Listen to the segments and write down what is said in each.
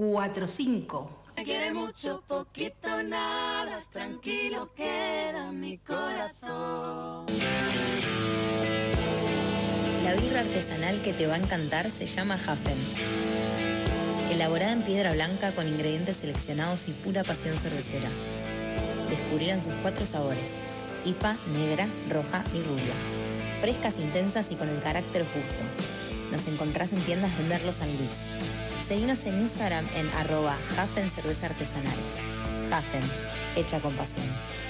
4645. Me quiere mucho, poquito, nada, tranquilo queda mi corazón. La birra artesanal que te va a encantar se llama Hafen. Elaborada en piedra blanca con ingredientes seleccionados y pura pasión cervecera. Descubrirán sus 4 sabores: IPA, negra, roja y rubia. Frescas, intensas y con el carácter justo. Nos encontrás en tiendas de Merlo San Luis. Seguinos en Instagram en @Hafen Cerveza Artesanal. Hafen, hecha con pasión.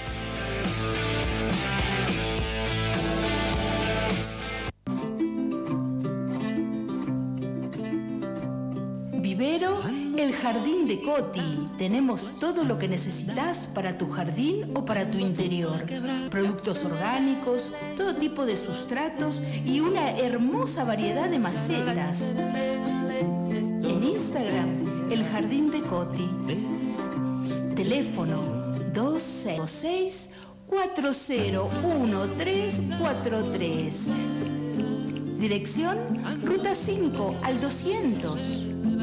Vivero El Jardín de Coti. Tenemos todo lo que necesitas para tu jardín o para tu interior. Productos orgánicos, todo tipo de sustratos y una hermosa variedad de macetas. En Instagram, El Jardín de Coti. Teléfono 206-401343. Dirección Ruta 5 al 200.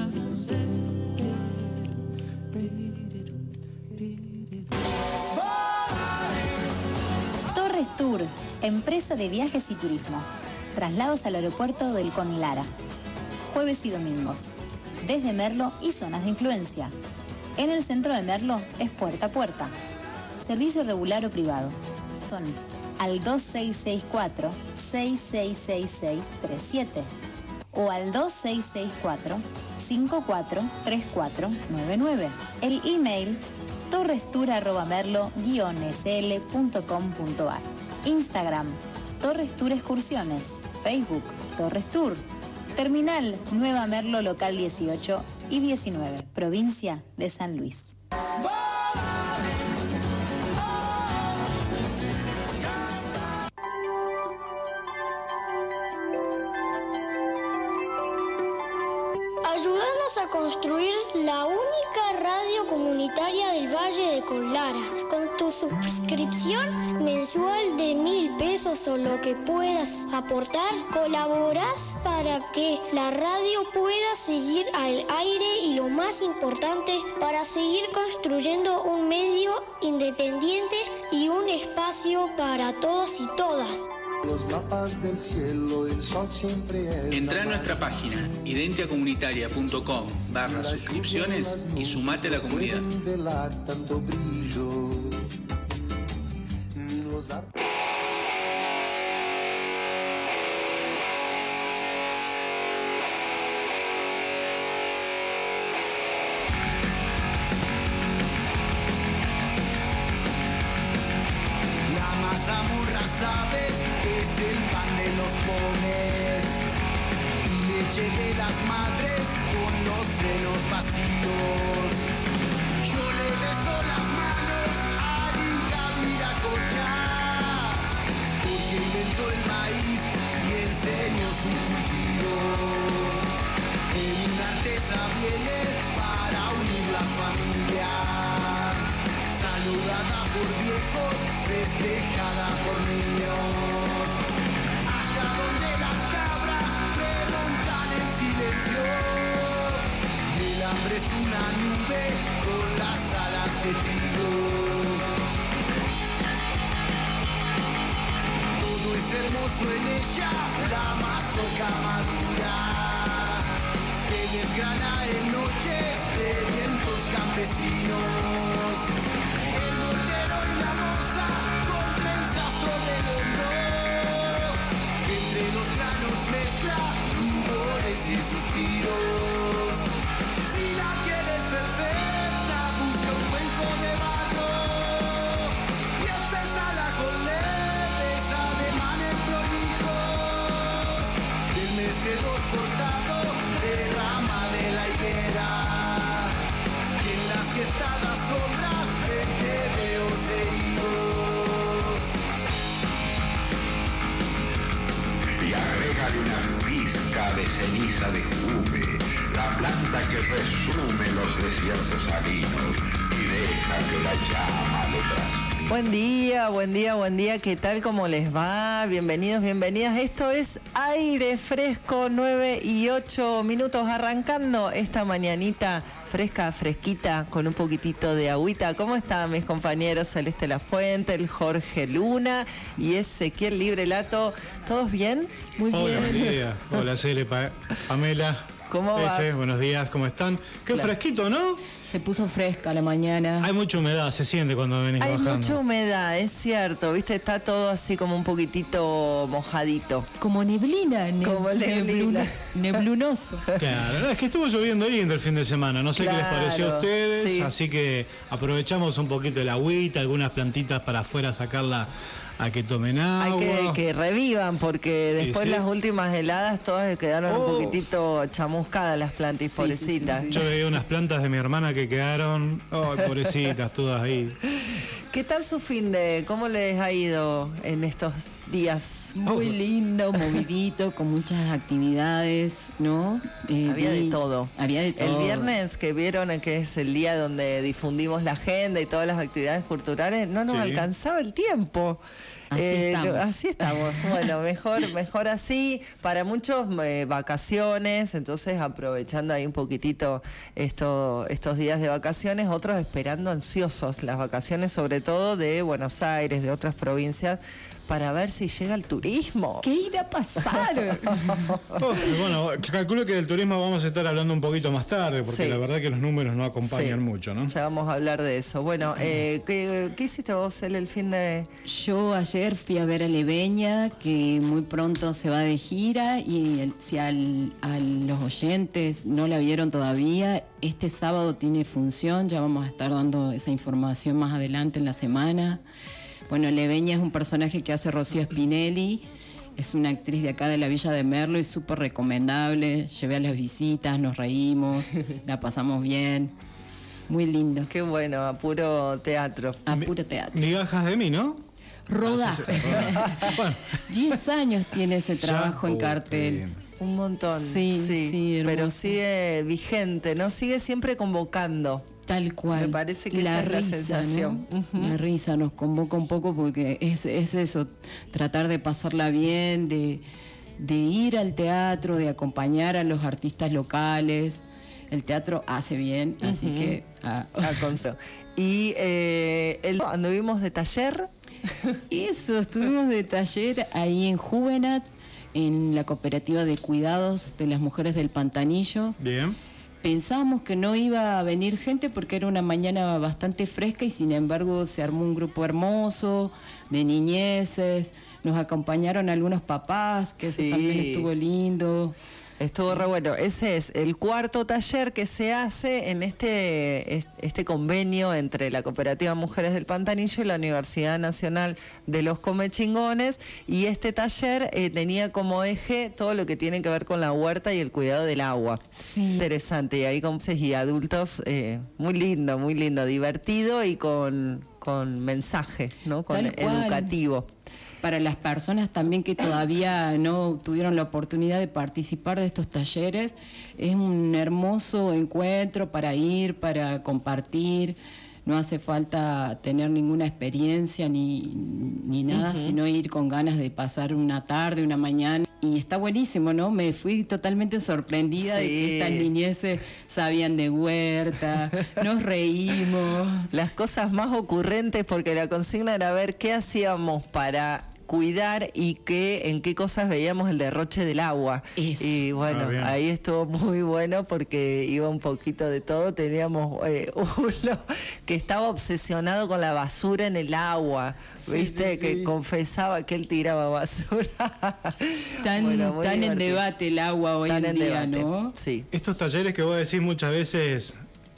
Torres Tour, empresa de viajes y turismo. Traslados al aeropuerto del Conlara. Jueves y domingos. Desde Merlo y zonas de influencia. En el centro de Merlo es puerta a puerta. Servicio regular o privado. Son al 2664-666637 o al 2664-543499. El email torrestour@merlo-sl.com.ar. Instagram Torres Tour Excursiones. Facebook Torres Tour. Terminal Nueva Merlo, local 18 y 19, provincia de San Luis. Ayúdanos a construir la única radio comunitaria del Valle de Conlara. Con tu suscripción mensual de 1.000 pesos o lo que puedas aportar, colaborás para que la radio pueda seguir al aire y, lo más importante, para seguir construyendo un medio independiente y un espacio para todos y todas. Los mapas del cielo, el sol siempre es. Entrá a nuestra página identiacomunitaria.com/suscripciones y sumate a la comunidad. Tanto brillo. La mazamorra, sabes, es el pan de los pobres y leche de las madres con los senos vacíos. Yo le beso las manos a Inca Viracocha, porque inventó el maíz y enseñó su cultivo. En una artesa viene para unir la familia, saludada por viejos, festejada por niños. Allá donde las cabras preguntan en silencio, y el hambre es una nube con las alas de trigo. Todo es hermoso en ella, la mazorca madura, que desgrana en noches de vientos campesinos. El mortero y la moza con trenzazo de hombro, que entre los granos mezcla rumores y suspiros. Si la quieres perfecta, busca un cuenco de barro y empezala con leves ademanes prolijos. El mecedor cortado de rama de la higuera, y en las siestadas sombras tentereos de higos. Y agrégale una pizca de ceniza de jume, la planta que resume los desiertos salinos y deja que la llama lo transmita. Buen día, buen día, buen día. ¿Qué tal? ¿Cómo les va? Bienvenidos, bienvenidas. Esto es Aire Fresco, 9:08, arrancando esta mañanita fresca, fresquita, con un poquitito de agüita. ¿Cómo están mis compañeros Celeste Lafuente, el Jorge Luna y Ezequiel Librelato? ¿Todos bien? Muy bien. Hola, buen día. Hola, Cele, Pamela. ¿Cómo va? Buenos días, ¿cómo están? Qué fresquito, ¿no? Se puso fresca la mañana. Hay mucha humedad, se siente cuando venís bajando. Hay mucha humedad, es cierto, ¿viste? Está todo así como un poquitito mojadito. Como neblina. Como neblina. Neblunoso. Claro, es que estuvo lloviendo lindo el fin de semana. No sé qué les pareció a ustedes, sí. Así que aprovechamos un poquito el agüita, algunas plantitas para afuera sacarla a que tomen agua. Hay que revivan, porque después las últimas heladas todas quedaron un poquitito chamuscadas las plantas, pobrecitas. Yo veía unas plantas de mi hermana que quedaron, pobrecitas, todas ahí. ¿Qué tal su fin de? ¿Cómo les ha ido en estos días? Muy lindo, movidito, con muchas actividades, ¿no? Había de todo. Había de todo. El viernes que vieron que es el día donde difundimos la agenda y todas las actividades culturales, no nos alcanzaba el tiempo. Así estamos. Bueno, mejor así. Para muchos vacaciones, entonces aprovechando ahí un poquitito estos días de vacaciones, otros esperando ansiosos las vacaciones, sobre todo de Buenos Aires, de otras provincias, para ver si llega el turismo. ¿Qué irá a pasar? Bueno, calculo que del turismo vamos a estar hablando un poquito más tarde, porque la verdad que los números no acompañan mucho, ¿no? Ya vamos a hablar de eso. Bueno, ¿qué hiciste vos el fin de...? Yo ayer fui a ver a Leveña, que muy pronto se va de gira, y si a los oyentes no la vieron todavía, este sábado tiene función, ya vamos a estar dando esa información más adelante en la semana. Bueno, Leveña es un personaje que hace Rocío Spinelli, es una actriz de acá de la Villa de Merlo y súper recomendable. Llevé a las visitas, nos reímos, la pasamos bien. Muy lindo. Qué bueno, a puro teatro. A puro teatro. Migajas de mí, ¿no? Rodaje. Bueno. 10 años tiene ese trabajo en cartel. Un montón. Sí, pero sigue vigente, ¿no? Sigue siempre convocando. Tal cual. Me parece que esa es la sensación. ¿No? La risa nos convoca un poco porque es eso, tratar de pasarla bien, de ir al teatro, de acompañar a los artistas locales. El teatro hace bien, así que... Y anduvimos de taller. Eso, estuvimos de taller ahí en Juvenat, en la cooperativa de cuidados de las mujeres del Pantanillo. Bien. Pensábamos que no iba a venir gente porque era una mañana bastante fresca y sin embargo se armó un grupo hermoso de niñeces, nos acompañaron algunos papás, que eso también estuvo lindo. Estuvo re bueno. Ese es el cuarto taller que se hace en este convenio entre la Cooperativa Mujeres del Pantanillo y la Universidad Nacional de los Comechingones. Y este taller tenía como eje todo lo que tiene que ver con la huerta y el cuidado del agua. Sí. Interesante. Y ahí con y adultos, muy lindo, divertido y con mensaje, ¿no? Con educativo. Para las personas también que todavía no tuvieron la oportunidad de participar de estos talleres, es un hermoso encuentro para ir, para compartir. No hace falta tener ninguna experiencia ni nada, sino ir con ganas de pasar una tarde, una mañana. Y está buenísimo, ¿no? Me fui totalmente sorprendida de que estas niñeces sabían de huerta, nos reímos. Las cosas más ocurrentes, porque la consigna era ver qué hacíamos para cuidar y en qué cosas veíamos el derroche del agua. Eso. Y bueno, ahí estuvo muy bueno porque iba un poquito de todo. Teníamos uno que estaba obsesionado con la basura en el agua, ¿viste? Que confesaba que él tiraba basura. Tan en debate el agua hoy en día, ¿no? Sí. Estos talleres que vos decís muchas veces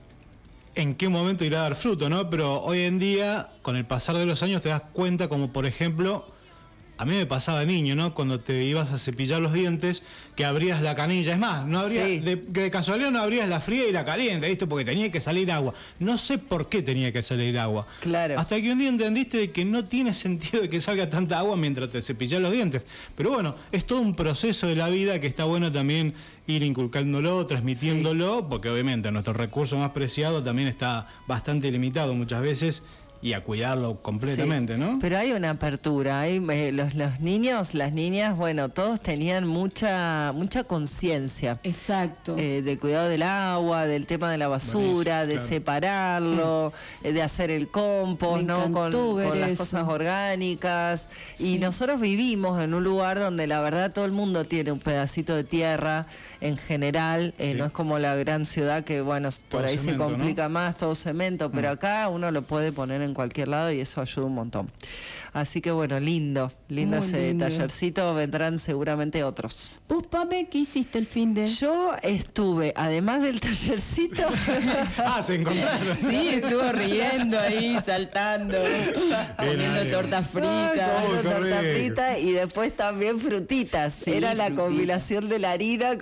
en qué momento irá a dar fruto, ¿no? Pero hoy en día, con el pasar de los años, te das cuenta, como por ejemplo, a mí me pasaba de niño, ¿no? Cuando te ibas a cepillar los dientes, que abrías la canilla. Es más, no abrías, de casualidad no abrías la fría y la caliente, ¿viste? Porque tenía que salir agua. No sé por qué tenía que salir agua. Claro. Hasta que un día entendiste de que no tiene sentido de que salga tanta agua mientras te cepillas los dientes. Pero bueno, es todo un proceso de la vida que está bueno también ir inculcándolo, transmitiéndolo, porque obviamente nuestro recurso más preciado también está bastante limitado muchas veces, y a cuidarlo completamente, ¿no? Pero hay una apertura, hay los niños, las niñas, bueno, todos tenían mucha conciencia. Exacto. Del cuidado del agua, del tema de la basura, de separarlo, de hacer el compost, ¿no? Con las cosas orgánicas. Y nosotros vivimos en un lugar donde la verdad todo el mundo tiene un pedacito de tierra en general, no es como la gran ciudad que, bueno, por todo ahí cemento, se complica, ¿no? Más, todo cemento, pero acá uno lo puede poner en cualquier lado y eso ayuda un montón. Así que bueno, lindo ese tallercito, vendrán seguramente otros. ¿Vos, Pame, qué hiciste el fin de...? Yo estuve, además del tallercito... se encontraron. Sí, estuvo riendo ahí, saltando, comiendo tortas fritas. Torta frita y después también frutitas. Sí, era la combinación de la harina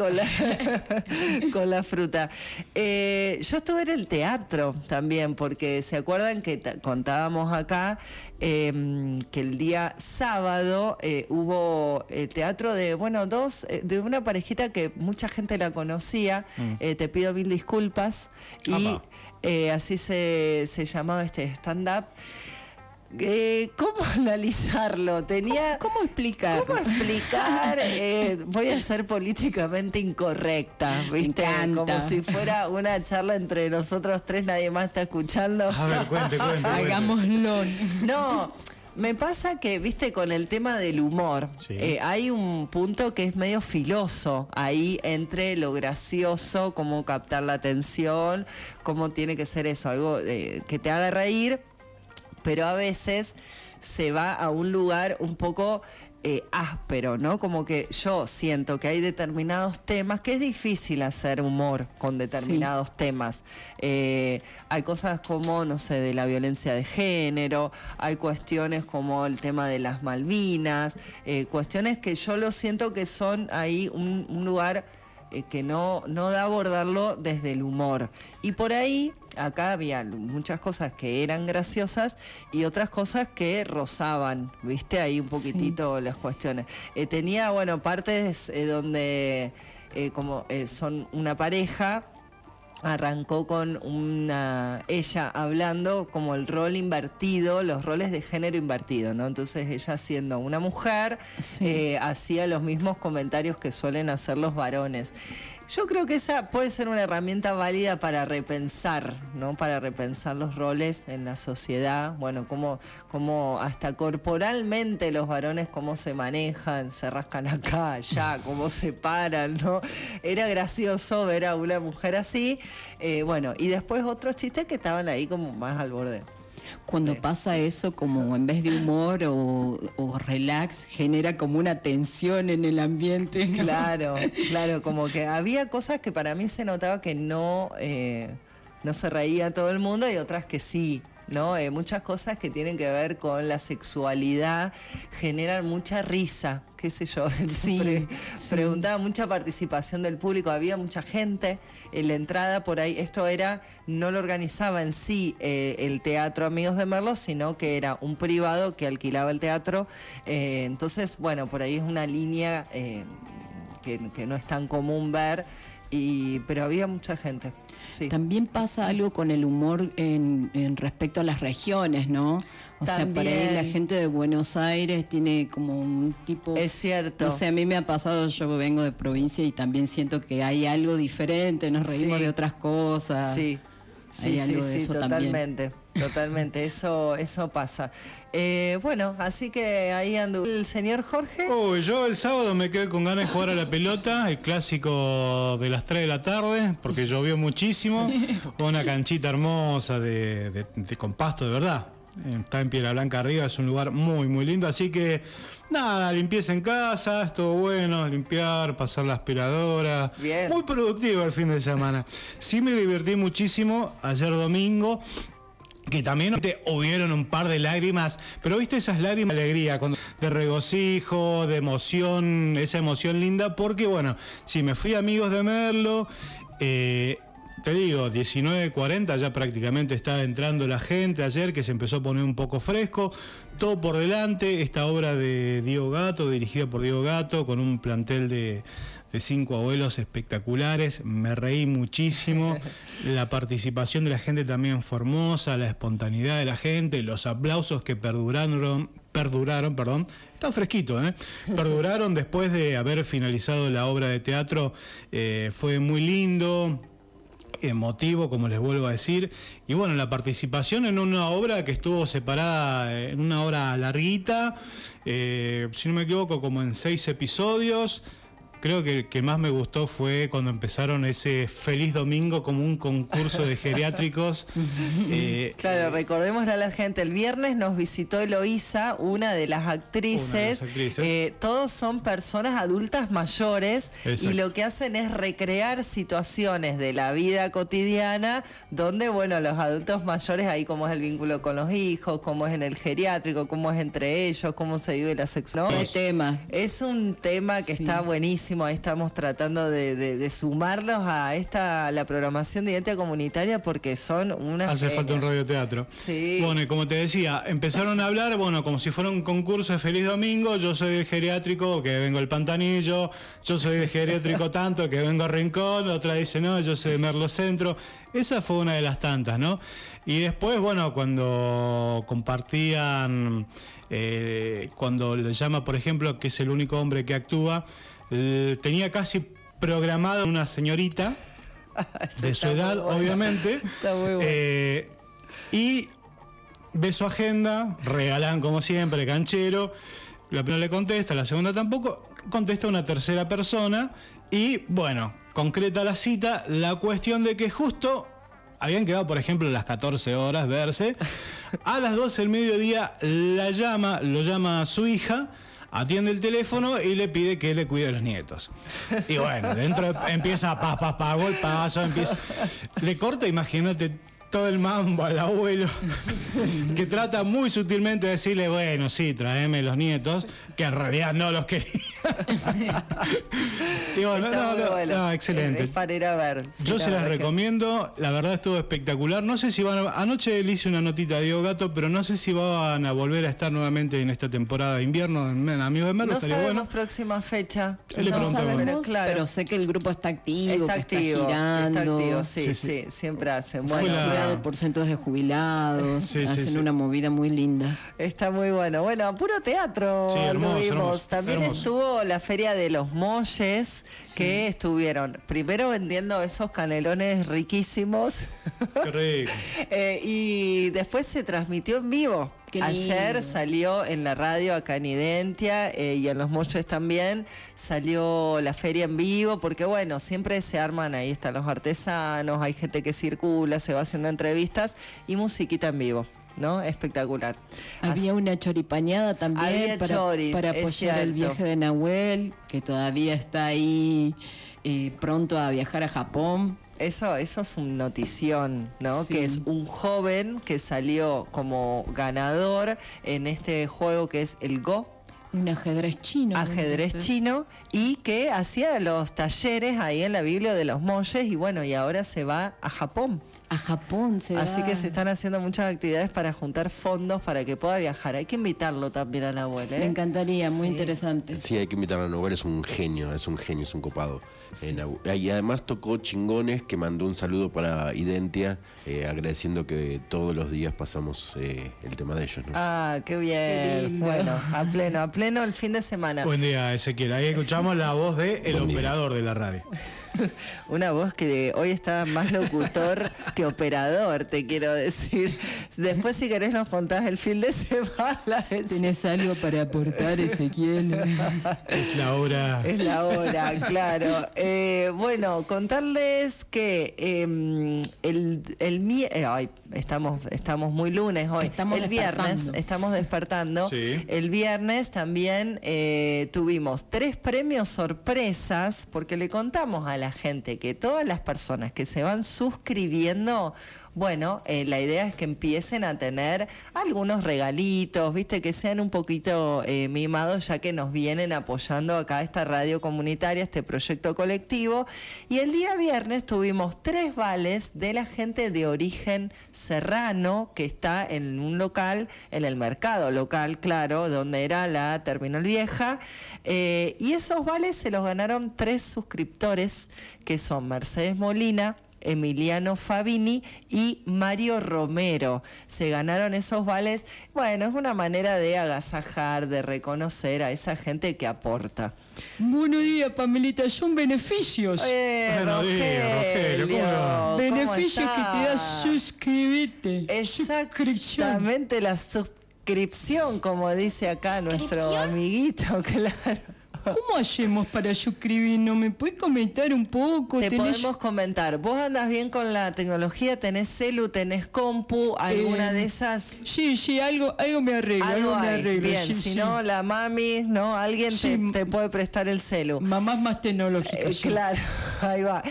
con la fruta. Yo estuve en el teatro también, porque se acuerdan que contábamos acá que el día sábado hubo teatro de, bueno, de una parejita que mucha gente la conocía, te pido mil disculpas, y así se llamaba este stand-up. ¿Cómo analizarlo? ¿Cómo explicar? Voy a ser políticamente incorrecta, ¿viste? Como si fuera una charla entre nosotros tres, nadie más está escuchando. A ver, cuente. Hagámoslo. No, me pasa que, viste, con el tema del humor, hay un punto que es medio filoso ahí entre lo gracioso, cómo captar la atención, cómo tiene que ser eso, algo que te haga reír, pero a veces se va a un lugar un poco áspero, ¿no? Como que yo siento que hay determinados temas que es difícil hacer humor con determinados temas. Hay cosas como, no sé, de la violencia de género, hay cuestiones como el tema de las Malvinas, cuestiones que yo lo siento que son ahí un lugar que no da a abordarlo desde el humor. Y por ahí, acá había muchas cosas que eran graciosas y otras cosas que rozaban, ¿viste? Ahí un poquitito las cuestiones. Tenía, bueno, partes donde son una pareja. Arrancó con ella hablando como el rol invertido, los roles de género invertido, ¿no? Entonces ella siendo una mujer, hacía los mismos comentarios que suelen hacer los varones. Yo creo que esa puede ser una herramienta válida para repensar, ¿no? Para repensar los roles en la sociedad, bueno, cómo hasta corporalmente los varones cómo se manejan, se rascan acá, allá, cómo se paran, ¿no? Era gracioso ver a una mujer así, bueno, y después otros chistes que estaban ahí como más al borde. Cuando pasa eso, como en vez de humor o relax, genera como una tensión en el ambiente, ¿no? Claro, como que había cosas que para mí se notaba que no se reía todo el mundo y otras que sí, ¿no? Muchas cosas que tienen que ver con la sexualidad generan mucha risa, qué sé yo. Preguntaba, mucha participación del público, había mucha gente en la entrada por ahí. Esto no lo organizaba en sí el Teatro Amigos de Merlo, sino que era un privado que alquilaba el teatro. Entonces, bueno, por ahí es una línea que no es tan común ver, pero había mucha gente. Sí. También pasa algo con el humor en respecto a las regiones, ¿no? O sea, para ahí la gente de Buenos Aires tiene como un tipo... Es cierto. No sé, a mí me ha pasado, yo vengo de provincia y también siento que hay algo diferente, nos reímos de otras cosas. Sí. Hay algo de eso totalmente, totalmente, eso pasa. Bueno, así que ahí anduvo el señor Jorge. Yo el sábado me quedé con ganas de jugar a la pelota, el clásico de las 3 de la tarde, porque llovió muchísimo, una canchita hermosa con pasto de verdad. Está en Piedra Blanca arriba, es un lugar muy, muy lindo, así que nada, limpieza en casa, estuvo bueno, limpiar, pasar la aspiradora. Bien. Muy productivo el fin de semana. Sí me divertí muchísimo ayer domingo, que también hubieron un par de lágrimas, pero viste esas lágrimas de alegría, de regocijo, de emoción, esa emoción linda, porque bueno, sí, me fui a Amigos de Merlo, te digo, 19:40, ya prácticamente estaba entrando la gente ayer, que se empezó a poner un poco fresco, todo por delante, esta obra de Diego Gatto, dirigida por Diego Gatto, con un plantel de de 5 abuelos espectaculares, me reí muchísimo, la participación de la gente también fue hermosa, la espontaneidad de la gente, los aplausos que perduraron, está fresquito, perduraron después de haber finalizado la obra de teatro, fue muy lindo, emotivo, como les vuelvo a decir, y bueno, la participación en una obra que estuvo separada en una hora larguita, si no me equivoco, como en 6 episodios. Creo que el que más me gustó fue cuando empezaron ese Feliz Domingo como un concurso de geriátricos. Claro, recordémosle a la gente, el viernes nos visitó Eloísa, una de las actrices. Todos son personas adultas mayores. Exacto. Y lo que hacen es recrear situaciones de la vida cotidiana donde, bueno, los adultos mayores, ahí cómo es el vínculo con los hijos, cómo es en el geriátrico, cómo es entre ellos, cómo se vive la sexualidad. Es un tema que está buenísimo. Ahí estamos tratando de sumarlos a la programación de Identidad Comunitaria porque son unas... Hace falta un radioteatro. Sí. Bueno, y como te decía, empezaron a hablar, bueno, como si fuera un concurso de Feliz Domingo. Yo soy de geriátrico, que vengo al Pantanillo. Yo soy de geriátrico tanto, que vengo a Rincón. Otra dice, no, yo soy de Merlo Centro. Esa fue una de las tantas, ¿no? Y después, bueno, cuando compartían, cuando le llama, por ejemplo, que es el único hombre que actúa, tenía casi programada una señorita de su edad, obviamente. Está muy bueno. Y ve su agenda, regalan como siempre, canchero. La primera le contesta, la segunda tampoco. Contesta una tercera persona y, bueno, concreta la cita. La cuestión de que justo habían quedado, por ejemplo, a las 14 horas verse. A las 12 del mediodía lo llama a su hija. Atiende el teléfono y le pide que le cuide a los nietos. Y bueno, dentro empieza golpazo, le corta, imagínate, todo el mambo al abuelo, que trata muy sutilmente de decirle, bueno, sí, tráeme los nietos, que en realidad no los quería. Y bueno, no, excelente. Es para ir a ver. Yo se las recomiendo, la verdad estuvo espectacular. No sé si anoche le hice una notita a Diego Gato, pero no sé si van a volver a estar nuevamente en esta temporada de invierno en Amigos de Merlo. No sabemos bueno. Próxima fecha. No sabemos, pero sé que el grupo está activo, está girando. Está activo, sí, siempre hacen. Bueno, por centros de jubilados, hacen una movida muy linda. Está muy bueno. Bueno, puro teatro lo vimos. También estuvo la Feria de los Molles, que estuvieron primero vendiendo esos canelones riquísimos. Qué rico. Y después se transmitió en vivo. Ayer salió en la radio acá en Identia y en Los Molles también salió la feria en vivo, porque bueno, siempre se arman, ahí están los artesanos, hay gente que circula, se va haciendo entrevistas y musiquita en vivo, ¿no? Espectacular. Había una choripañada también para apoyar el viaje de Nahuel, que todavía está ahí pronto a viajar a Japón. Eso es una notición, ¿no? Sí. Que es un joven que salió como ganador en este juego que es el Go. Un ajedrez chino. Ajedrez chino, y que hacía los talleres ahí en la Biblia de los Molles y bueno, y ahora se va a Japón. A Japón se va. Así que se están haciendo muchas actividades para juntar fondos para que pueda viajar. Hay que invitarlo también a Nahuel, Me encantaría, muy interesante. Sí, hay que invitarlo a Nahuel, es un genio, es un copado. Sí. Y además tocó Chingones, que mandó un saludo para Identia, agradeciendo que todos los días pasamos el tema de ellos, ¿no? Ah, qué bien. Qué bueno, a pleno el fin de semana. Buen día, Ezequiel. Ahí escuchamos la voz de el operador de la radio. Una voz que hoy está más locutor que operador, te quiero decir. Después, si querés, nos contás el fin de semana. ¿Tenés algo para aportar, Ezequiel? Es la hora. Es la hora, claro. Bueno, contarles que estamos muy lunes hoy. Viernes estamos despertando. Sí. El viernes también tuvimos 3 premios sorpresas, porque le contamos a la gente que todas las personas que se van suscribiendo, bueno, la idea es que empiecen a tener algunos regalitos, viste, que sean un poquito mimados, ya que nos vienen apoyando acá esta radio comunitaria, este proyecto colectivo. Y el día viernes tuvimos 3 vales de la gente de origen serrano, que está en un local, en el mercado local, claro, donde era la Terminal Vieja. Y esos vales se los ganaron 3 suscriptores, que son Mercedes Molina, Emiliano Fabini y Mario Romero. Se ganaron esos vales. Bueno, es una manera de agasajar, de reconocer a esa gente que aporta. Buenos días, Pamelita, son beneficios. Rogelio, beneficios que te da suscribirte. Exactamente, la suscripción, como dice acá nuestro amiguito, claro. ¿Cómo hacemos para suscribirnos? ¿Me puedes comentar un poco? Te podemos comentar. ¿Vos andas bien con la tecnología? ¿Tenés celu? ¿Tenés compu? ¿Alguna de esas? Sí, algo me arregla. Bien, sí, si no, la mami, ¿no? Alguien te puede prestar el celu. Mamás más tecnológicas. Claro, ahí va.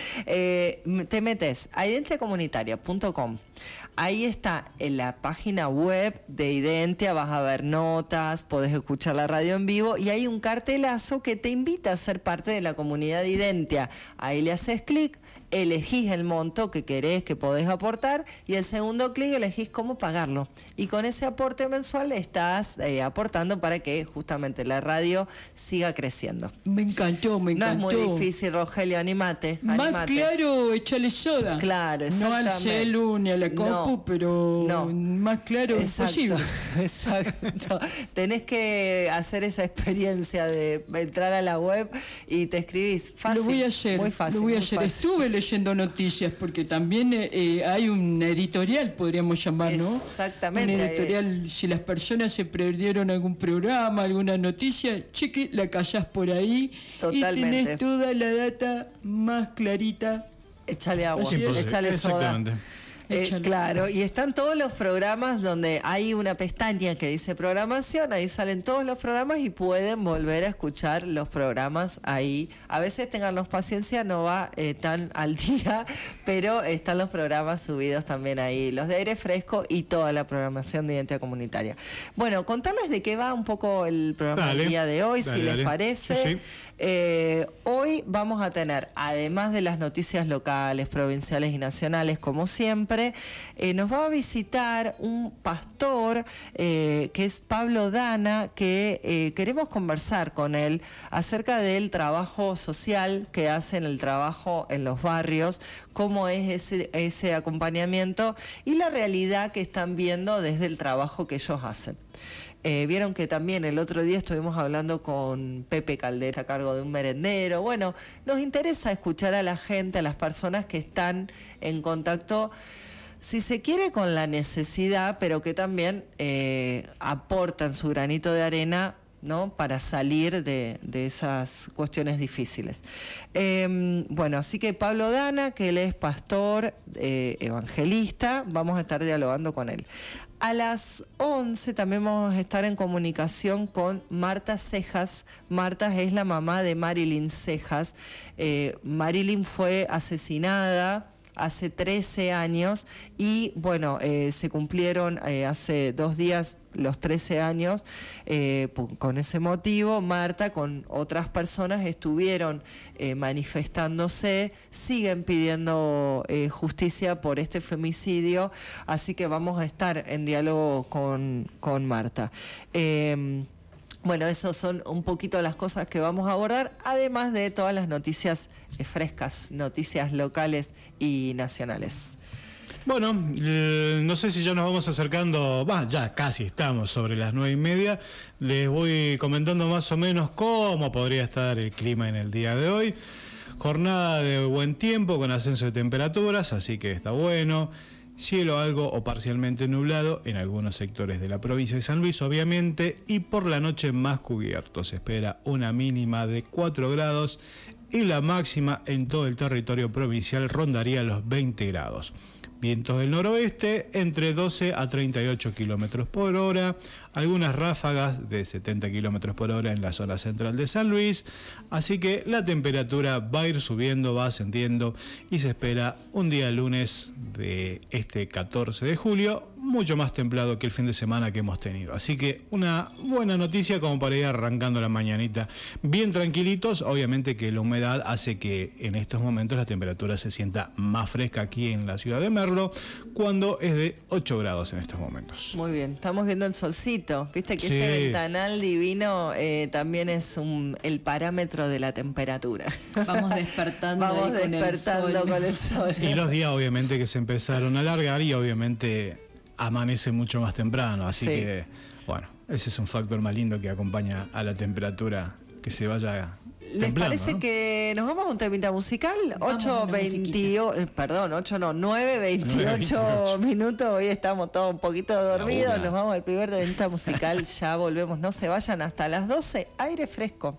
Te metes a identiacomunitaria.com. Ahí está en la página web de Identia, vas a ver notas, podés escuchar la radio en vivo y hay un cartelazo que te invita a ser parte de la comunidad de Identia. Ahí le haces clic, elegís el monto que querés, que podés aportar y el segundo clic elegís cómo pagarlo. Y con ese aporte mensual estás aportando para que justamente la radio siga creciendo. Me encantó. No es muy difícil, Rogelio, animate. Más claro, échale soda. Claro, exactamente. No al celu ni a la compu, pero más claro posible. Exacto. Tenés que hacer esa experiencia de entrar a la web y te escribís. Fácil. Lo voy a hacer. Muy fácil. Estuve leyendo noticias porque también hay un editorial, podríamos llamar, ¿no? Exactamente. Un editorial, si las personas se perdieron algún programa, alguna noticia, cheque, la callás por ahí. Totalmente. Y tenés toda la data más clarita. Échale agua, échale soda. Claro, y están todos los programas donde hay una pestaña que dice programación, ahí salen todos los programas y pueden volver a escuchar los programas ahí. A veces tenganlos paciencia, no va tan al día, pero están los programas subidos también ahí, los de aire fresco y toda la programación de Identidad Comunitaria. Bueno, contarles de qué va un poco el programa del día de hoy, si les parece. Sí. Hoy vamos a tener, además de las noticias locales, provinciales y nacionales, como siempre, nos va a visitar un pastor que es Pablo Dana, que queremos conversar con él acerca del trabajo social que hacen, el trabajo en los barrios, cómo es ese acompañamiento y la realidad que están viendo desde el trabajo que ellos hacen. Vieron que también el otro día estuvimos hablando con Pepe Caldera a cargo de un merendero. Bueno, nos interesa escuchar a la gente, a las personas que están en contacto, si se quiere, con la necesidad, pero que también aportan su granito de arena, ¿no?, para salir de esas cuestiones difíciles. Bueno, así que Pablo Dana, que él es pastor evangelista, vamos a estar dialogando con él. A las 11 también vamos a estar en comunicación con Marta Cejas. Marta es la mamá de Marilyn Cejas. Marilyn fue asesinada hace 13 años y bueno, se cumplieron hace 2 días los 13 años. Con ese motivo, Marta con otras personas estuvieron manifestándose, siguen pidiendo justicia por este femicidio, así que vamos a estar en diálogo con Marta. Bueno, esas son un poquito las cosas que vamos a abordar, además de todas las noticias frescas, noticias locales y nacionales. Bueno, no sé si ya nos vamos acercando, ya casi estamos sobre las 9:30. Les voy comentando más o menos cómo podría estar el clima en el día de hoy. Jornada de buen tiempo con ascenso de temperaturas, así que está bueno. Cielo algo o parcialmente nublado en algunos sectores de la provincia de San Luis, obviamente, y por la noche más cubierto. Se espera una mínima de 4 grados y la máxima en todo el territorio provincial rondaría los 20 grados. Vientos del noroeste entre 12 a 38 kilómetros por hora. Algunas ráfagas de 70 kilómetros por hora en la zona central de San Luis. Así que la temperatura va a ir subiendo, va ascendiendo y se espera un día lunes de este 14 de julio mucho más templado que el fin de semana que hemos tenido. Así que una buena noticia como para ir arrancando la mañanita bien tranquilitos. Obviamente que la humedad hace que en estos momentos la temperatura se sienta más fresca aquí en la ciudad de Merlo, cuando es de 8 grados en estos momentos. Muy bien, estamos viendo el solcito. Viste que Sí. este ventanal divino también es el parámetro de la temperatura. Vamos despertando, Vamos ahí despertando con el sol. con el sol. Y los días obviamente que se empezaron a alargar y obviamente amanece mucho más temprano, así Sí. que bueno, ese es un factor más lindo que acompaña a la temperatura que se vaya ¿Les templando, parece ¿no? que nos vamos a un temita musical? Vamos a una 9:28 minutos. Hoy estamos todos un poquito dormidos. Una. Nos vamos al primer temita musical. Ya volvemos. No se vayan hasta las 12. Aire fresco.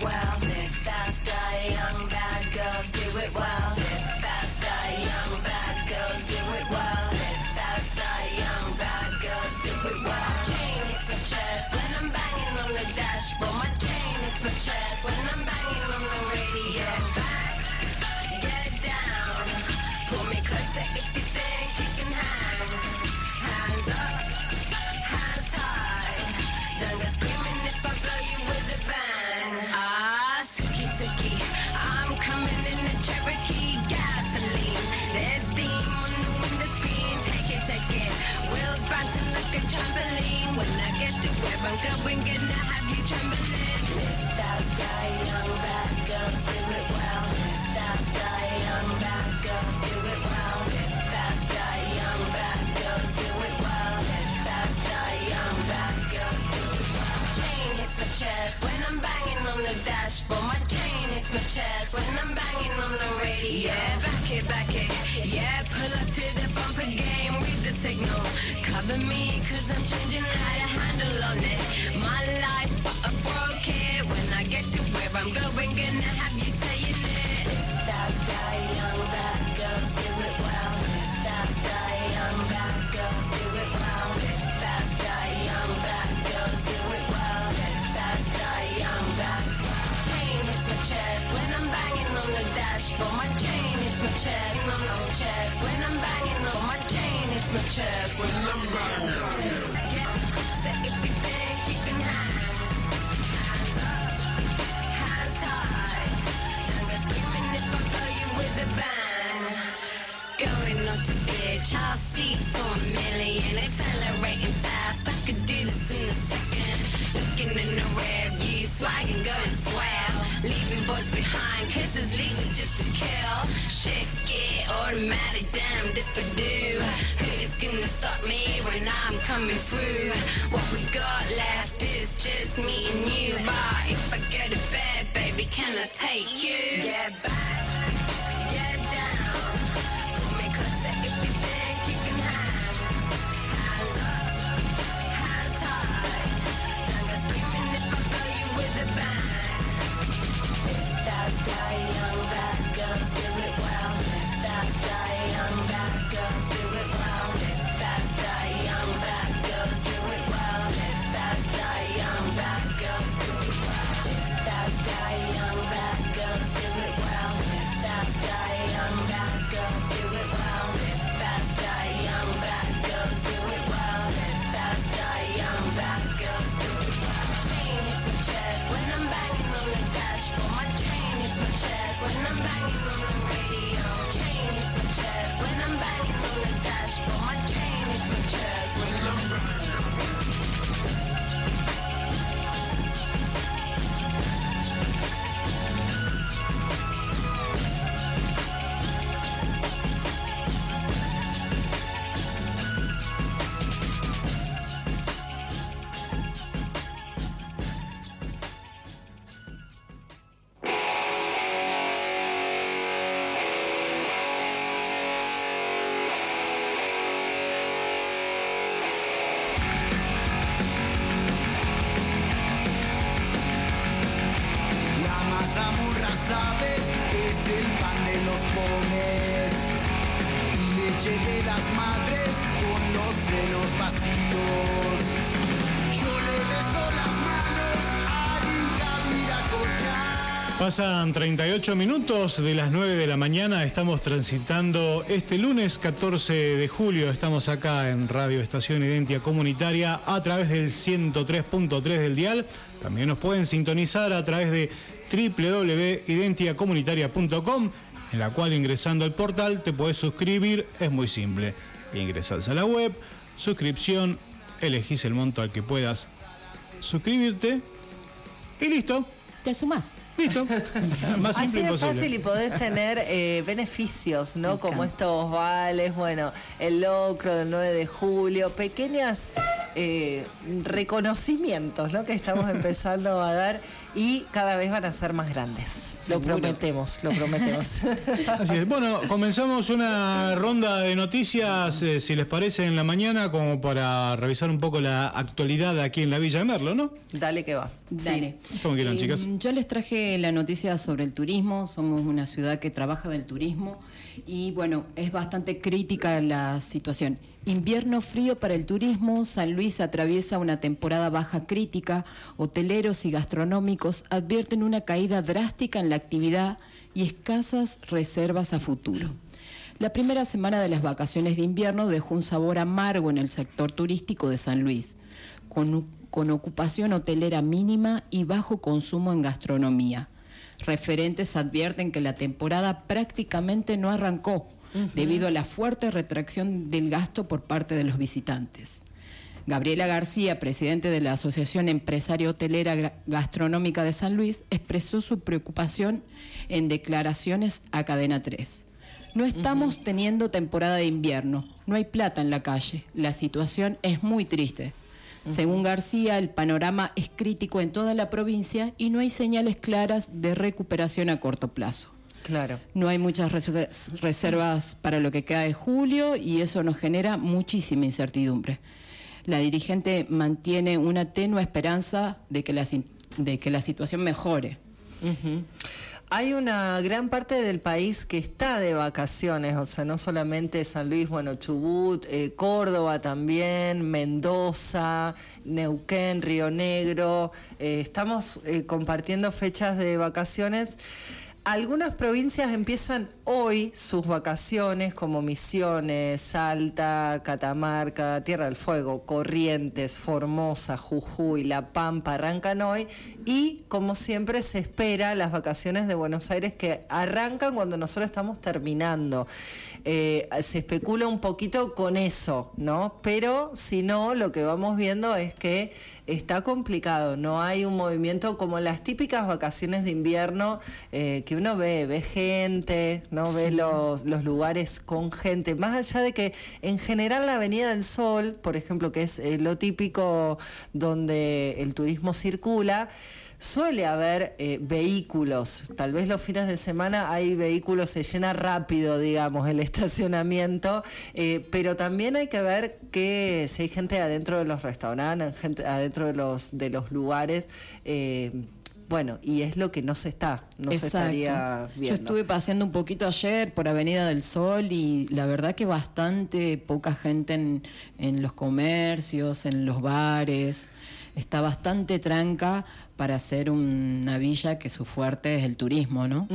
well. Live faster, young bad girls, do it well. Live faster, young bad girls, do it well. Live faster, young bad girls, do it well. Chain hits my chest when I'm banging on the dashboard. My chain hits my chest when I'm banging on the radio. Back, get down, pull me closer if you think you can hang. Hands up, hands high. Don't go screaming if I blow you with a bang. Ah, Suki Suki, I'm coming in the Cherokee gasoline. There's steam on the window screen. Take it. Wheels bouncing like a trampoline. When I get to where I'm going, gonna have you trembling. Live faster, young bad girls, do it well. Live faster, young bad girls, do it well. Live faster, young bad girls, do it well. Live faster, young bad girls, do it well. Chain hits my chest when I'm banging on the dashboard. My chain hits my chest when I'm banging on the radio. Yeah, back it. Yeah, pull up to the bumper game, read the signal. Cover me, cause I'm changing how to handle on it. My life, but I broke it. When I get to where I'm going, gonna have you saying it. Live faster, young bad girls, do it well. Live faster, young bad girls, do it well. Live faster, young bad girls, do it well. Live faster, young bad. Chain hits my chest when I'm banging on the dashboard. My chain hits my chest on the chest when I'm banging on my chain hits my chest when I'm banging. Get if you think you can hang. Hands up, hands high. Don't go screaming if I blow you with a bang. Going on to bitch, I'll see for a million. Accelerating fast, I could do this in a second. Looking in the rear view, swagging, going swell. Leaving boys behind, kisses leaving just to kill. Shift gear, automatic, damned if I do. Who's gonna stop me when I'm coming through? What we got left is just me and you. But if I go to bed, baby, can I take you? Get back, get down. Pull me closer if you think you can hang. Hands up, hands high. Don't go screaming if I blow you with a bang. Faster, young bad girls, do it well. Live faster, young bad girls, do it well. Live faster, young bad girls, do it well. Live faster, young bad girls, do it well. Live faster, young bad girls, do it well. Live faster, young bad girls, do it well. Live faster, young bad girls, do it well. Live faster, young bad girls, do it well. Chain hits my chest when I'm banging on the dashboard. My chain hits my chest when I'm banging on the radio. Chain hits my chest when I'm banging on the dashboard. My chain hits my chest when I'm banging. Pasan 38 minutos de las 9 de la mañana, estamos transitando este lunes 14 de julio, estamos acá en Radio Estación Identia Comunitaria a través del 103.3 del dial, también nos pueden sintonizar a través de www.identiacomunitaria.com, en la cual ingresando al portal te puedes suscribir, es muy simple, ingresás a la web, suscripción, elegís el monto al que puedas suscribirte y listo. Te sumás. Listo. Más simple así de imposible. fácil y podés tener beneficios, ¿no? Me Como encanta. estos vales, bueno, el locro del 9 de julio, pequeñas reconocimientos, ¿no? Que estamos empezando a dar y cada vez van a ser más grandes. Seguro. Lo prometemos. Así es. Bueno, comenzamos una ronda de noticias, si les parece, en la mañana, como para revisar un poco la actualidad aquí en la Villa de Merlo, ¿no? Dale que va. Dale. Sí. ¿Cómo quieran, chicas? Yo les traje la noticia sobre el turismo. Somos una ciudad que trabaja del turismo y bueno, es bastante crítica la situación. Invierno frío para el turismo. San Luis atraviesa una temporada baja crítica. Hoteleros y gastronómicos advierten una caída drástica en la actividad y escasas reservas a futuro. La primera semana de las vacaciones de invierno dejó un sabor amargo en el sector turístico de San Luis, con ocupación hotelera mínima y bajo consumo en gastronomía. Referentes advierten que la temporada prácticamente no arrancó, debido a la fuerte retracción del gasto por parte de los visitantes. Gabriela García, presidente de la Asociación Empresaria Hotelera Gastronómica de San Luis, expresó su preocupación en declaraciones a Cadena 3. No estamos teniendo temporada de invierno, no hay plata en la calle, la situación es muy triste. Según García, el panorama es crítico en toda la provincia y no hay señales claras de recuperación a corto plazo. Claro. No hay muchas reservas para lo que queda de julio y eso nos genera muchísima incertidumbre. La dirigente mantiene una tenue esperanza de que la situación mejore. Hay una gran parte del país que está de vacaciones, o sea, no solamente San Luis, bueno, Chubut, Córdoba también, Mendoza, Neuquén, Río Negro. Estamos compartiendo fechas de vacaciones. Algunas provincias empiezan hoy sus vacaciones, como Misiones, Salta, Catamarca, Tierra del Fuego, Corrientes, Formosa, Jujuy, La Pampa, arrancan hoy. Y, como siempre, se espera las vacaciones de Buenos Aires, que arrancan cuando nosotros estamos terminando. Se especula un poquito con eso, ¿no? Pero, si no, lo que vamos viendo es que está complicado. No hay un movimiento como las típicas vacaciones de invierno que uno ve gente, ¿no? Ve los lugares con gente. Más allá de que, en general, la Avenida del Sol, por ejemplo, que es lo típico donde el turismo circula, suele haber vehículos. Tal vez los fines de semana hay vehículos, se llena rápido, digamos, el estacionamiento, pero también hay que ver que si hay gente adentro de los restaurantes, gente adentro de los lugares. Bueno, y es lo que no se estaría viendo. Yo estuve paseando un poquito ayer por Avenida del Sol y la verdad que bastante poca gente en los comercios, en los bares. Está bastante tranca para ser una villa que su fuerte es el turismo, ¿no?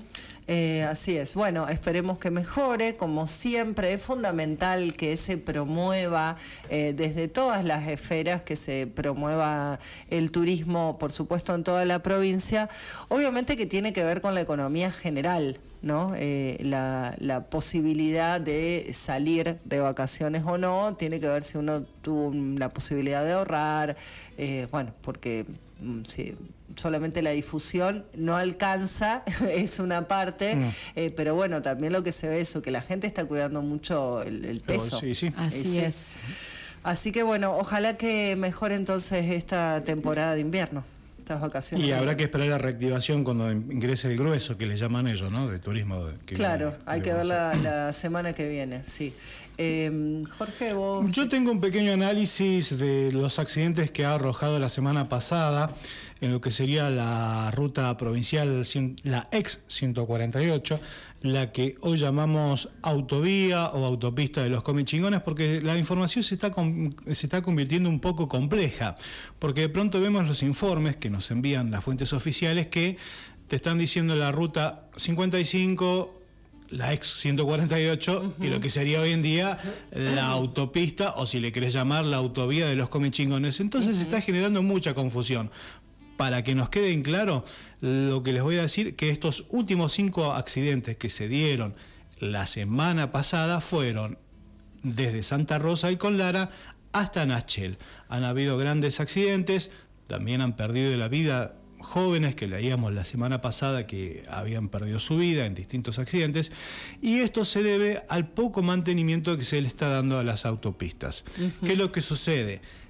Así es. Bueno, esperemos que mejore. Como siempre, es fundamental que se promueva desde todas las esferas, que se promueva el turismo, por supuesto, en toda la provincia. Obviamente que tiene que ver con la economía general, ¿no? La posibilidad de salir de vacaciones o no, tiene que ver si uno tuvo la posibilidad de ahorrar, bueno, porque sí, solamente la difusión no alcanza, es una parte, pero bueno, también lo que se ve es eso, que la gente está cuidando mucho el peso. Sí. Así es. Así que bueno, ojalá que mejore entonces esta temporada de invierno, estas vacaciones. Y habrá que esperar la reactivación cuando ingrese el grueso, que le llaman ellos, ¿no? De turismo. Claro, hay que ver la semana que viene, sí. Jorge, vos... Yo tengo un pequeño análisis de los accidentes que ha arrojado la semana pasada en lo que sería la ruta provincial, la ex 148, la que hoy llamamos autovía o autopista de los Comechingones, porque la información se está convirtiendo un poco compleja, porque de pronto vemos los informes que nos envían las fuentes oficiales que te están diciendo la ruta 55, la ex 148 y lo que sería hoy en día la autopista, o si le querés llamar la autovía de los Comechingones. Entonces se está generando mucha confusión. Para que nos quede en claro, lo que les voy a decir, que estos últimos 5 accidentes que se dieron la semana pasada fueron desde Santa Rosa y Conlara hasta Nachel. Han habido grandes accidentes, también han perdido la vida jóvenes que leíamos la semana pasada que habían perdido su vida en distintos accidentes, y esto se debe al poco mantenimiento que se le está dando a las autopistas. ¿Qué es lo que sucede?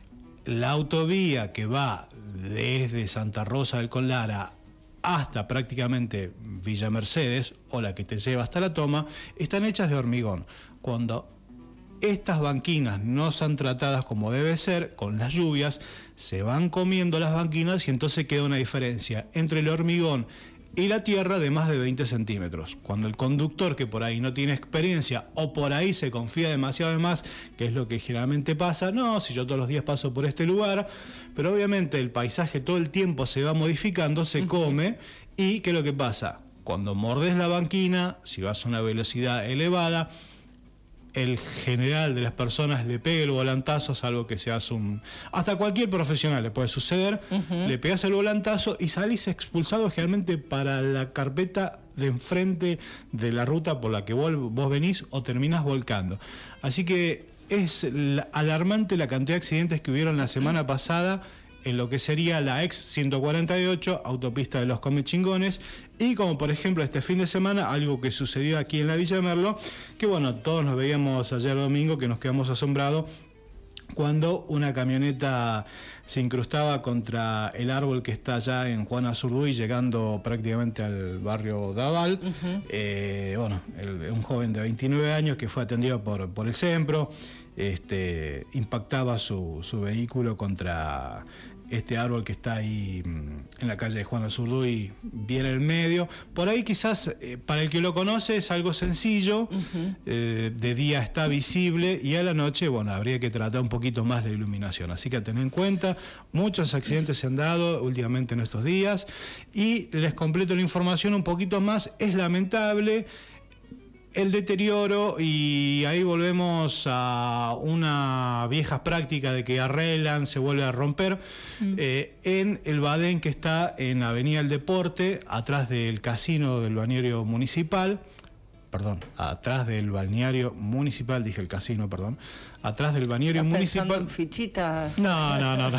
la autovía que va desde Santa Rosa del Conlara hasta prácticamente Villa Mercedes, o la que te lleva hasta La Toma, están hechas de hormigón. Cuando estas banquinas no son tratadas como debe ser, con las lluvias, se van comiendo las banquinas y entonces queda una diferencia entre el hormigón y la tierra de más de 20 centímetros. Cuando el conductor, que por ahí no tiene experiencia o por ahí se confía demasiado de más, que es lo que generalmente pasa, no, si yo todos los días paso por este lugar, pero obviamente el paisaje todo el tiempo se va modificando, se come, y ¿qué es lo que pasa? Cuando mordes la banquina, si vas a una velocidad elevada, el general de las personas le pega el volantazo, salvo que seas hasta cualquier profesional le puede suceder, le pegas el volantazo y salís expulsado generalmente para la carpeta de enfrente de la ruta por la que vos venís, o terminás volcando. Así que es alarmante la cantidad de accidentes que hubieron la semana pasada en lo que sería la ex 148, autopista de los Comechingones, y como por ejemplo este fin de semana, algo que sucedió aquí en la Villa de Merlo, que bueno, todos nos veíamos ayer domingo, que nos quedamos asombrados, cuando una camioneta se incrustaba contra el árbol que está allá en Juan Azurduy, llegando prácticamente al barrio Daval. Un joven de 29 años que fue atendido por el SEMPRO, impactaba su vehículo contra este árbol que está ahí en la calle de Juan Azurduy, bien en el medio. Por ahí quizás, para el que lo conoce, es algo sencillo, de día está visible, y a la noche, bueno, habría que tratar un poquito más de iluminación. Así que a tener en cuenta, muchos accidentes se han dado últimamente en estos días, y les completo la información un poquito más. Es lamentable el deterioro, y ahí volvemos a una vieja práctica de que arreglan, se vuelve a romper, en el badén que está en Avenida del Deporte, atrás del casino del balneario municipal, atrás del balneario municipal, dije el casino, perdón, atrás del balneario municipal. ¿Estás pensando en fichitas? No.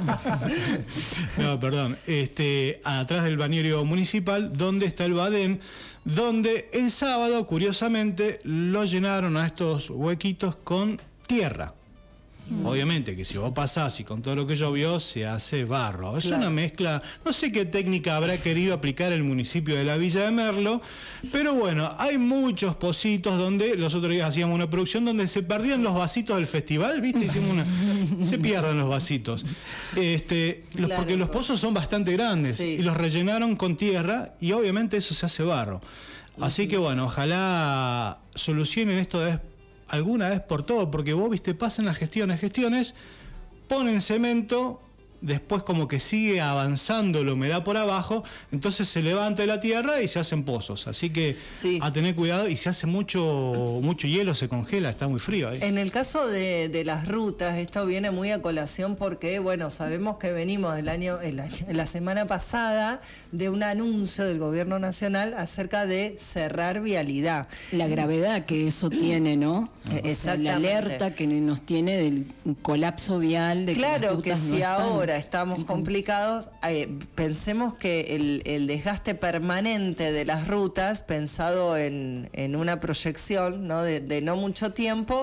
No, perdón. Atrás del balneario municipal, donde está el badén, donde el sábado, curiosamente, lo llenaron a estos huequitos con tierra. Obviamente que si vos pasás y con todo lo que llovió se hace barro. Es una mezcla, no sé qué técnica habrá querido aplicar el municipio de la Villa de Merlo, pero bueno, hay muchos pocitos donde los otros días hacíamos una producción donde se perdían los vasitos del festival, ¿viste? Se pierden los vasitos. Porque los pozos son bastante grandes, y los rellenaron con tierra, y obviamente eso se hace barro. Así que bueno, ojalá solucionen esto alguna vez por todo, porque vos viste, pasan las gestiones, ponen cemento, después como que sigue avanzando la humedad por abajo, entonces se levanta la tierra y se hacen pozos. Así que a tener cuidado, y se hace mucho hielo, se congela, está muy frío ahí. En el caso de las rutas, esto viene muy a colación porque, bueno, sabemos que venimos la semana pasada de un anuncio del gobierno nacional acerca de cerrar vialidad. La gravedad que eso tiene, ¿no? Exactamente. La alerta que nos tiene del colapso vial. Claro que si ahora estamos complicados, pensemos que el desgaste permanente de las rutas, pensado en una proyección, ¿no? de no mucho tiempo,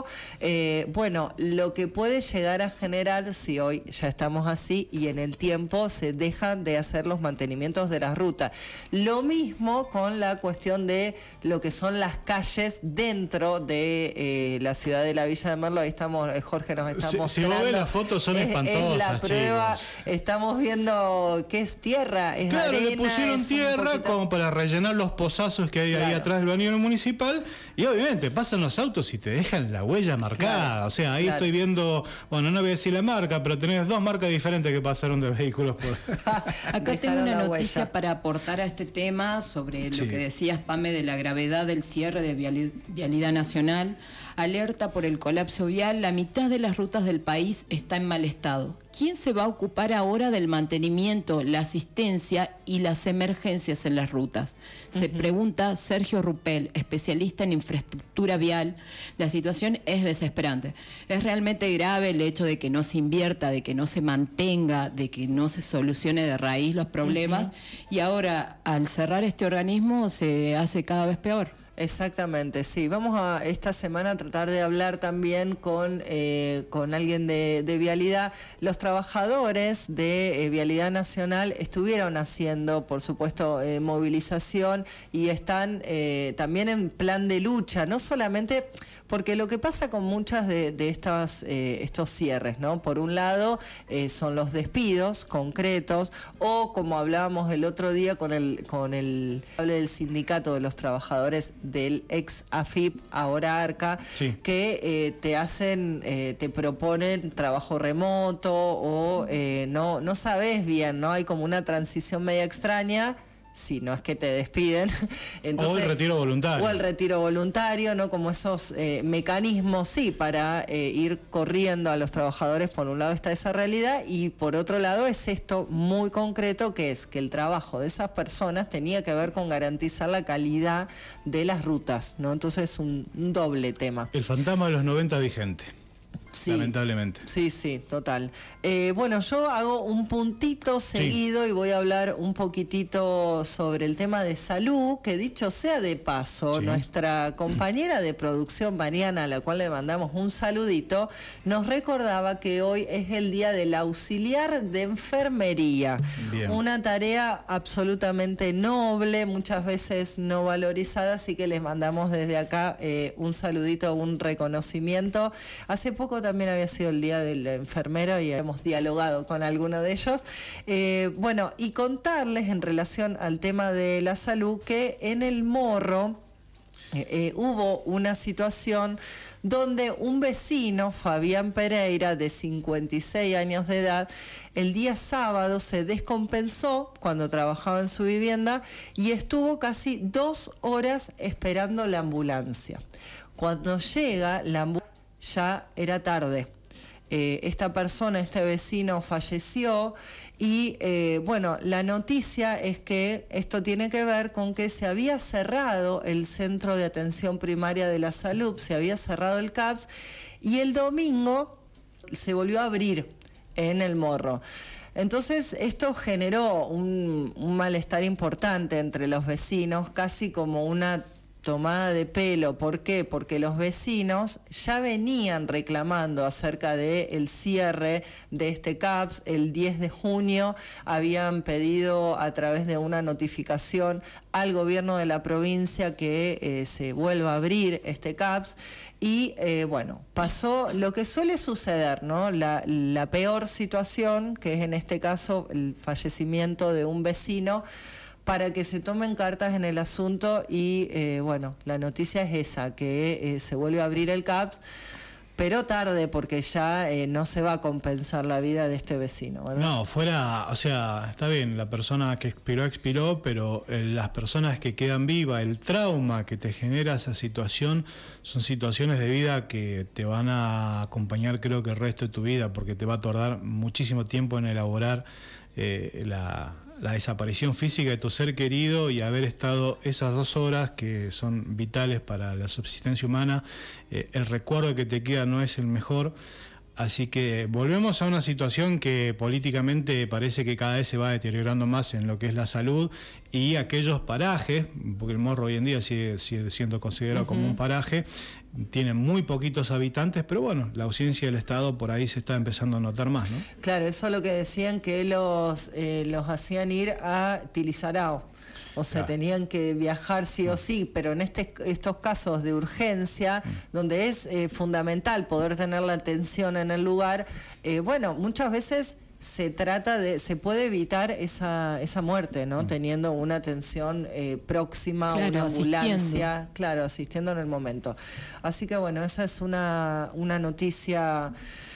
lo que puede llegar a generar, si hoy ya estamos así y en el tiempo se dejan de hacer los mantenimientos de las rutas. Lo mismo con la cuestión de lo que son las calles dentro de la ciudad de la Villa de Merlo. Ahí estamos, Jorge nos está mostrando. Si vos ves las fotos, son espantosas. Es la prueba, estamos viendo que es tierra, es arena. Claro, le pusieron tierra como para rellenar los pozazos que hay ahí atrás del balneario municipal, y obviamente pasan los autos y te dejan la huella marcada. O sea, ahí estoy viendo, bueno, no voy a decir la marca, pero tenés dos marcas diferentes que pasaron de vehículos por... Acá tengo una noticia para aportar a este tema sobre lo que decías, Pame, de la gravedad del cierre de Vialidad Nacional. Alerta por el colapso vial, la mitad de las rutas del país está en mal estado. ¿Quién se va a ocupar ahora del mantenimiento, la asistencia y las emergencias en las rutas? Se pregunta Sergio Rupel, especialista en infraestructura vial. La situación es desesperante. Es realmente grave el hecho de que no se invierta, de que no se mantenga, de que no se solucione de raíz los problemas, y ahora al cerrar este organismo se hace cada vez peor. Exactamente, sí. Vamos a esta semana a tratar de hablar también con alguien de Vialidad. Los trabajadores de Vialidad Nacional estuvieron haciendo, por supuesto, movilización y están también en plan de lucha, no solamente porque lo que pasa con muchas de estos cierres, ¿no? Por un lado son los despidos concretos o como hablábamos el otro día con el del sindicato de los trabajadores del ex AFIP, ahora ARCA, sí, que te proponen trabajo remoto o no sabes bien, ¿no? Hay como una transición media extraña. Si no es que te despiden. Entonces, o el retiro voluntario. O el retiro voluntario, ¿no? Como esos mecanismos, sí, para ir corriendo a los trabajadores. Por un lado está esa realidad y por otro lado es esto muy concreto, que es que el trabajo de esas personas tenía que ver con garantizar la calidad de las rutas, ¿no? Entonces es un doble tema. El fantasma de los 90 vigente. Sí, lamentablemente. Sí, total. Bueno, yo hago un puntito seguido y voy a hablar un poquitito sobre el tema de salud, que dicho sea de paso, nuestra compañera de producción, Mariana, a la cual le mandamos un saludito, nos recordaba que hoy es el día del auxiliar de enfermería. Bien. Una tarea absolutamente noble, muchas veces no valorizada, así que les mandamos desde acá un saludito, un reconocimiento. Hace poco también había sido el día del enfermero y hemos dialogado con alguno de ellos. Bueno, y contarles en relación al tema de la salud que en el Morro hubo una situación donde un vecino, Fabián Pereira, de 56 años de edad, el día sábado se descompensó cuando trabajaba en su vivienda y estuvo casi 2 horas esperando la ambulancia. Cuando llega la ambulancia, ya era tarde. Esta persona, este vecino, falleció y bueno, la noticia es que esto tiene que ver con que se había cerrado el Centro de Atención Primaria de la Salud, se había cerrado el CAPS y el domingo se volvió a abrir en el Morro. Entonces esto generó un malestar importante entre los vecinos, casi como una tomada de pelo. ¿Por qué? Porque los vecinos ya venían reclamando acerca del cierre de este CAPS. El 10 de junio habían pedido a través de una notificación al gobierno de la provincia que se vuelva a abrir este CAPS y bueno, pasó lo que suele suceder, ¿no? La peor situación, que es en este caso el fallecimiento de un vecino, para que se tomen cartas en el asunto y bueno, la noticia es esa, que se vuelve a abrir el CAPS, pero tarde porque ya no se va a compensar la vida de este vecino, ¿verdad? No, o sea, está bien, la persona que expiró, pero las personas que quedan vivas, el trauma que te genera esa situación, son situaciones de vida que te van a acompañar creo que el resto de tu vida, porque te va a tardar muchísimo tiempo en elaborar la desaparición física de tu ser querido y haber estado esas 2 horas que son vitales para la subsistencia humana. El recuerdo que te queda no es el mejor, así que volvemos a una situación que políticamente parece que cada vez se va deteriorando más en lo que es la salud y aquellos parajes, porque el Morro hoy en día sigue siendo considerado como un paraje, tiene muy poquitos habitantes, pero bueno, la ausencia del Estado por ahí se está empezando a notar más, ¿no? Claro, eso es lo que decían, que los hacían ir a Tilizarao. O sea, tenían que viajar sí o sí, pero en estos casos de urgencia, donde es fundamental poder tener la atención en el lugar, bueno, muchas veces se puede evitar esa muerte, ¿no? Teniendo una atención próxima, una ambulancia, asistiendo en el momento. Así que bueno, esa es una noticia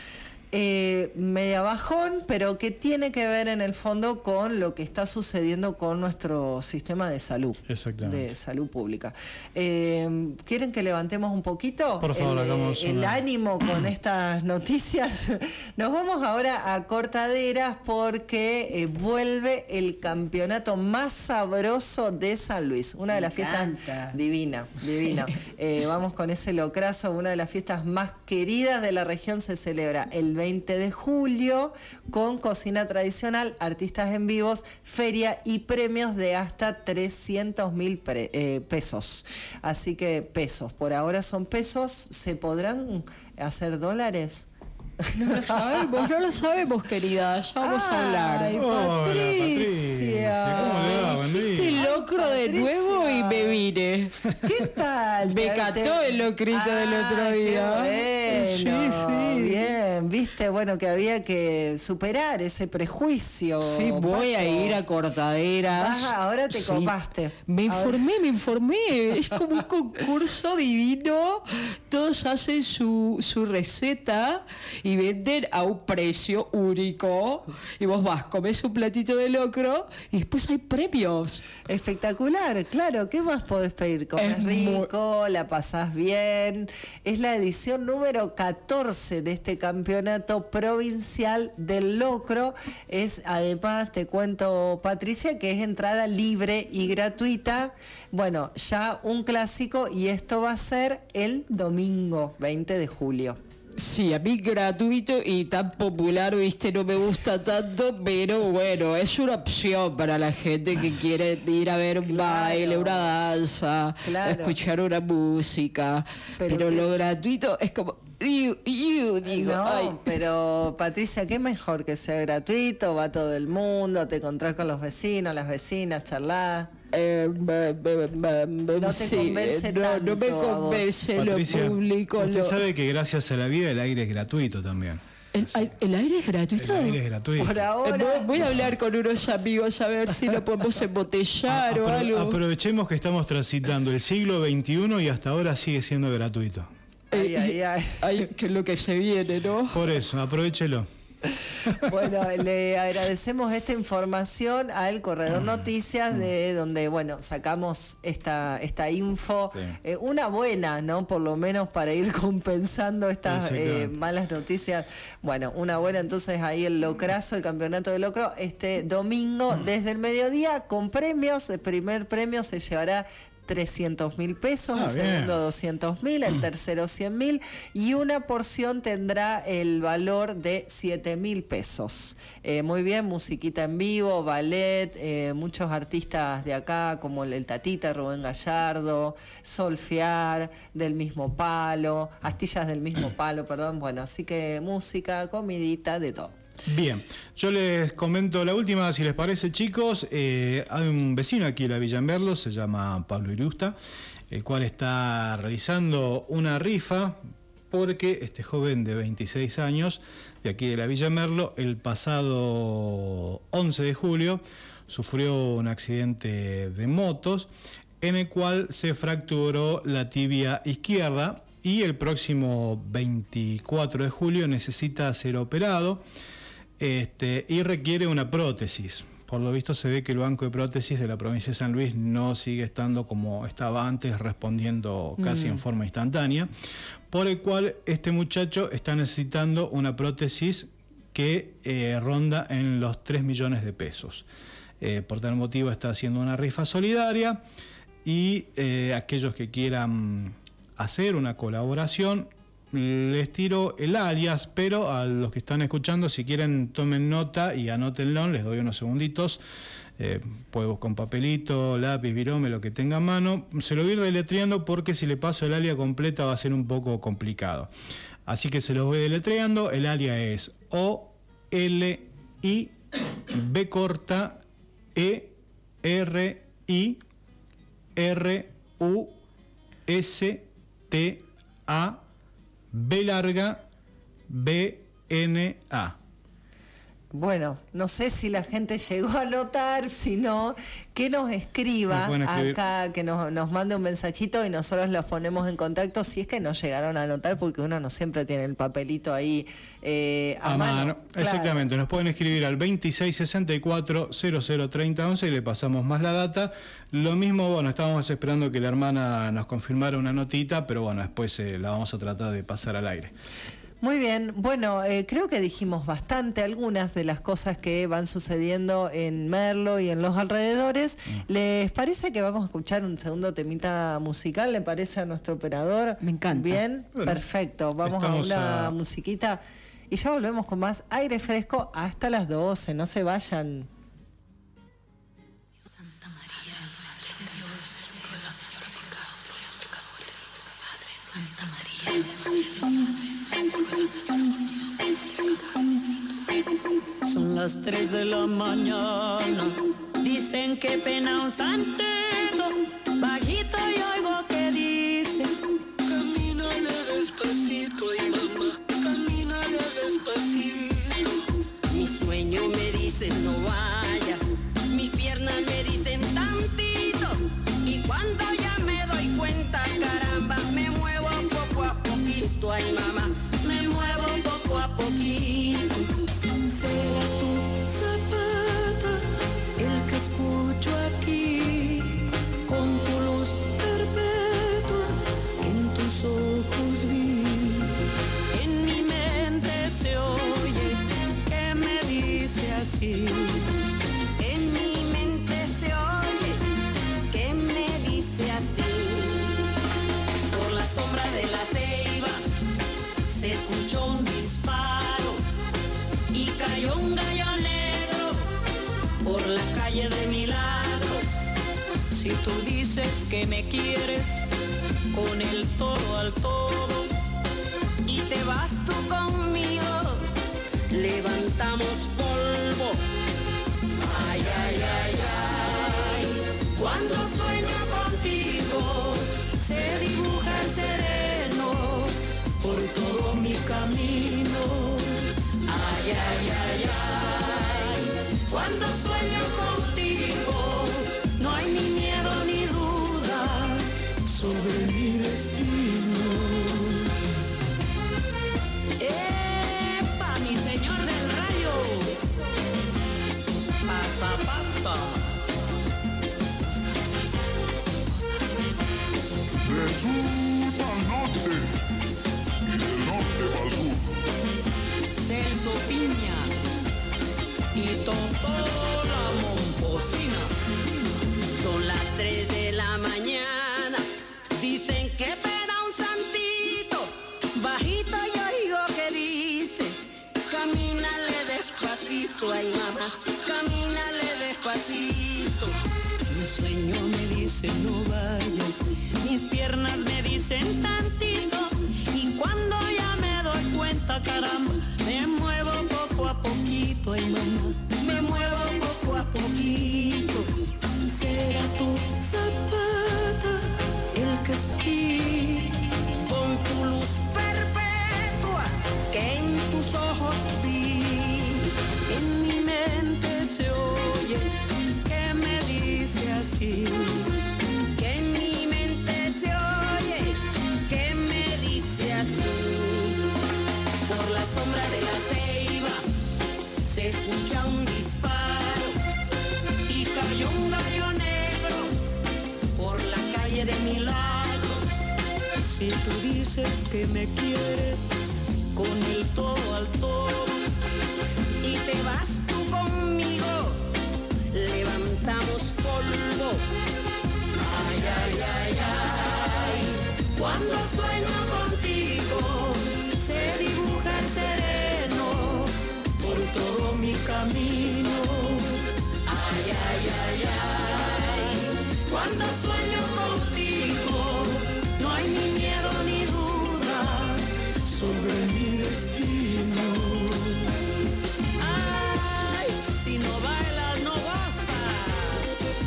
media bajón, pero que tiene que ver en el fondo con lo que está sucediendo con nuestro sistema de salud, de salud pública. ¿Quieren que levantemos un poquito por favor, el ánimo con estas noticias? Nos vamos ahora a Cortaderas porque vuelve el campeonato más sabroso de San Luis, una de las fiestas divina. Vamos con ese locrazo, una de las fiestas más queridas de la región, se celebra el 20 de julio con cocina tradicional, artistas en vivos, feria y premios de hasta 300.000 pesos. Así que pesos, por ahora son pesos. ¿Se podrán hacer dólares? No lo sabemos, querida. Ya vamos a hablar. Ay, Patricia. ¿Cómo le va? Buen día. Hiciste locro de nuevo y me vine. ¿Qué tal? Me cató el locrito del otro día. Qué bueno. Sí. Bien, viste, bueno, que había que superar ese prejuicio. Sí, voy a ir a cortaderas. Ahora te copaste. Me informé. Es como un concurso divino. Todos hacen su receta y venden a un precio único. Y vos vas, comés un platito de locro y después hay premios. Espectacular, claro. ¿Qué más podés pedir? Comés rico, la pasás bien. Es la edición número 14 de este campeonato provincial del locro. Es, además, te cuento, Patricia, que es entrada libre y gratuita. Bueno, ya un clásico, y esto va a ser el domingo 20 de julio. Sí, a mí gratuito y tan popular, viste, no me gusta tanto, pero bueno, es una opción para la gente que quiere ir a ver un baile, una danza, escuchar una música, pero lo gratuito es como... digo, no, ay. Pero Patricia, qué mejor que sea gratuito, va todo el mundo, te encontrás con los vecinos, las vecinas, charlás. No te convence tanto. No me convence Patricia, lo público. Usted sabe que gracias a la vida el aire es gratuito también. ¿El aire es gratuito? El aire es gratuito. Por ahora. Voy a hablar con unos amigos a ver si lo podemos embotellar o algo. Aprovechemos que estamos transitando el siglo XXI y hasta ahora sigue siendo gratuito. Ay, que es lo que se viene, ¿no? Por eso, aprovechelo. Bueno, le agradecemos esta información al Corredor Noticias, de donde, bueno, sacamos esta info, una buena, ¿no? Por lo menos para ir compensando estas malas noticias. Bueno, una buena, entonces ahí el locrazo, el campeonato de locro, este domingo desde el mediodía con premios. El primer premio se llevará 300.000 pesos, el segundo 200.000, el tercero 100.000 y una porción tendrá el valor de 7.000 pesos. Muy bien, musiquita en vivo, ballet, muchos artistas de acá como el Tatita, Rubén Gallardo, Solfear, del mismo palo, Astillas del mismo palo, perdón. Bueno, así que música, comidita, de todo. Bien, yo les comento la última, si les parece, chicos. Hay un vecino aquí en la Villa Merlo, se llama Pablo Irusta, el cual está realizando una rifa porque este joven de 26 años de aquí de la Villa Merlo, el pasado 11 de julio sufrió un accidente de motos en el cual se fracturó la tibia izquierda y el próximo 24 de julio necesita ser operado. Y requiere una prótesis. Por lo visto se ve que el banco de prótesis de la provincia de San Luis no sigue estando como estaba antes, respondiendo casi en forma instantánea, por el cual este muchacho está necesitando una prótesis que ronda en los 3 millones de pesos. Por tal motivo está haciendo una rifa solidaria y aquellos que quieran hacer una colaboración, les tiro el alias, pero a los que están escuchando, si quieren, tomen nota y anótenlo, les doy unos segunditos. Puede buscar un papelito, lápiz, virome, lo que tenga a mano. Se lo voy a ir deletreando porque si le paso el alias completa va a ser un poco complicado. Así que se los voy deletreando. El alias es OLIBcorta BNA. Bueno, no sé si la gente llegó a notar, si no, que nos escriba acá, que nos mande un mensajito y nosotros los ponemos en contacto si es que nos llegaron a notar, porque uno no siempre tiene el papelito ahí a mano. Claro. Exactamente, nos pueden escribir al 2664-003011 y le pasamos más la data. Lo mismo, bueno, estábamos esperando que la hermana nos confirmara una notita, pero bueno, después la vamos a tratar de pasar al aire. Muy bien, bueno, creo que dijimos bastante algunas de las cosas que van sucediendo en Merlo y en los alrededores. ¿Les parece que vamos a escuchar un segundo temita musical? ¿Le parece a nuestro operador? Me encanta. Bien, bueno, perfecto. Vamos a una musiquita y ya volvemos con más aire fresco hasta las 12. No se vayan. Son las 3 de la mañana, dicen que pena un santeto, bajito y oigo que dice: camínale despacito, ay mamá, camínale despacito. Mi sueño me dice no vaya, mis piernas me dicen tantito, y cuando ya me doy cuenta, caramba, me muevo poco a poquito, ay mamá, me muevo poco a poquito. Serás tú, Zapata, el que escucho aquí, con tu luz perpetua en tus ojos vi. En mi mente se oye que me dice así. En mi mente se oye que me dice así. Por la sombra de la ceiba se escuchó un disparo y cayó un gallo negro por la calle de Milagros. Si tú dices que me quieres con el todo al todo y te vas tú conmigo, levantamos polvo. Ay, ay, ay, ay, cuando sueño contigo se dibuja el sereno por todo mi camino. Ay, ay, ay, ay, cuando sueño contigo no hay ni miedo ni duda sobre mi destino. ¡Epa, mi señor del rayo! Pasa, pasa. Del sur al norte y del norte al sur. Celso Piña y Totó la Momposina. Son las 3 de la mañana, dicen que pena un santito, bajito yo oigo que dice: camínale despacito, ay mamá, camínale despacito. Mi sueño me dice no vayas, mis piernas me dicen tantito, y cuando ya me doy cuenta, caramba, me muevo poco a poquito, ay mamá, me muevo poco a poquito. Será tu Zapata el que esquí con tu luz perpetua que en tus ojos vi. En mi mente se oye que me dice así. Que en mi mente se oye que me dice así. Por la sombra de la ceiba se escucha un disparo y cayó un gallo negro por la calle de Milagros. Si tú dices que me quieres con el todo al todo y te vas tú conmigo, levantamos polvo. Ay, ay, ay, ay, cuando sueño contigo se dibuja el sereno por todo mi camino. Ay, ay, ay, ay, cuando sueño contigo no hay ni miedo ni duda sobre mi destino. Ay, si no bailas no gozas,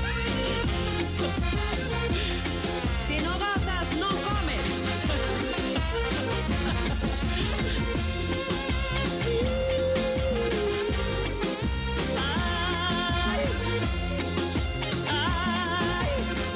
si no gozas no comes. Ay, ay.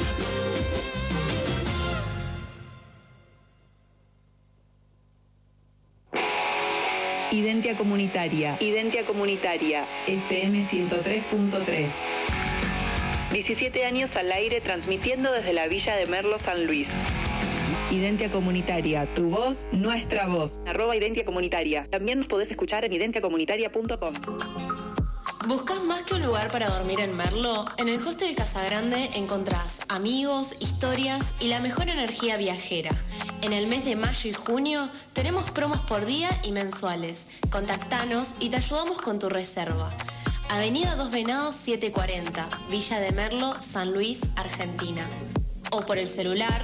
Identia Comunitaria. Identia Comunitaria. FM 103.3. 17 años al aire transmitiendo desde la Villa de Merlo, San Luis. Identia Comunitaria, tu voz, nuestra voz. @Identia Comunitaria. También nos podés escuchar en identiacomunitaria.com. ¿Buscas más que un lugar para dormir en Merlo? En el Hostel Casagrande encontrás amigos, historias y la mejor energía viajera. En el mes de mayo y junio tenemos promos por día y mensuales. Contactanos y te ayudamos con tu reserva. Avenida Dos Venados 740, Villa de San Luis, Argentina. O por el celular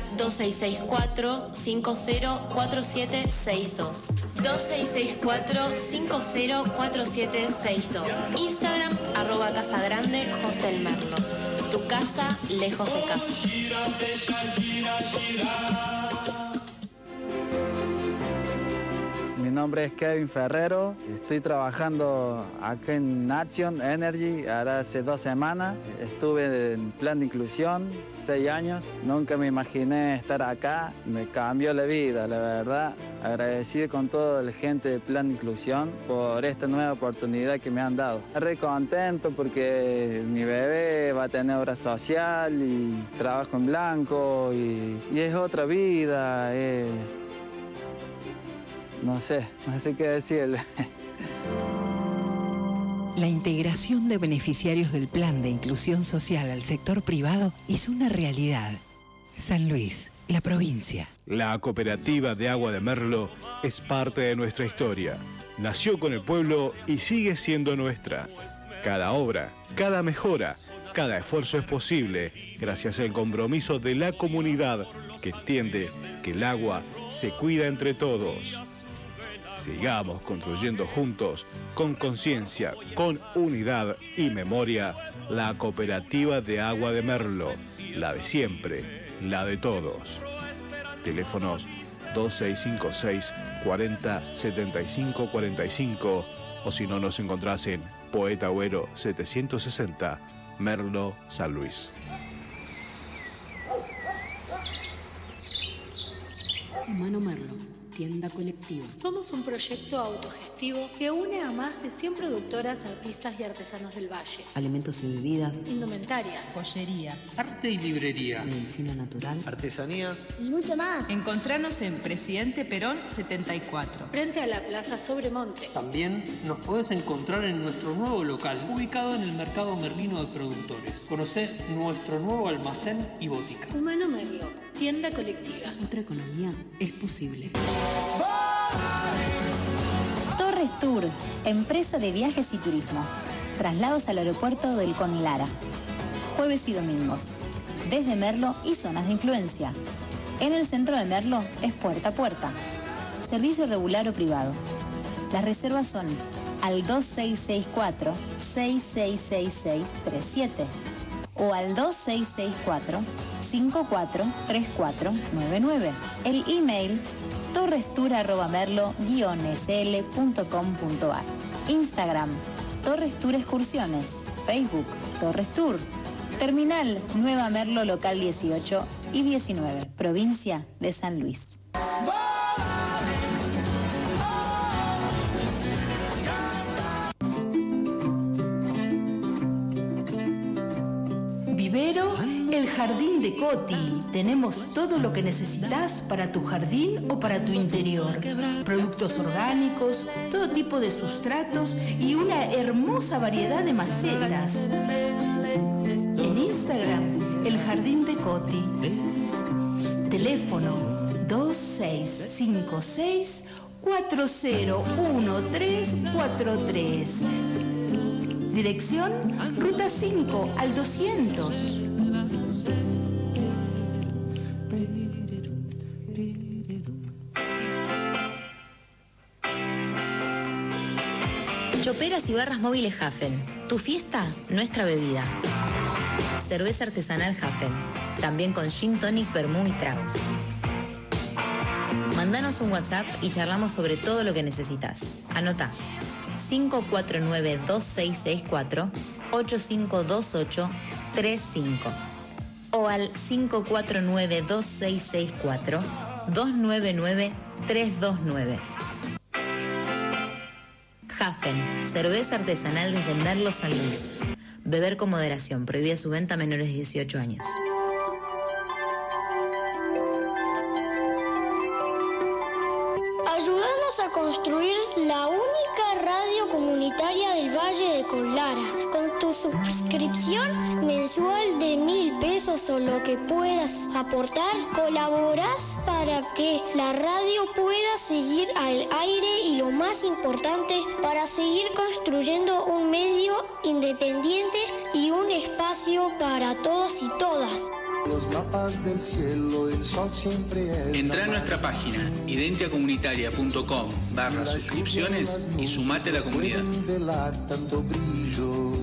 2664-504762. 2664-504762. Instagram @Casagrande Hostel Merlo. Tu casa lejos de casa. Mi nombre es Kevin Ferrero, estoy trabajando acá en Action Energy ahora hace 2 semanas. Estuve en plan de inclusión 6 años, nunca me imaginé estar acá, me cambió la vida, la verdad. Agradecido con toda la gente de plan de inclusión por esta nueva oportunidad que me han dado. Re contento porque mi bebé va a tener obra social y trabajo en blanco y es otra vida. No sé qué decirle. La integración de beneficiarios del Plan de Inclusión Social al sector privado es una realidad. San Luis, la provincia. La Cooperativa de Agua de Merlo es parte de nuestra historia. Nació con el pueblo y sigue siendo nuestra. Cada obra, cada mejora, cada esfuerzo es posible gracias al compromiso de la comunidad que entiende que el agua se cuida entre todos. Sigamos construyendo juntos, con conciencia, con unidad y memoria, la Cooperativa de Agua de Merlo, la de siempre, la de todos. Teléfonos 2656 40 75 45 o si no nos encontrás en Poeta Agüero 760, Merlo, San Luis. Humano Merlo, tienda colectiva. Somos un proyecto autogestivo que une a más de 100 productoras, artistas y artesanos del Valle. Alimentos y bebidas, indumentaria, joyería, arte y librería, medicina natural, artesanías y mucho más. Encontranos en Presidente Perón 74, frente a la Plaza Sobremonte. También nos podés encontrar en nuestro nuevo local, ubicado en el Mercado Merlino de Productores. Conocé nuestro nuevo almacén y botica. Humano Merlo, tienda colectiva. Otra economía es posible. Torres Tour, empresa de viajes y turismo. Traslados al aeropuerto del Conlara. Jueves y domingos. Desde Merlo y zonas de influencia. En el centro de Merlo es puerta a puerta. Servicio regular o privado. Las reservas son al 2664-666637 o al 2664-543499. El email torrestour@merlo-sl.com.ar. Instagram Torres Tour Excursiones. Facebook Torres Tour. Terminal Nueva Merlo local 18 y 19, provincia de San Luis. Vivero El Jardín de Coti. Tenemos todo lo que necesitas para tu jardín o para tu interior. Productos orgánicos, todo tipo de sustratos y una hermosa variedad de macetas. En Instagram, El Jardín de Coti. Teléfono 2656 401343. Dirección Ruta 5 al 200. Choperas y barras móviles Hafen. Tu fiesta, nuestra bebida. Cerveza artesanal Hafen. También con gin tonic, vermú y tragos. Mandanos un WhatsApp y charlamos sobre todo lo que necesitas. Anota 549-2664-8528-35 o al 549-2664-299-329. Hafen, cerveza artesanal desde Merlo, San Luis. Beber con moderación, prohibida su venta a menores de 18 años. Ayúdanos a construir la única radio comunitaria del Valle de Conlara. Con tu tu suscripción mensual de 1.000 pesos o lo que puedas aportar, colaborás para que la radio pueda seguir al aire y lo más importante, para seguir construyendo un medio independiente y un espacio para todos y todas. Los mapas del cielo, el sol siempre es. Entrá a nuestra página identiacomunitaria.com/suscripciones y sumate a la comunidad. Tanto brillo.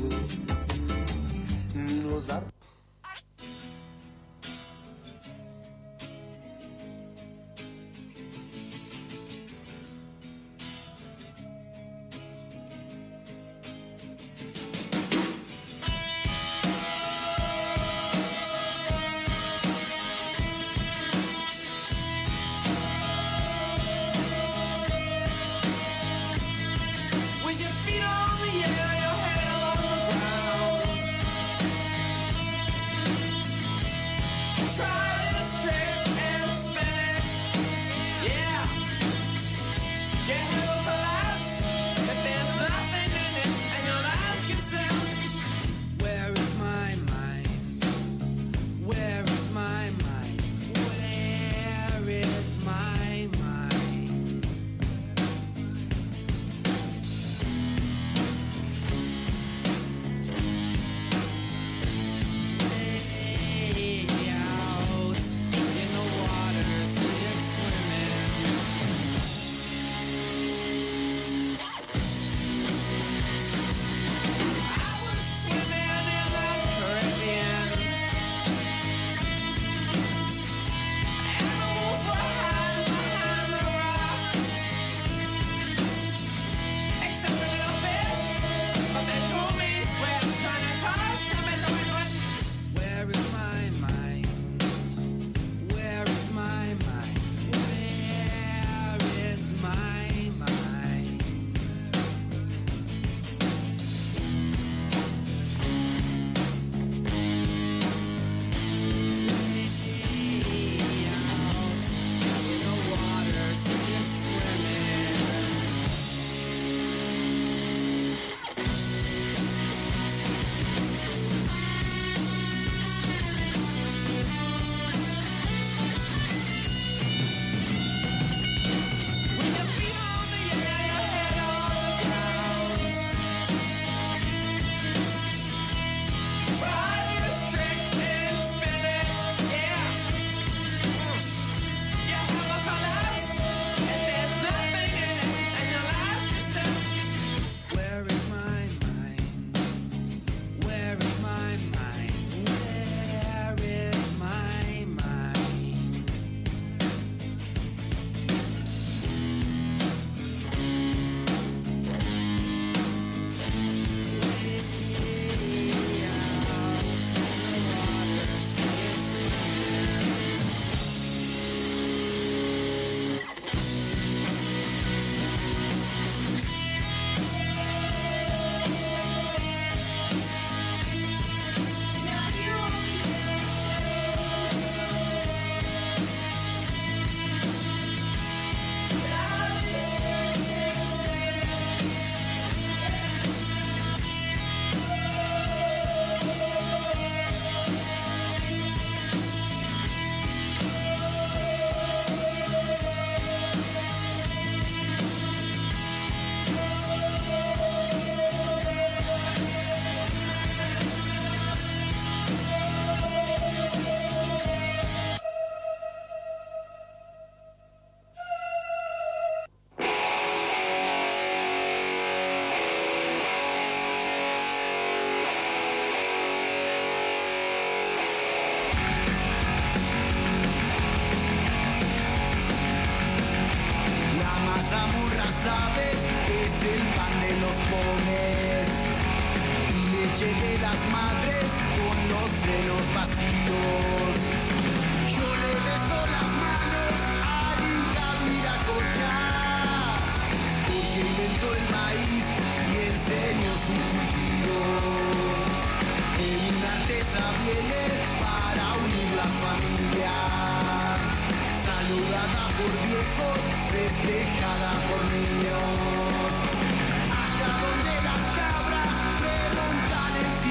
Allá donde las cabras preguntan el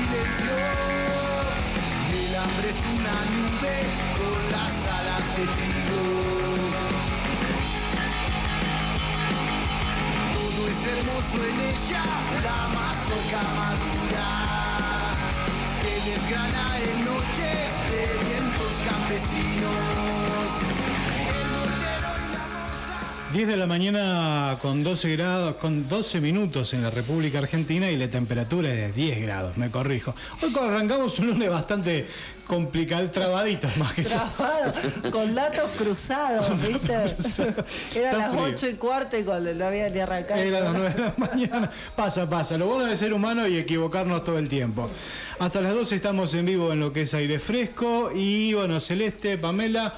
nube con las alas de trigo. Todo es hermoso en ella, la mazorca madura que desgrana en noches de vientos campesinos. 10 de la mañana con 12 grados, con 12 minutos en la República Argentina y la temperatura es de 10 grados, me corrijo. Hoy arrancamos un lunes bastante complicado, trabaditos más que trabado, con datos cruzados, ¿viste? Eran las 8:15 y cuando no había ni arrancado. Eran las 9 de la mañana. Pasa. Lo bueno de ser humano y equivocarnos todo el tiempo. Hasta las 12 estamos en vivo en lo que es Aire Fresco. Y bueno, Celeste, Pamela,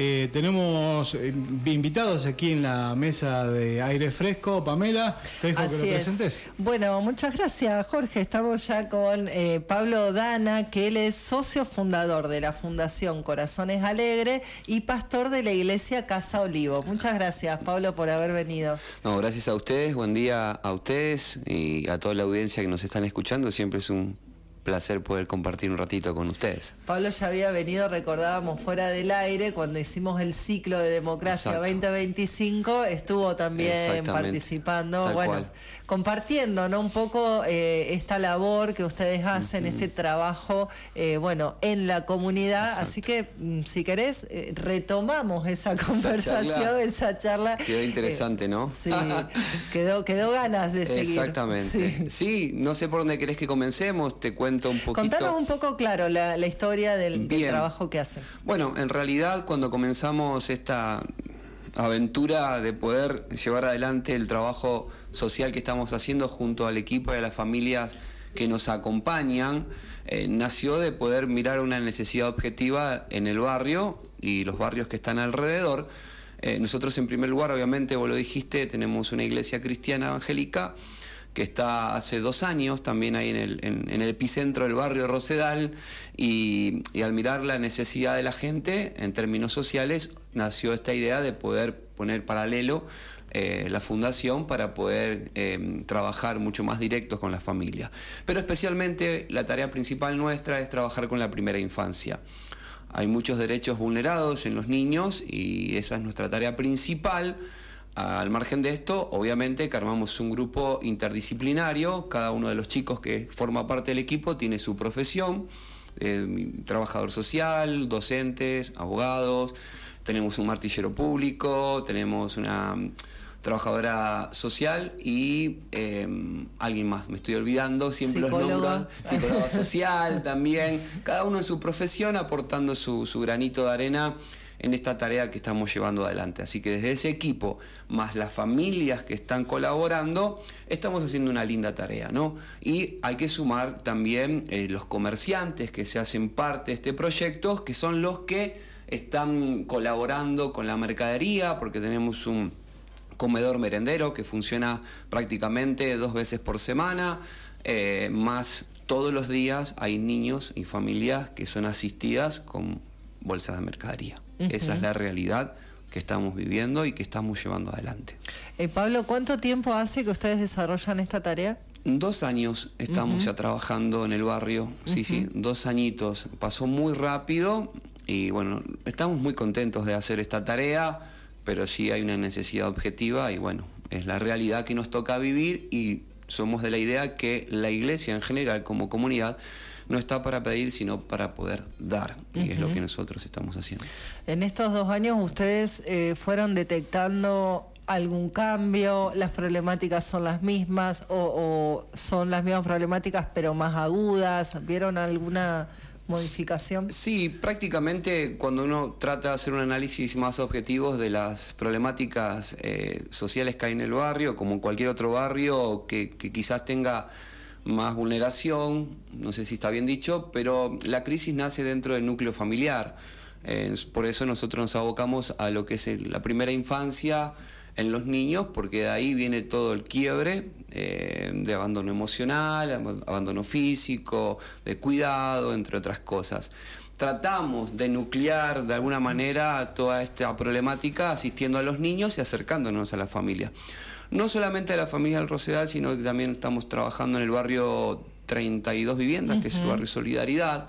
tenemos invitados aquí en la mesa de Aire Fresco. Pamela, te dejo que lo presentes. Bueno, muchas gracias, Jorge. Estamos ya con Pablo Dana, que él es socio fundador de la Fundación Corazones Alegre y pastor de la Iglesia Casa Olivo. Muchas gracias, Pablo, por haber venido. No, gracias a ustedes, buen día a ustedes y a toda la audiencia que nos están escuchando. Siempre es un placer poder compartir un ratito con ustedes. Pablo ya había venido, recordábamos fuera del aire, cuando hicimos el ciclo de Democracia 2025, estuvo también participando, compartiendo, ¿no? Un poco esta labor que ustedes hacen, este trabajo, en la comunidad. Así que, si querés, retomamos esa conversación, esa charla. Quedó interesante, ¿no? Sí, quedó ganas de seguir. Exactamente. Sí, no sé por dónde querés que comencemos, te cuento un poquito. Contanos un poco, claro, la historia del trabajo que hacen. Bueno, en realidad cuando comenzamos esta aventura de poder llevar adelante el trabajo social que estamos haciendo junto al equipo y a las familias que nos acompañan, nació de poder mirar una necesidad objetiva en el barrio y los barrios que están alrededor. Nosotros en primer lugar, obviamente, vos lo dijiste, tenemos una iglesia cristiana evangélica que está hace 2 años también ahí en el epicentro del barrio Rosedal, y al mirar la necesidad de la gente en términos sociales nació esta idea de poder poner paralelo la fundación para poder trabajar mucho más directos con las familias. Pero especialmente la tarea principal nuestra es trabajar con la primera infancia. Hay muchos derechos vulnerados en los niños y esa es nuestra tarea principal. Al margen de esto, obviamente que armamos un grupo interdisciplinario, cada uno de los chicos que forma parte del equipo tiene su profesión, trabajador social, docentes, abogados, tenemos un martillero público, tenemos una trabajadora social y alguien más, me estoy olvidando, siempre los nombro, psicóloga social también, cada uno en su profesión aportando su granito de arena en esta tarea que estamos llevando adelante. Así que desde ese equipo, más las familias que están colaborando, estamos haciendo una linda tarea, ¿no? Y hay que sumar también los comerciantes que se hacen parte de este proyecto, que son los que están colaborando con la mercadería, porque tenemos un comedor merendero que funciona prácticamente 2 veces por semana, más todos los días hay niños y familias que son asistidas con bolsas de mercadería. Esa es la realidad que estamos viviendo y que estamos llevando adelante. Pablo, ¿cuánto tiempo hace que ustedes desarrollan esta tarea? 2 años estamos ya trabajando en el barrio, sí, 2 añitos. Pasó muy rápido y bueno, estamos muy contentos de hacer esta tarea, pero sí hay una necesidad objetiva y bueno, es la realidad que nos toca vivir y somos de la idea que la iglesia en general como comunidad no está para pedir, sino para poder dar. Y es lo que nosotros estamos haciendo. En estos 2 años ustedes fueron detectando algún cambio, las problemáticas son las mismas o son las mismas problemáticas pero más agudas, ¿vieron alguna modificación? Sí, prácticamente cuando uno trata de hacer un análisis más objetivo de las problemáticas sociales que hay en el barrio, como en cualquier otro barrio que quizás tenga más vulneración, no sé si está bien dicho, pero la crisis nace dentro del núcleo familiar. Por eso nosotros nos abocamos a lo que es la primera infancia en los niños, porque de ahí viene todo el quiebre de abandono emocional, abandono físico, de cuidado, entre otras cosas. Tratamos de nuclear de alguna manera toda esta problemática asistiendo a los niños y acercándonos a la familia. No solamente a la familia del Rosedal, sino que también estamos trabajando en el barrio 32 Viviendas, que es el barrio Solidaridad,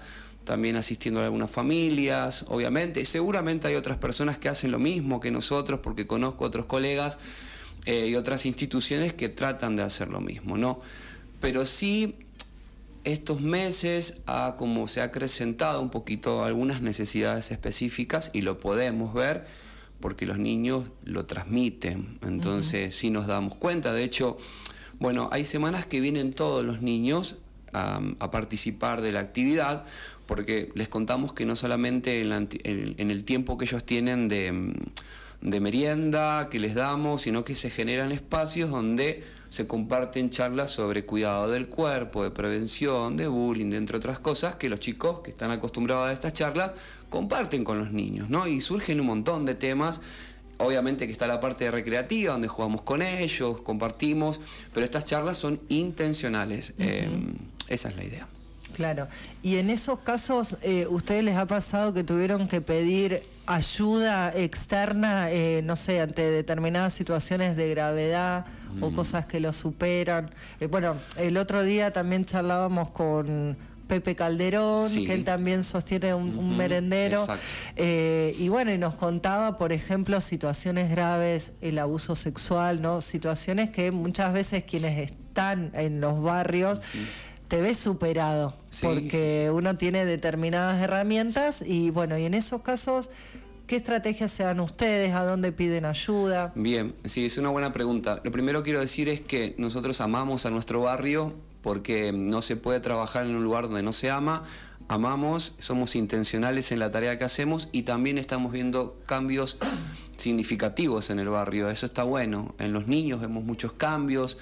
también asistiendo a algunas familias, obviamente. Seguramente hay otras personas que hacen lo mismo que nosotros, porque conozco otros colegas y otras instituciones que tratan de hacer lo mismo, ¿no? Pero sí, estos meses como se ha acrecentado un poquito algunas necesidades específicas, y lo podemos ver porque los niños lo transmiten, entonces sí nos damos cuenta. De hecho, bueno, hay semanas que vienen todos los niños a participar de la actividad, porque les contamos que no solamente en el tiempo que ellos tienen de merienda que les damos, sino que se generan espacios donde se comparten charlas sobre cuidado del cuerpo, de prevención, de bullying, entre otras cosas, que los chicos que están acostumbrados a estas charlas comparten con los niños, ¿no? Y surgen un montón de temas. Obviamente que está la parte recreativa, donde jugamos con ellos, compartimos, pero estas charlas son intencionales. Esa es la idea. Claro. Y en esos casos, ¿ustedes les ha pasado que tuvieron que pedir ayuda externa, no sé, ante determinadas situaciones de gravedad o cosas que lo superan? Bueno, el otro día también charlábamos con Pepe Calderón, sí, que él también sostiene un merendero, y bueno, y nos contaba, por ejemplo, situaciones graves, el abuso sexual, ¿no? Situaciones que muchas veces quienes están en los barrios te ves superado, porque uno tiene determinadas herramientas, y bueno, y en esos casos, ¿qué estrategias se dan ustedes? ¿A dónde piden ayuda? Bien, sí, es una buena pregunta. Lo primero que quiero decir es que nosotros amamos a nuestro barrio, porque no se puede trabajar en un lugar donde no se ama. Amamos, somos intencionales en la tarea que hacemos, y también estamos viendo cambios significativos en el barrio. Eso está bueno. En los niños vemos muchos cambios.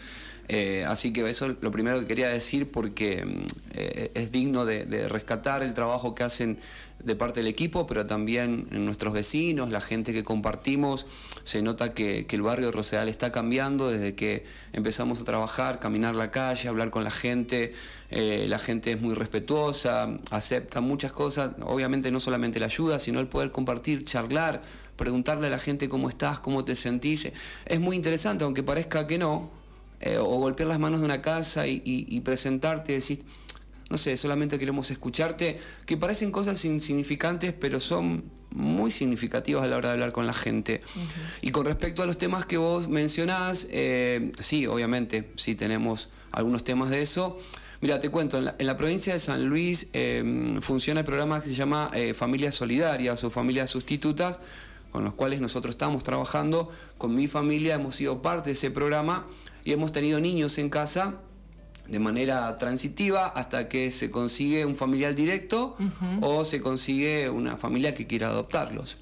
Así que eso es lo primero que quería decir, porque es digno de rescatar el trabajo que hacen de parte del equipo, pero también en nuestros vecinos, la gente que compartimos. Se nota que el barrio de Rosedal está cambiando desde que empezamos a trabajar, caminar la calle, hablar con la gente. La gente es muy respetuosa, acepta muchas cosas, obviamente no solamente la ayuda, sino el poder compartir, charlar, preguntarle a la gente cómo estás, cómo te sentís. Es muy interesante, aunque parezca que no. O golpear las manos de una casa y presentarte y decir, no sé, solamente queremos escucharte, que parecen cosas insignificantes, pero son muy significativas a la hora de hablar con la gente. Y con respecto a los temas que vos mencionás, sí, obviamente, sí tenemos algunos temas de eso. Mira, te cuento, en la provincia de San Luis funciona el programa que se llama Familias Solidarias o Familias Sustitutas, con los cuales nosotros estamos trabajando. Con mi familia hemos sido parte de ese programa, y hemos tenido niños en casa de manera transitiva hasta que se consigue un familiar directo o se consigue una familia que quiera adoptarlos.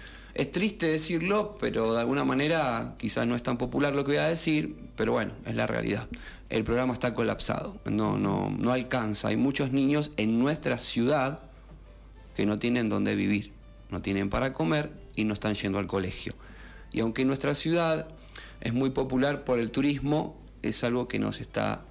Es triste decirlo, pero de alguna manera quizás no es tan popular lo que voy a decir, pero bueno, es la realidad. El programa está colapsado, no alcanza. Hay muchos niños en nuestra ciudad que no tienen dónde vivir, no tienen para comer y no están yendo al colegio. Y aunque nuestra ciudad es muy popular por el turismo, es algo que no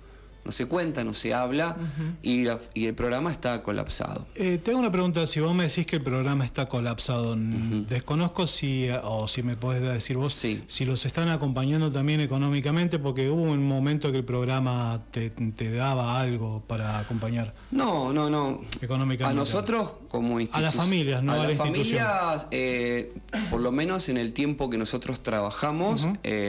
se cuenta, no se habla, y el programa está colapsado. Tengo una pregunta, si vos me decís que el programa está colapsado, desconozco si me podés decir vos, si los están acompañando también económicamente, porque hubo un momento que el programa te daba algo para acompañar. No. Económicamente. A nosotros como institución. A las familias, no a la institución. A las familias, por lo menos en el tiempo que nosotros trabajamos,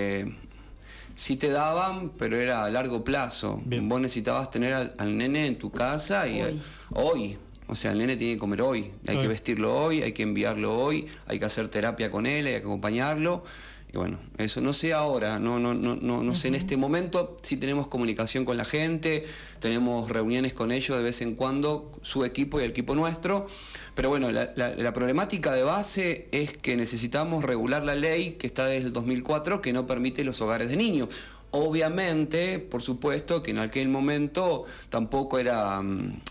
sí te daban, pero era a largo plazo. Bien. Vos necesitabas tener al nene en tu casa y hoy. O sea, el nene tiene que comer hoy. Hay que vestirlo hoy, hay que enviarlo hoy, hay que hacer terapia con él, hay que acompañarlo. Y bueno, eso no sé ahora, no sé en este momento. Sí tenemos comunicación con la gente, tenemos reuniones con ellos de vez en cuando, su equipo y el equipo nuestro. Pero bueno, la problemática de base es que necesitamos regular la ley que está desde el 2004, que no permite los hogares de niños. Obviamente, por supuesto, que en aquel momento tampoco era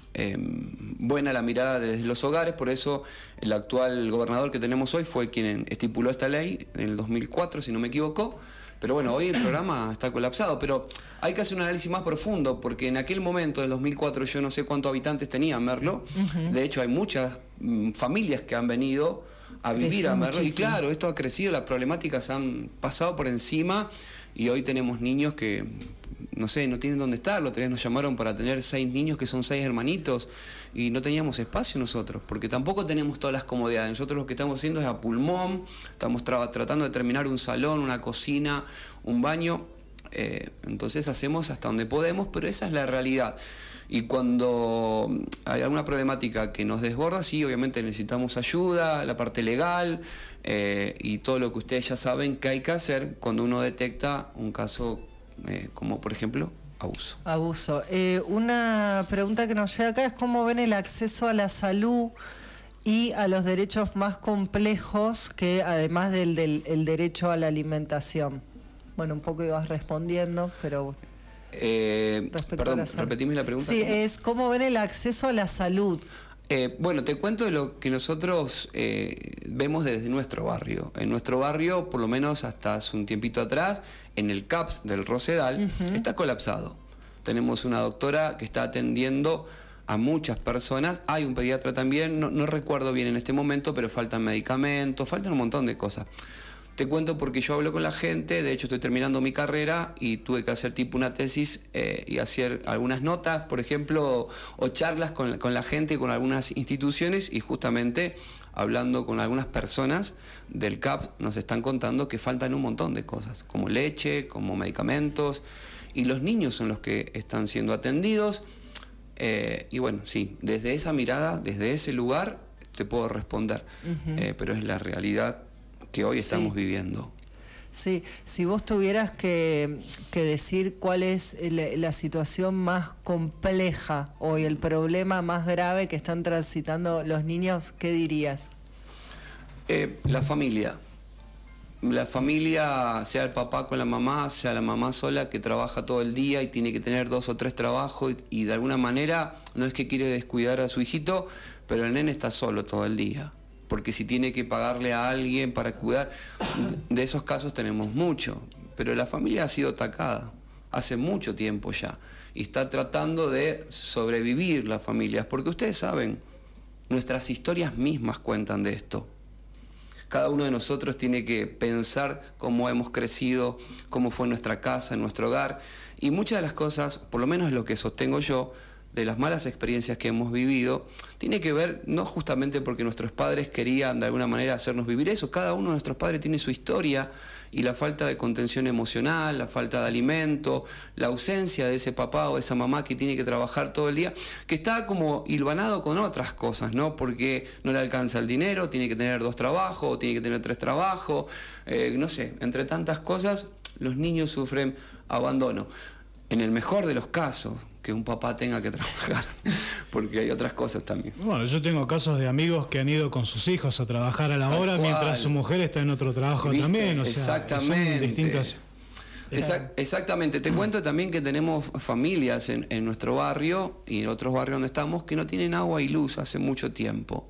buena la mirada desde los hogares, por eso el actual gobernador que tenemos hoy fue quien estipuló esta ley en el 2004, si no me equivoco. Pero bueno, hoy el programa está colapsado, pero hay que hacer un análisis más profundo, porque en aquel momento, del 2004, yo no sé cuántos habitantes tenía Merlo. De hecho, hay muchas familias que han venido a vivir a Merlo. Y claro, esto ha crecido, las problemáticas han pasado por encima. y hoy tenemos niños que, no sé, no tienen dónde estar. Los otro día nos llamaron para tener 6 niños que son 6 hermanitos y no teníamos espacio nosotros, porque tampoco tenemos todas las comodidades. Nosotros lo que estamos haciendo es a pulmón, estamos tratando de terminar un salón, una cocina, un baño, entonces hacemos hasta donde podemos, pero esa es la realidad. Y cuando hay alguna problemática que nos desborda, sí, obviamente necesitamos ayuda, la parte legal y todo lo que ustedes ya saben que hay que hacer cuando uno detecta un caso como, por ejemplo, abuso. Abuso. Una pregunta que nos llega acá es cómo ven el acceso a la salud y a los derechos más complejos que además del el derecho a la alimentación. Bueno, un poco ibas respondiendo, pero... perdón, repetime la pregunta. Sí, es cómo ven el acceso a la salud. Bueno, te cuento de lo que nosotros vemos desde nuestro barrio. En nuestro barrio, por lo menos hasta hace un tiempito atrás, en el CAPS del Rosedal, está colapsado. Tenemos una doctora que está atendiendo a muchas personas. Hay un pediatra también, no recuerdo bien en este momento, pero faltan medicamentos, faltan un montón de cosas. Te cuento porque yo hablo con la gente, de hecho estoy terminando mi carrera y tuve que hacer tipo una tesis y hacer algunas notas, por ejemplo, o charlas con la gente, con algunas instituciones, y justamente hablando con algunas personas del CAP nos están contando que faltan un montón de cosas, como leche, como medicamentos, y los niños son los que están siendo atendidos. Y bueno, sí, desde esa mirada, desde ese lugar, te puedo responder, pero es la realidad que hoy estamos viviendo. Sí, si vos tuvieras que decir cuál es la situación más compleja hoy, el problema más grave que están transitando los niños, ¿qué dirías? La familia. La familia, sea el papá con la mamá, sea la mamá sola que trabaja todo el día y tiene que tener 2 o 3 trabajos y de alguna manera no es que quiere descuidar a su hijito, pero el nene está solo todo el día. Porque si tiene que pagarle a alguien para cuidar, de esos casos tenemos mucho, pero la familia ha sido atacada hace mucho tiempo ya y está tratando de sobrevivir las familias, porque ustedes saben, nuestras historias mismas cuentan de esto. Cada uno de nosotros tiene que pensar cómo hemos crecido, cómo fue nuestra casa, nuestro hogar, y muchas de las cosas, por lo menos lo que sostengo yo, de las malas experiencias que hemos vivido, tiene que ver no justamente porque nuestros padres querían de alguna manera hacernos vivir eso. Cada uno de nuestros padres tiene su historia y la falta de contención emocional, la falta de alimento, la ausencia de ese papá o esa mamá que tiene que trabajar todo el día, que está como hilvanado con otras cosas, ¿no? Porque no le alcanza el dinero, tiene que tener 2 trabajos, o tiene que tener 3 trabajos, no sé, entre tantas cosas, los niños sufren abandono. En el mejor de los casos, que un papá tenga que trabajar, porque hay otras cosas también. Bueno, yo tengo casos de amigos que han ido con sus hijos a trabajar a la hora mientras su mujer está en otro trabajo. ¿Viste? También, o sea, exactamente. Son distintas... Exactamente, te cuento también que tenemos familias en nuestro barrio y en otros barrios donde estamos que no tienen agua y luz hace mucho tiempo.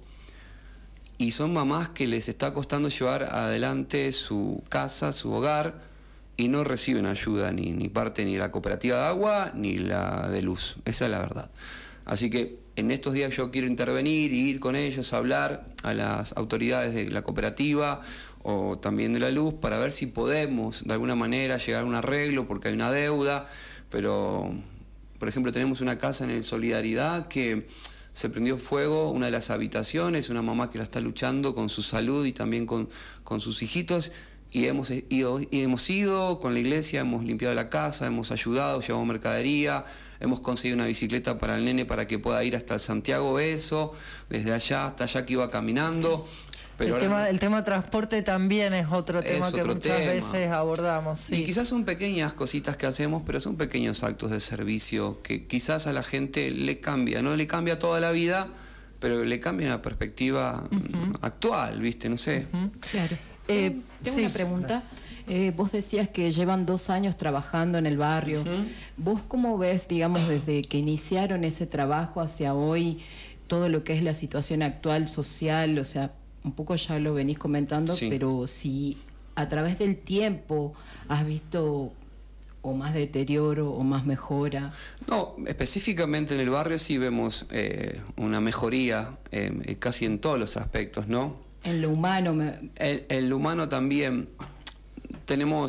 Y son mamás que les está costando llevar adelante su casa, su hogar, y no reciben ayuda ni parte ni la cooperativa de agua ni la de luz. Esa es la verdad. Así que en estos días yo quiero intervenir y ir con ellos a hablar a las autoridades de la cooperativa o también de la luz para ver si podemos de alguna manera llegar a un arreglo porque hay una deuda. Pero, por ejemplo, tenemos una casa en el Solidaridad que se prendió fuego, una de las habitaciones, una mamá que la está luchando con su salud y también con sus hijitos. Y hemos ido con la iglesia, hemos limpiado la casa, hemos ayudado, llevamos mercadería, hemos conseguido una bicicleta para el nene para que pueda ir hasta el Santiago Beso, desde allá hasta allá que iba caminando. Pero el tema de transporte también es otro tema que muchas veces abordamos. Sí. Y quizás son pequeñas cositas que hacemos, pero son pequeños actos de servicio que quizás a la gente le cambia, no le cambia toda la vida, pero le cambia la perspectiva actual, ¿viste? No sé. Claro. Tengo una pregunta. Vos decías que llevan 2 años trabajando en el barrio. ¿Vos cómo ves, digamos, desde que iniciaron ese trabajo hacia hoy, todo lo que es la situación actual, social? O sea, un poco ya lo venís comentando, pero si a través del tiempo has visto o más deterioro o más mejora. No, específicamente en el barrio sí vemos una mejoría casi en todos los aspectos, ¿no? En lo humano. En lo humano también tenemos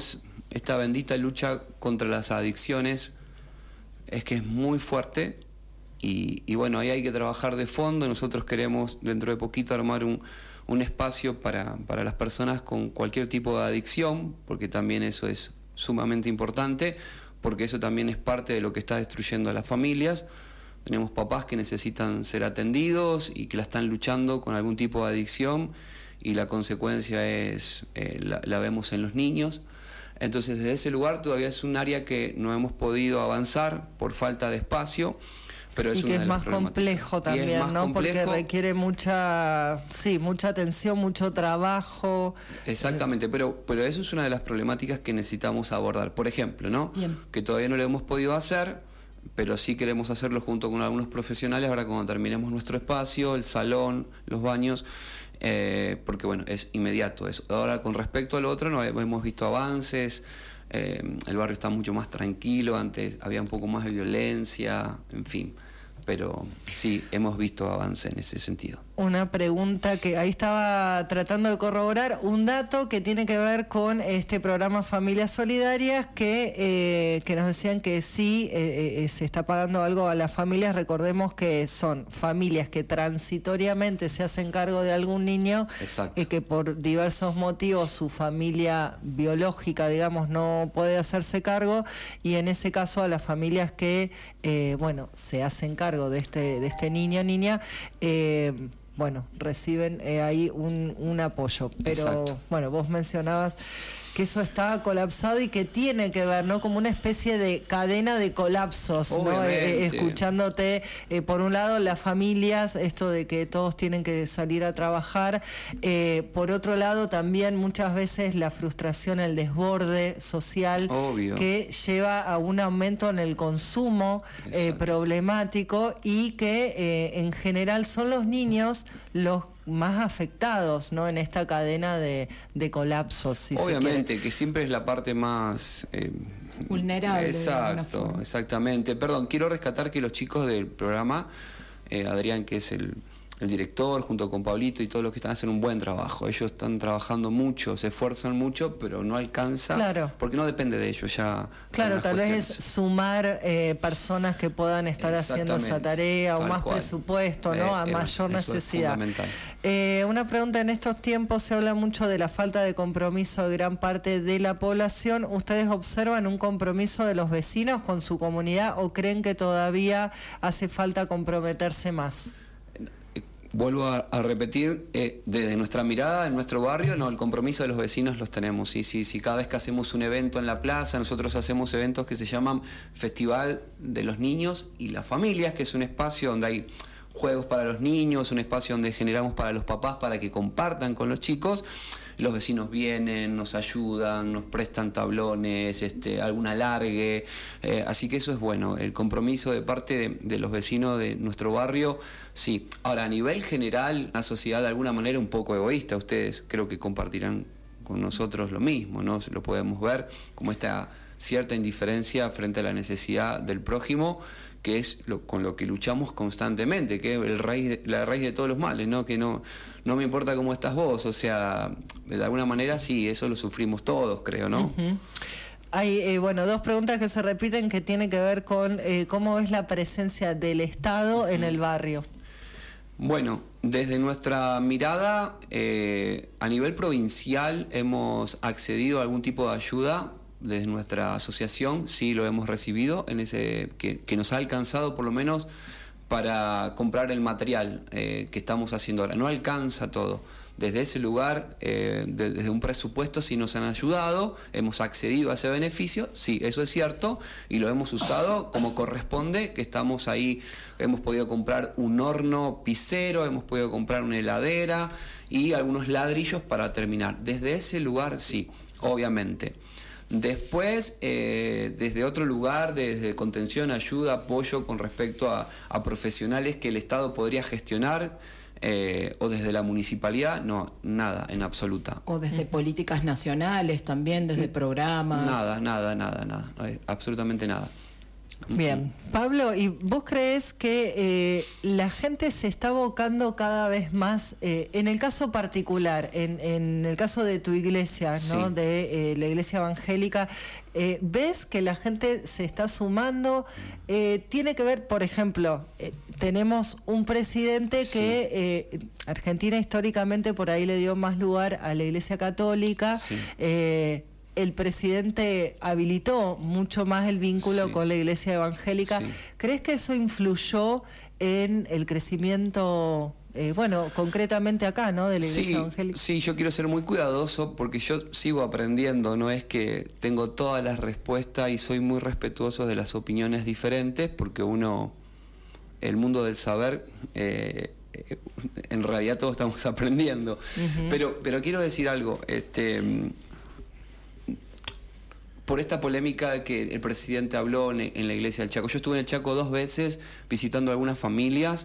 esta bendita lucha contra las adicciones es que es muy fuerte y bueno, ahí hay que trabajar de fondo. Nosotros queremos dentro de poquito armar un espacio para las personas con cualquier tipo de adicción, porque también eso es sumamente importante, porque eso también es parte de lo que está destruyendo a las familias. Tenemos papás que necesitan ser atendidos y que la están luchando con algún tipo de adicción y la consecuencia es la vemos en los niños. Entonces desde ese lugar todavía es un área que no hemos podido avanzar por falta de espacio. Pero y que es más complejo también, ¿no? Porque requiere mucha atención, mucho trabajo. Exactamente, pero eso es una de las problemáticas que necesitamos abordar. Por ejemplo, ¿no? Bien. Que todavía no lo hemos podido hacer, pero sí queremos hacerlo junto con algunos profesionales ahora cuando terminemos nuestro espacio, el salón, los baños, porque bueno, es inmediato eso. Ahora con respecto al otro no hemos visto avances. El barrio está mucho más tranquilo, antes había un poco más de violencia, en fin, pero sí, hemos visto avance en ese sentido. Una pregunta que ahí estaba tratando de corroborar, un dato que tiene que ver con este programa Familias Solidarias, que nos decían que sí se está pagando algo a las familias. Recordemos que son familias que transitoriamente se hacen cargo de algún niño, que por diversos motivos su familia biológica, digamos, no puede hacerse cargo, y en ese caso a las familias que, se hacen cargo de este niño o niña, reciben ahí un apoyo. Pero bueno, vos mencionabas que eso está colapsado y que tiene que ver, ¿no? Como una especie de cadena de colapsos, ¿no? Escuchándote, por un lado las familias, esto de que todos tienen que salir a trabajar, por otro lado también muchas veces la frustración, el desborde social, que lleva a un aumento en el consumo problemático, y que en general son los niños los más afectados, ¿no? En esta cadena de colapsos, si obviamente, que siempre es la parte más vulnerable. Exacto, exactamente. Perdón, quiero rescatar que los chicos del programa, Adrián, que es el director, junto con Pablito y todos los que están haciendo un buen trabajo. Ellos están trabajando mucho, se esfuerzan mucho, pero no alcanza, porque no depende de ellos ya. Claro, tal vez es sumar personas que puedan estar haciendo esa tarea, o más presupuesto, ¿no? A mayor necesidad. Una pregunta: en estos tiempos se habla mucho de la falta de compromiso de gran parte de la población. ¿Ustedes observan un compromiso de los vecinos con su comunidad o creen que todavía hace falta comprometerse más? Vuelvo a repetir, desde nuestra mirada, en nuestro barrio, no, el compromiso de los vecinos los tenemos. Sí, cada vez que hacemos un evento en la plaza, nosotros hacemos eventos que se llaman Festival de los Niños y las Familias, que es un espacio donde hay juegos para los niños, un espacio donde generamos para los papás para que compartan con los chicos. Los vecinos vienen, nos ayudan, nos prestan tablones, algún alargue, así que eso es bueno, el compromiso de parte de los vecinos de nuestro barrio, sí. Ahora, a nivel general, la sociedad de alguna manera un poco egoísta, ustedes creo que compartirán con nosotros lo mismo, ¿no? Lo podemos ver como esta cierta indiferencia frente a la necesidad del prójimo, que es con lo que luchamos constantemente, que es la raíz de todos los males, ¿no? Que no me importa cómo estás vos, o sea, de alguna manera sí, eso lo sufrimos todos, creo, ¿no? Hay, dos preguntas que se repiten que tienen que ver con cómo es la presencia del Estado en el barrio. Bueno, desde nuestra mirada, a nivel provincial hemos accedido a algún tipo de ayuda. Desde nuestra asociación sí lo hemos recibido, que nos ha alcanzado por lo menos para comprar el material que estamos haciendo ahora. No alcanza todo. Desde ese lugar, desde un presupuesto sí nos han ayudado, hemos accedido a ese beneficio, sí, eso es cierto, y lo hemos usado como corresponde, que estamos ahí, hemos podido comprar un horno pisero, hemos podido comprar una heladera y algunos ladrillos para terminar. Desde ese lugar sí, obviamente. Después, desde otro lugar, desde contención, ayuda, apoyo con respecto a profesionales que el Estado podría gestionar, o desde la municipalidad, no, nada, en absoluta. O desde políticas nacionales también, desde programas. Nada, absolutamente nada. Bien, Pablo, ¿y vos crees que la gente se está abocando cada vez más, en el caso particular, en el caso de tu iglesia, ¿no? Sí. De la iglesia evangélica, ves que la gente se está sumando? Tiene que ver, por ejemplo, tenemos un presidente que Argentina históricamente por ahí le dio más lugar a la iglesia católica. Sí. El presidente habilitó mucho más el vínculo con la iglesia evangélica. Sí. ¿Crees que eso influyó en el crecimiento, concretamente acá, ¿no? De la iglesia evangélica. Sí, yo quiero ser muy cuidadoso porque yo sigo aprendiendo, no es que tengo todas las respuestas y soy muy respetuoso de las opiniones diferentes, porque el mundo del saber, en realidad todos estamos aprendiendo. Pero quiero decir algo, por esta polémica que el presidente habló en la iglesia del Chaco. Yo estuve en el Chaco 2 veces visitando algunas familias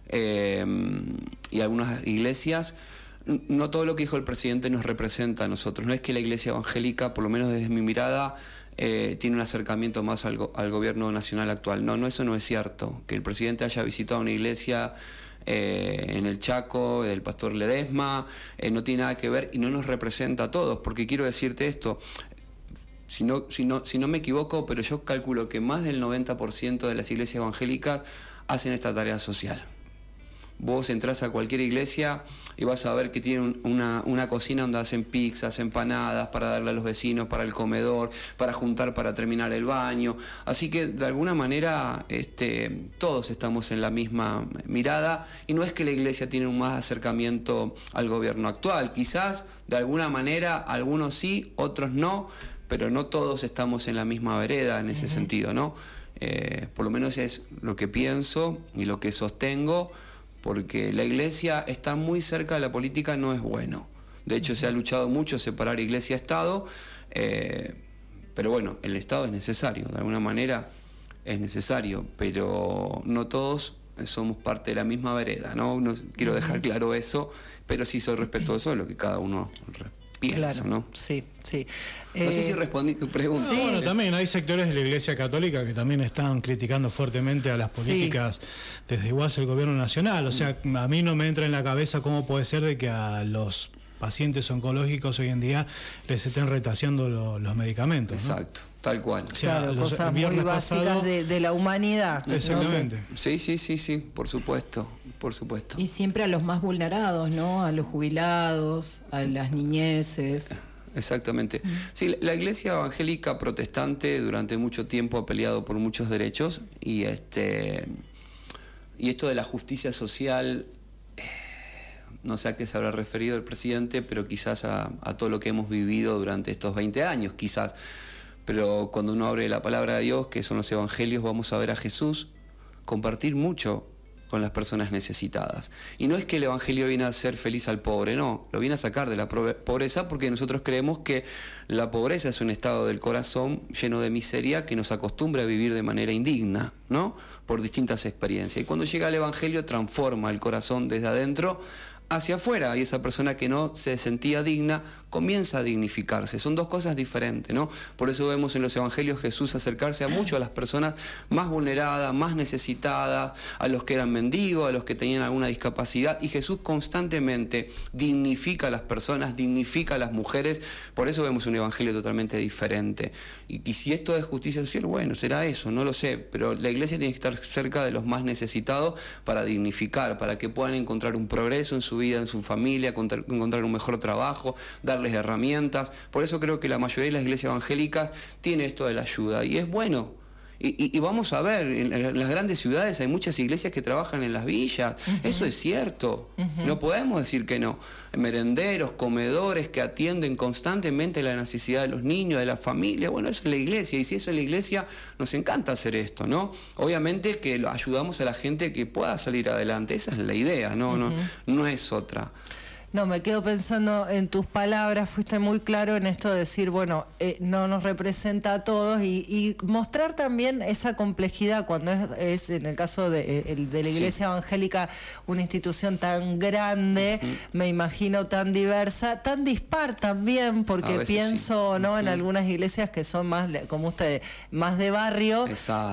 y algunas iglesias. No todo lo que dijo el presidente nos representa a nosotros. No es que la iglesia evangélica, por lo menos desde mi mirada, tiene un acercamiento más al gobierno nacional actual. No, eso no es cierto. Que el presidente haya visitado una iglesia en el Chaco, del pastor Ledesma, no tiene nada que ver y no nos representa a todos. Porque quiero decirte esto, si no me equivoco, pero yo calculo que más del 90% de las iglesias evangélicas hacen esta tarea social. Vos entrás a cualquier iglesia y vas a ver que tienen una cocina donde hacen pizzas, empanadas para darle a los vecinos, para el comedor, para juntar, para terminar el baño. Así que de alguna manera todos estamos en la misma mirada y no es que la iglesia tiene un más acercamiento al gobierno actual. Quizás de alguna manera algunos sí, otros no, pero no todos estamos en la misma vereda en ese sentido, ¿no? Por lo menos es lo que pienso y lo que sostengo, porque la iglesia está muy cerca de la política, no es bueno. De hecho, se ha luchado mucho separar iglesia-estado, pero bueno, el Estado es necesario, de alguna manera es necesario, pero no todos somos parte de la misma vereda, ¿no? No quiero dejar claro eso, pero sí soy respetuoso de lo que cada uno piensa, claro, ¿no? Sí. No sé si respondí tu pregunta. Sí. Bueno, también hay sectores de la Iglesia Católica que también están criticando fuertemente a las políticas desde igual el gobierno nacional. O sea, a mí no me entra en la cabeza cómo puede ser de que a los pacientes oncológicos hoy en día les estén retaseando los medicamentos, ¿no? Exacto, tal cual. O sea, claro, cosas muy básicas de la humanidad. Exactamente. ¿No? Sí, por supuesto. Y siempre a los más vulnerados, ¿no? A los jubilados, a las niñeces. Exactamente. Sí, la iglesia evangélica protestante durante mucho tiempo ha peleado por muchos derechos y esto de la justicia social, no sé a qué se habrá referido el presidente, pero quizás a todo lo que hemos vivido durante estos 20 años, quizás. Pero cuando uno abre la palabra de Dios, que son los evangelios, vamos a ver a Jesús compartir mucho con las personas necesitadas. Y no es que el evangelio viene a hacer feliz al pobre, no, lo viene a sacar de la pobreza, porque nosotros creemos que la pobreza es un estado del corazón lleno de miseria que nos acostumbra a vivir de manera indigna, ¿no? Por distintas experiencias. Y cuando llega el evangelio transforma el corazón desde adentro hacia afuera, y esa persona que no se sentía digna comienza a dignificarse. Son dos cosas diferentes, ¿no? Por eso vemos en los evangelios Jesús acercarse mucho a las personas más vulneradas, más necesitadas, a los que eran mendigos, a los que tenían alguna discapacidad, y Jesús constantemente dignifica a las personas, dignifica a las mujeres. Por eso vemos un evangelio totalmente diferente. Y si esto es justicia social, bueno, será eso, no lo sé, pero la iglesia tiene que estar cerca de los más necesitados para dignificar, para que puedan encontrar un progreso en su vida, en su familia, encontrar un mejor trabajo, darles herramientas. Por eso creo que la mayoría de las iglesias evangélicas tiene esto de la ayuda, y es bueno. Y vamos a ver, en las grandes ciudades hay muchas iglesias que trabajan en las villas. Eso es cierto. No podemos decir que no. Merenderos, comedores que atienden constantemente la necesidad de los niños, de la familia. Bueno, eso es la iglesia. Y si eso es la iglesia, nos encanta hacer esto, ¿no? Obviamente que ayudamos a la gente que pueda salir adelante. Esa es la idea, no es otra. No, me quedo pensando en tus palabras, fuiste muy claro en esto de decir, bueno, no nos representa a todos y mostrar también esa complejidad cuando es en el caso de la Iglesia Evangélica, una institución tan grande, me imagino tan diversa, tan dispar también, porque pienso ¿no? en algunas iglesias que son más, como ustedes, más de barrio,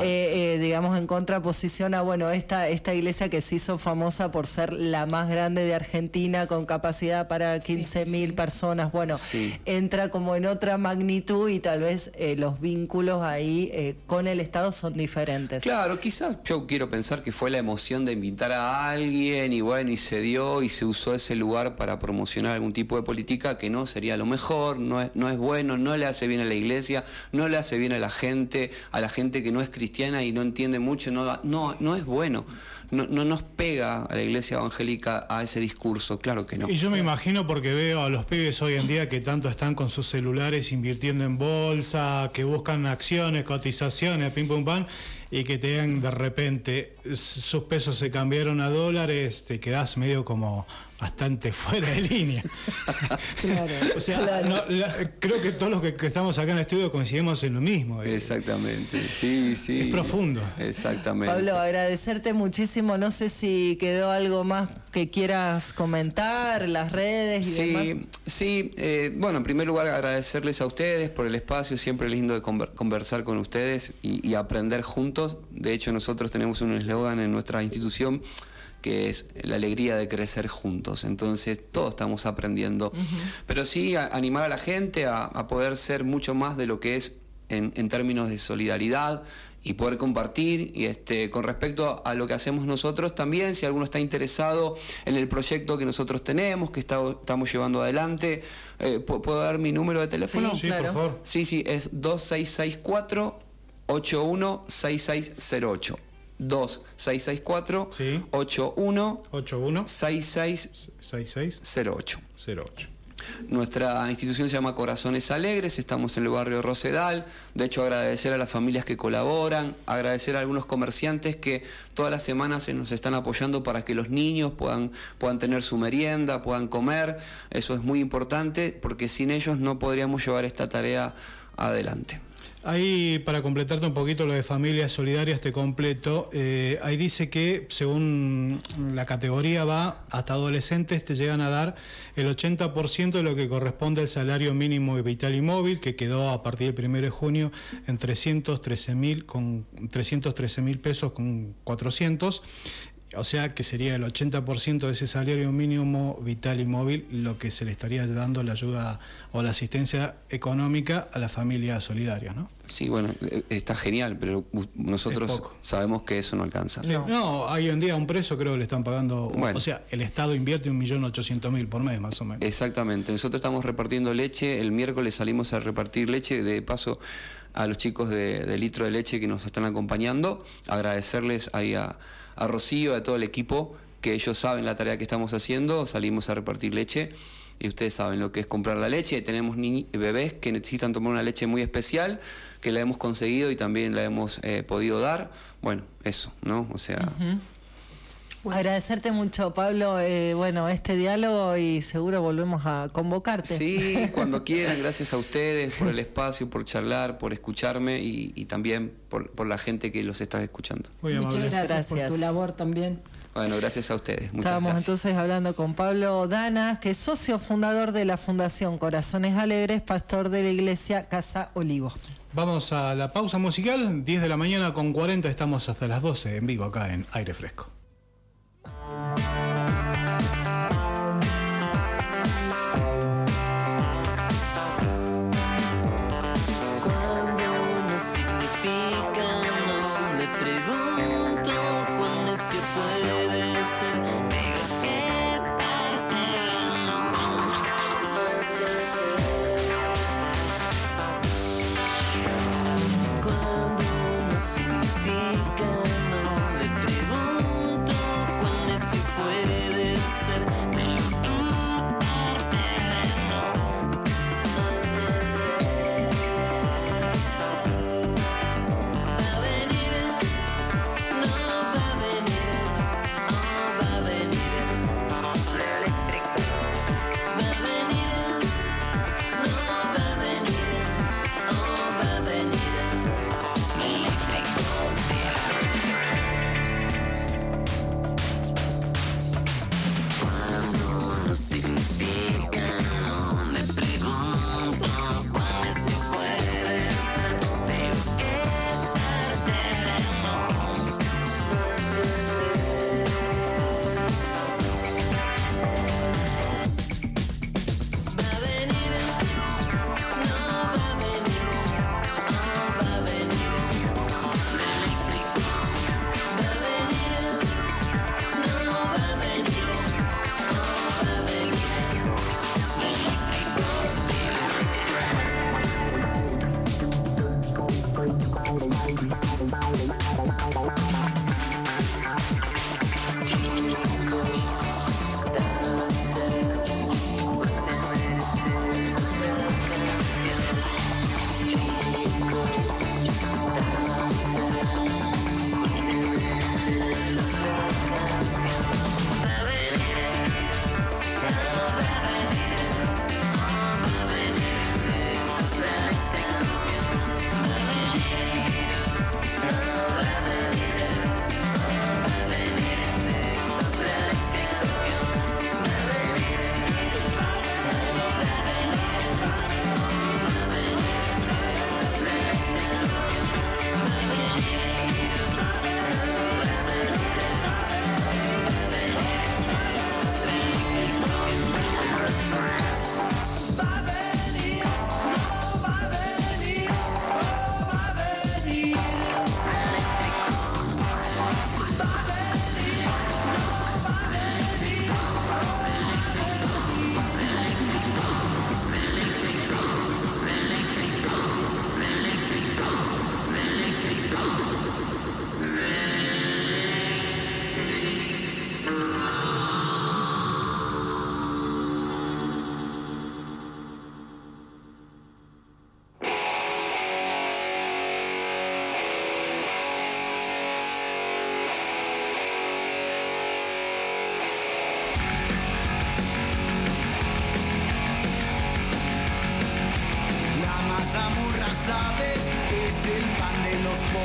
digamos en contraposición a, bueno, esta iglesia que se hizo famosa por ser la más grande de Argentina, con capacidad para 15.000 personas, bueno, entra como en otra magnitud y tal vez los vínculos ahí con el Estado son diferentes. Claro, quizás yo quiero pensar que fue la emoción de invitar a alguien y bueno, y se dio y se usó ese lugar para promocionar algún tipo de política que no sería lo mejor, no es bueno, no le hace bien a la iglesia, no le hace bien a la gente que no es cristiana y no entiende mucho, no es bueno. No nos pega a la iglesia evangélica a ese discurso, claro que no. Y yo me imagino porque veo a los pibes hoy en día que tanto están con sus celulares invirtiendo en bolsa, que buscan acciones, cotizaciones, pim pum pam, y que te digan de repente sus pesos se cambiaron a dólares, te quedás medio como bastante fuera de línea. Claro, o sea, creo que todos los que estamos acá en el estudio coincidimos en lo mismo. Exactamente, sí. Es profundo. Exactamente. Pablo, agradecerte muchísimo. No sé si quedó algo más que quieras comentar, las redes y demás. Sí, bueno, en primer lugar agradecerles a ustedes por el espacio, siempre es lindo de conversar con ustedes y aprender juntos. De hecho, nosotros tenemos un eslogan en nuestra institución que es la alegría de crecer juntos. Entonces todos estamos aprendiendo. Pero sí animar a la gente a poder ser mucho más de lo que es en términos de solidaridad y poder compartir. Y con respecto a lo que hacemos nosotros también, si alguno está interesado en el proyecto que nosotros tenemos, que estamos llevando adelante, ¿puedo dar mi número de teléfono? Sí, claro. Por favor. Sí, es 2664-816608. 2664-81-6608. Nuestra institución se llama Corazones Alegres, estamos en el barrio Rosedal. De hecho, agradecer a las familias que colaboran, agradecer a algunos comerciantes que todas las semanas nos están apoyando para que los niños puedan tener su merienda, puedan comer. Eso es muy importante porque sin ellos no podríamos llevar esta tarea adelante. Ahí, para completarte un poquito lo de familias solidarias, te completo. Ahí dice que según la categoría va, hasta adolescentes te llegan a dar el 80% de lo que corresponde al salario mínimo vital y móvil, que quedó a partir del 1 de junio en 313.000 pesos con 400. O sea que sería el 80% de ese salario mínimo vital y móvil lo que se le estaría dando la ayuda o la asistencia económica a las familias solidarias, ¿no? Sí, bueno, está genial, pero nosotros sabemos que eso no alcanza. No, hoy en día a un preso creo que le están pagando, o sea, el Estado invierte 1.800.000 por mes más o menos. Exactamente, nosotros estamos repartiendo leche, el miércoles salimos a repartir leche, de paso a los chicos de litro de leche que nos están acompañando, agradecerles ahí a Rocío, a todo el equipo, que ellos saben la tarea que estamos haciendo, salimos a repartir leche y ustedes saben lo que es comprar la leche. Tenemos bebés que necesitan tomar una leche muy especial, que la hemos conseguido y también la hemos podido dar. Bueno, eso, ¿no? O sea... Bueno. Agradecerte mucho, Pablo, este diálogo y seguro volvemos a convocarte. Sí, cuando quieran, gracias a ustedes por el espacio, por charlar, por escucharme y también por la gente que los está escuchando. Muchas gracias por tu labor también. Bueno, gracias a ustedes. Estábamos entonces hablando con Pablo Danas, que es socio fundador de la Fundación Corazones Alegres, pastor de la iglesia Casa Olivo. Vamos a la pausa musical, 10 de la mañana con 40, estamos hasta las 12 en vivo acá en Aire Fresco. Cuando no significa, no me pregunto.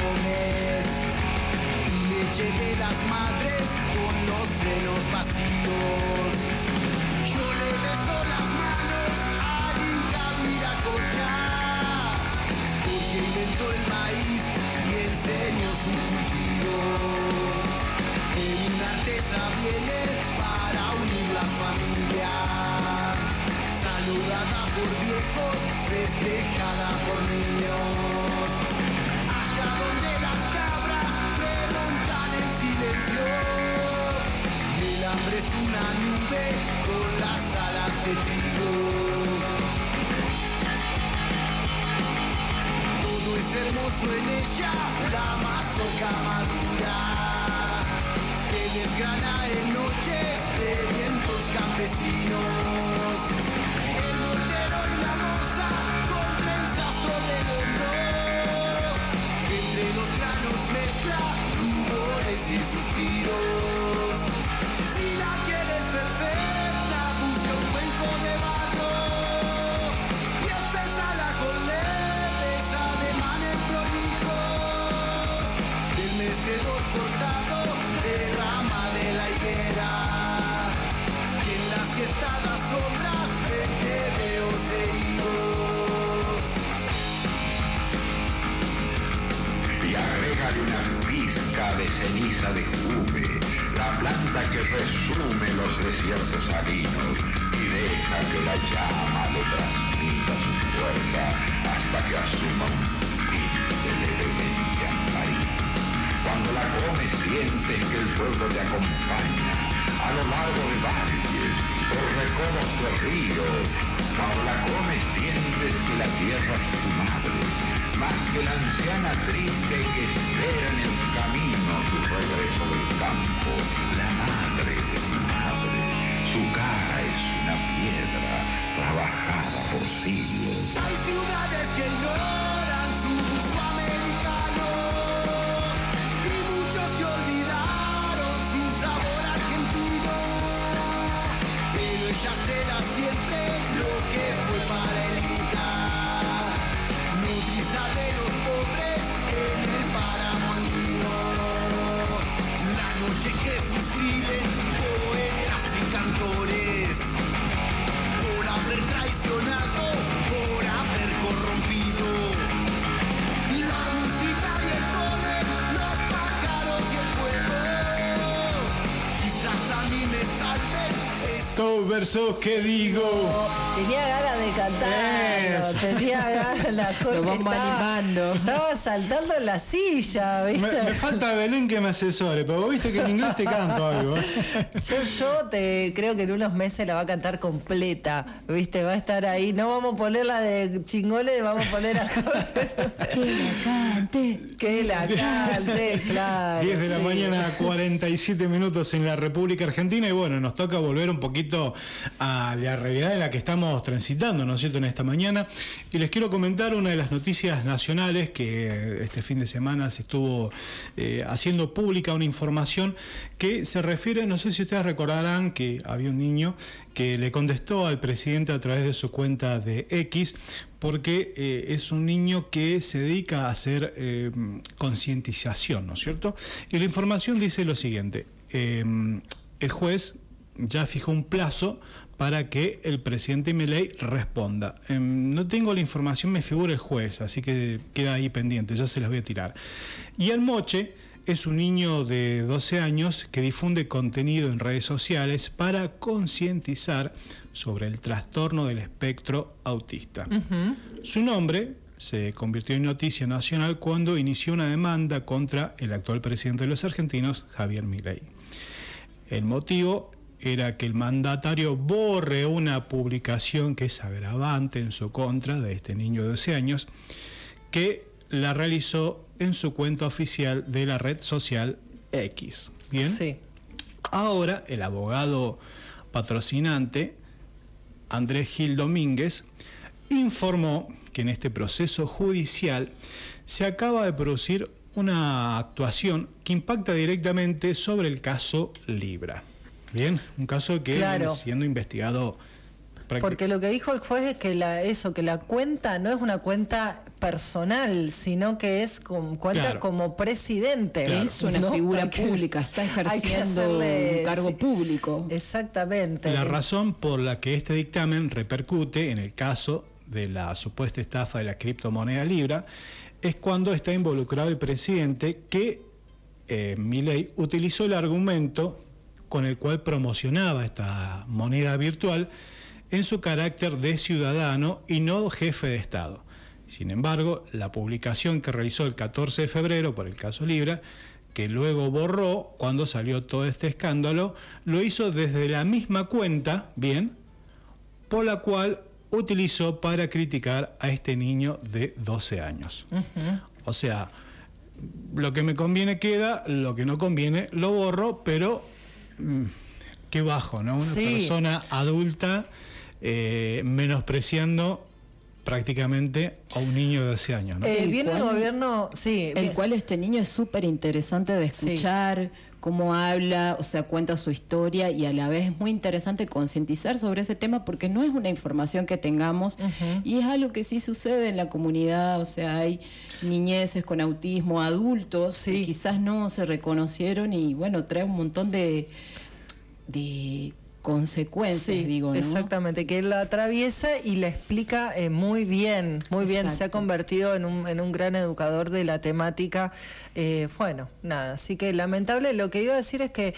comes. Y leche de las madres con los senos vacíos. Yo le beso las manos a Inca Viracocha, porque inventó el maíz y enseñó su cultivo. En una artesa viene para unir la familia, saludada por viejos, festejada por niños. Allá donde las cabras preguntan en silencio, y el hambre es una nube con las alas de trigo. Todo es hermoso en ella, la mazorca madura, que desgrana en noches de vientos campesinos. El mortero y la moza con trenzas sobre el hombro, entre los granos mezcla rumores y suspiros. Si la quieres perfecta, busca un cuenco de barro y empezala con leves ademanes prolijos. Del mecedor cortado de rama de la higuera, y en las siestadas sombras de tebeos heridos. Y agrégale una pizca de ceniza de juve, la planta que resume los desiertos salinos, y deja que la llama le transmita su fuerza hasta que asuma un tinte de vehemencia marina. Cuando la comes sientes que el fuego te acompaña a lo largo de valles, por recodos de ríos. Cuando la comes sientes que la tierra es tu madre, más que la anciana triste que espera en el camino tu regreso del campo. La madre de tu madre, su cara es una piedra trabajada por siglos. Hay ciudades que ignoran su gusto americano, y muchos que olvidaron su sabor argentino, pero ella será siempre lo que fue para el Inca, nodriza de los pobres en el páramo andino. La noche que fusilen poetas y cantores, por haber traicionado, por haber corrompido la música y el poder, los pájaros y el fuego. Quizás a mí me salven. Todo versos que digo. Tenía ganas de cantar, tenía ganas, Jorge. Lo vamos animando. Estaba saltando en la silla, ¿viste? Me falta Belén que me asesore, pero vos viste que en inglés te canto algo. Yo creo que en unos meses la va a cantar completa, ¿viste? Va a estar ahí. No vamos a poner la de Chingole, vamos a poner a... Que la cante, claro. 10 de la mañana, 47 minutos en la República Argentina. Y bueno, nos toca volver un poquito a la realidad en la que estamos transitando, ¿no es cierto?, en esta mañana. Y les quiero comentar una de las noticias nacionales que este fin de semana se estuvo haciendo pública, una información que se refiere, no sé si ustedes recordarán que había un niño que le contestó al presidente a través de su cuenta de X, porque es un niño que se dedica a hacer concientización, ¿no es cierto? Y la información dice lo siguiente: el juez ya fijó un plazo para que el presidente Milei responda. No tengo la información, me figura el juez, así que queda ahí pendiente, ya se las voy a tirar. Y el moche es un niño de 12 años que difunde contenido en redes sociales para concientizar sobre el trastorno del espectro autista. Su nombre se convirtió en noticia nacional cuando inició una demanda contra el actual presidente de los argentinos, Javier Milei. El motivo era que el mandatario borre una publicación que es agravante en su contra de este niño de 12 años, que la realizó en su cuenta oficial de la red social X. ¿Bien? Sí. Ahora, el abogado patrocinante, Andrés Gil Domínguez, informó que en este proceso judicial se acaba de producir una actuación que impacta directamente sobre el caso Libra. Bien, un caso que viene siendo investigado Porque lo que dijo el juez es que la cuenta no es una cuenta personal, sino que es cuenta como presidente. Es una figura pública, está ejerciendo un cargo público. Exactamente. La razón por la que este dictamen repercute en el caso de la supuesta estafa de la criptomoneda Libra es cuando está involucrado el presidente, que Milei utilizó el argumento con el cual promocionaba esta moneda virtual en su carácter de ciudadano y no jefe de Estado. Sin embargo, la publicación que realizó el 14 de febrero por el caso Libra, que luego borró cuando salió todo este escándalo, lo hizo desde la misma cuenta, por la cual utilizó para criticar a este niño de 12 años. O sea, lo que me conviene queda, lo que no conviene lo borro, pero qué bajo, ¿no? Una persona adulta menospreciando prácticamente a un niño de 12 años, ¿no? Viene el gobierno, el cual este niño es súper interesante de escuchar, cómo habla, o sea, cuenta su historia, y a la vez es muy interesante concientizar sobre ese tema porque no es una información que tengamos y es algo que sí sucede en la comunidad. O sea, hay niñeces con autismo, adultos que quizás no se reconocieron y bueno, trae un montón de consecuencias, digo, ¿no? Exactamente, que él la atraviesa y la explica muy bien, se ha convertido en un gran educador de la temática. Bueno, nada, así que lamentable. Lo que iba a decir es que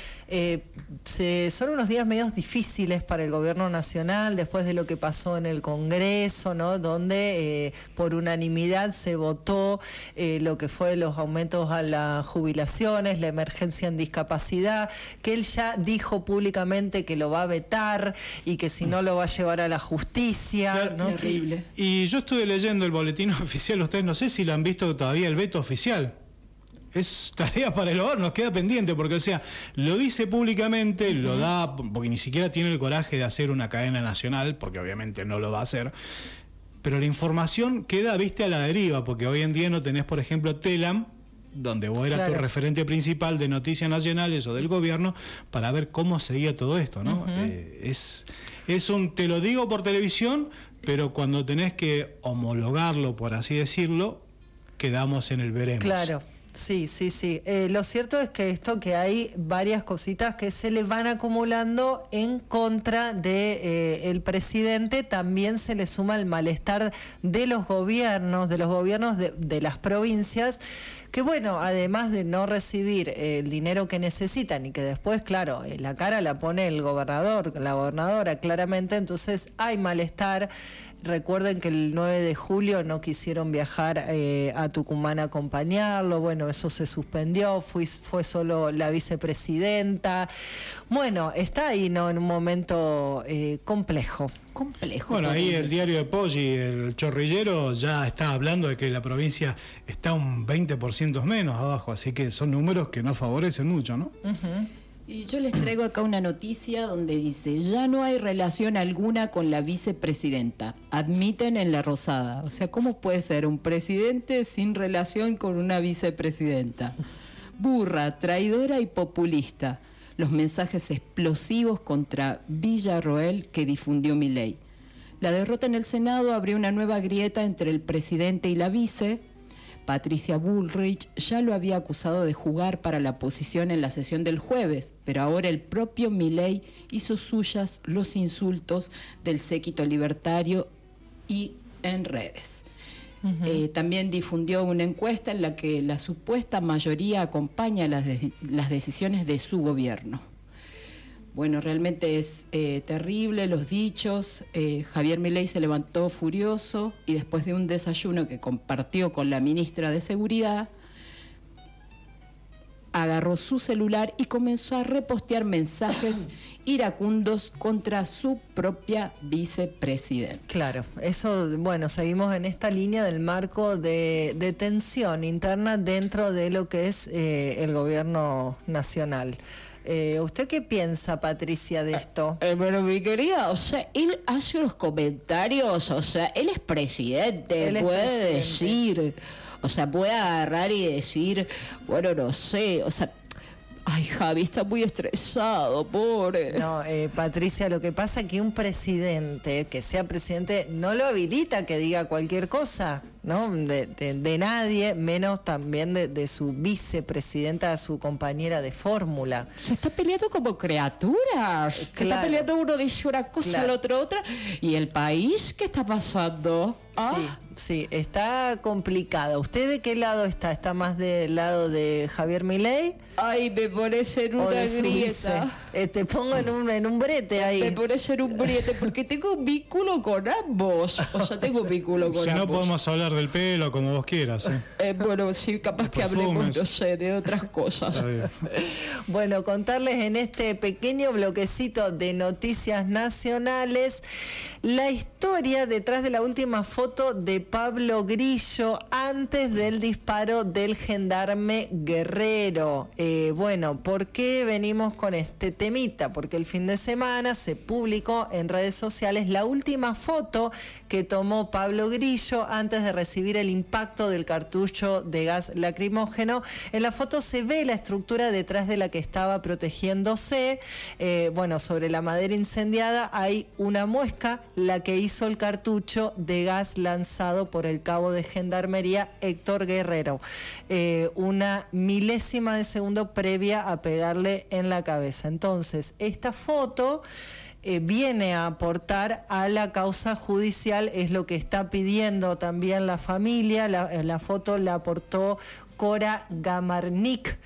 son unos días medios difíciles para el gobierno nacional después de lo que pasó en el Congreso, ¿no? Donde por unanimidad se votó lo que fue los aumentos a las jubilaciones, la emergencia en discapacidad, que él ya dijo públicamente que lo va a vetar y que si no lo va a llevar a la justicia. Claro, ¿no? Terrible. Y yo estuve leyendo el boletín oficial, ustedes no sé si lo han visto todavía, el veto oficial. Es tarea para el hogar, nos queda pendiente, porque o sea, lo dice públicamente, lo da, porque ni siquiera tiene el coraje de hacer una cadena nacional, porque obviamente no lo va a hacer, pero la información queda, a la deriva, porque hoy en día no tenés, por ejemplo, Telam, donde vos eras tu referente principal de noticias nacionales o del gobierno, para ver cómo seguía todo esto, ¿no? Es te lo digo por televisión, pero cuando tenés que homologarlo, por así decirlo, quedamos en el veremos. Claro. Sí. Lo cierto es que hay varias cositas que se le van acumulando en contra de el presidente. También se le suma el malestar de los gobiernos de las provincias, que bueno, además de no recibir el dinero que necesitan y que después, claro, la cara la pone el gobernador, la gobernadora, claramente, entonces hay malestar. Recuerden que el 9 de julio no quisieron viajar a Tucumán a acompañarlo, bueno, eso se suspendió, fue solo la vicepresidenta. Bueno, está ahí, ¿no? En un momento complejo. Bueno, ahí el diario de Poggi, el chorrillero, ya está hablando de que la provincia está un 20% menos abajo, así que son números que no favorecen mucho, ¿no? Y yo les traigo acá una noticia donde dice: ya no hay relación alguna con la vicepresidenta, admiten en La Rosada. O sea, ¿cómo puede ser un presidente sin relación con una vicepresidenta? Burra, traidora y populista. Los mensajes explosivos contra Villarroel que difundió Milei. La derrota en el Senado abrió una nueva grieta entre el presidente y la vice. Patricia Bullrich ya lo había acusado de jugar para la oposición en la sesión del jueves, pero ahora el propio Milei hizo suyas los insultos del séquito libertario y en redes. También difundió una encuesta en la que la supuesta mayoría acompaña las decisiones de su gobierno. Bueno, realmente es terrible los dichos. Javier Milei se levantó furioso y después de un desayuno que compartió con la ministra de Seguridad, agarró su celular y comenzó a repostear mensajes iracundos contra su propia vicepresidenta. Claro, eso, bueno, seguimos en esta línea del marco de tensión interna dentro de lo que es el gobierno nacional. ¿Usted qué piensa, Patricia, de esto? Bueno, mi querida, o sea, él hace unos comentarios, o sea, él es presidente, puede decir, o sea, puede agarrar y decir, bueno, no sé, o sea, Ay, Javi, está muy estresado, pobre. No, Patricia, lo que pasa es que un presidente, que sea presidente, no lo habilita que diga cualquier cosa, ¿no? De nadie, menos también de su vicepresidenta, su compañera de fórmula. Se está peleando como criaturas. Se está peleando, uno dice una cosa, el otro otra. ¿Y el país qué está pasando? Sí, está complicado. ¿Usted de qué lado está? ¿Está más del lado de Javier Milei? Ay, me pones en una grieta. Te pongo en un brete ahí. Me pones en un brete porque tengo un vínculo con ambos. O sea, tengo un vínculo con ambos. Si no, podemos hablar del pelo como vos quieras. Bueno, sí, capaz que hablemos, no sé, de otras cosas. Bueno, contarles en este pequeño bloquecito de noticias nacionales la historia detrás de la última foto de Pablo Grillo antes del disparo del gendarme Guerrero. Bueno, ¿por qué venimos con este temita? Porque el fin de semana se publicó en redes sociales la última foto que tomó Pablo Grillo antes de recibir el impacto del cartucho de gas lacrimógeno. En la foto se ve la estructura detrás de la que estaba protegiéndose. Bueno, sobre la madera incendiada hay una muesca, la que hizo el cartucho de gas lanzado por el cabo de Gendarmería Héctor Guerrero. Una milésima de segundo previa a pegarle en la cabeza. Entonces, esta foto viene a aportar a la causa judicial, es lo que está pidiendo también la familia. La foto la aportó Cora Gamarnik,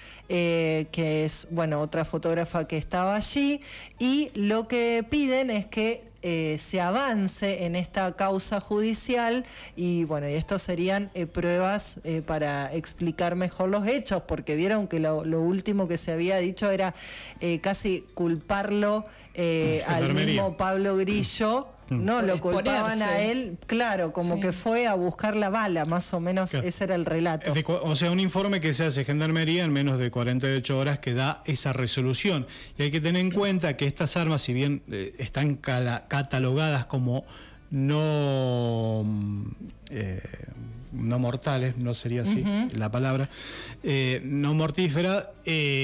que es, bueno, otra fotógrafa que estaba allí, y lo que piden es que se avance en esta causa judicial y bueno, y estos serían pruebas para explicar mejor los hechos, porque vieron que lo último que se había dicho era casi culparlo al mismo Pablo Grillo. No, lo culpaban a él, claro, como que fue a buscar la bala, más o menos, ese era el relato. O sea, un informe que se hace Gendarmería en menos de 48 horas que da esa resolución. Y hay que tener en cuenta que estas armas, si bien están catalogadas como no mortales, no sería así la palabra, no mortífera,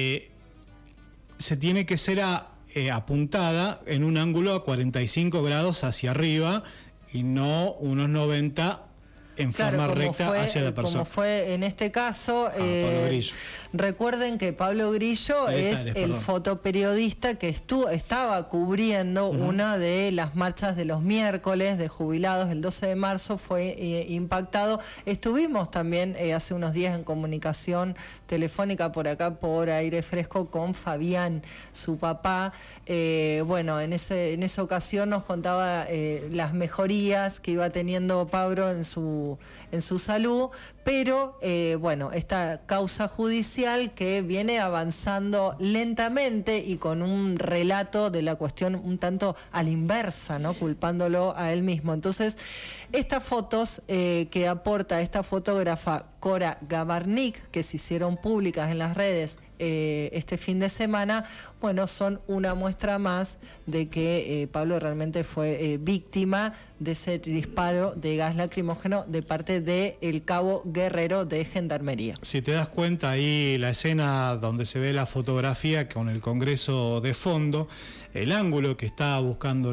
se tiene que ser apuntada en un ángulo a 45 grados hacia arriba y no unos 90 en forma recta hacia la persona. Como fue en este caso, Pablo Grillo. Recuerden que Pablo Grillo es el fotoperiodista que estaba cubriendo una de las marchas de los miércoles de jubilados. El 12 de marzo fue impactado. Estuvimos también hace unos días en comunicación telefónica por acá, por Aire Fresco, con Fabián, su papá. Bueno, en esa ocasión nos contaba las mejorías que iba teniendo Pablo en su salud, pero bueno, esta causa judicial que viene avanzando lentamente y con un relato de la cuestión un tanto a la inversa, ¿no? Culpándolo a él mismo. Entonces, estas fotos que aporta esta fotógrafa Cora Gamarnik, que se hicieron públicas en las redes este fin de semana, bueno, son una muestra más de que Pablo realmente fue víctima de ese disparo de gas lacrimógeno de parte del cabo Guerrero de Gendarmería. Si te das cuenta ahí la escena donde se ve la fotografía con el Congreso de fondo, el ángulo que está buscando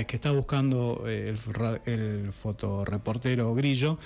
el fotoreportero Grillo,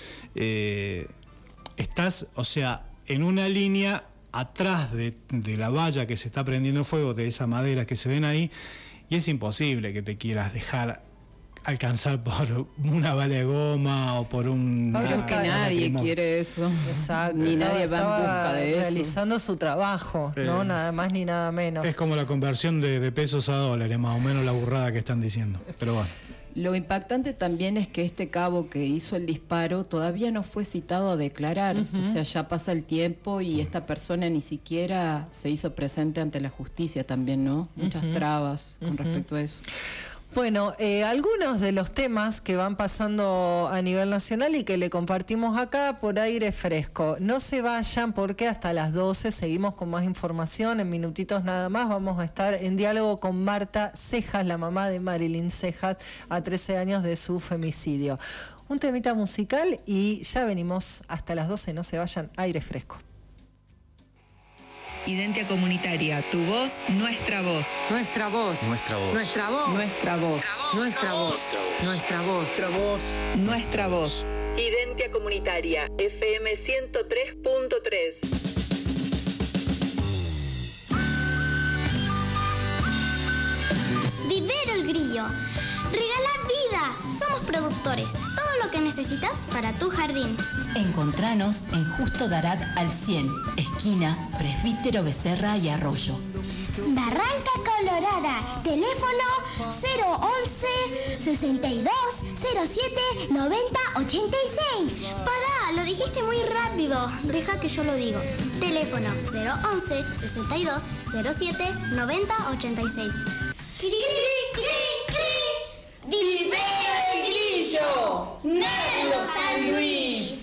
estás, o sea, en una línea atrás de la valla que se está prendiendo fuego, de esa madera que se ven ahí, y es imposible que te quieras dejar alcanzar por una bala de goma o por un... Es que nadie quiere eso. Exacto. Ni nadie va en busca de eso. Realizando su trabajo, ¿no? Nada más ni nada menos. Es como la conversión de pesos a dólares, más o menos la burrada que están diciendo. Pero bueno. Lo impactante también es que este cabo que hizo el disparo todavía no fue citado a declarar. O sea, ya pasa el tiempo y esta persona ni siquiera se hizo presente ante la justicia también, ¿no? Muchas trabas con respecto a eso. Bueno, algunos de los temas que van pasando a nivel nacional y que le compartimos acá por Aire Fresco. No se vayan porque hasta las 12 seguimos con más información. En minutitos nada más vamos a estar en diálogo con Marta Cejas, la mamá de Marilyn Cejas, a 13 años de su femicidio. Un temita musical y ya venimos hasta las 12. No se vayan, Aire Fresco. Identia Comunitaria, tu voz, nuestra voz. Nuestra voz. Nuestra voz. Nuestra voz. Nuestra voz. Nuestra voz. Nuestra voz. Nuestra voz. Nuestra voz. Identia Comunitaria, FM 103.3. Vivero El Grillo. Regala vida. Somos productores. Todo lo que necesitas para tu jardín. Encontranos en Justo Darac al 100, esquina Presbítero Becerra y Arroyo. Barranca Colorada. Teléfono 011 62 07 90 86. Pará, lo dijiste muy rápido. Deja que yo lo digo. Teléfono 011 62 07 90 86. ¡Cri, cri, cri! ¡Vivero El Grillo! ¡Merlo San Luis!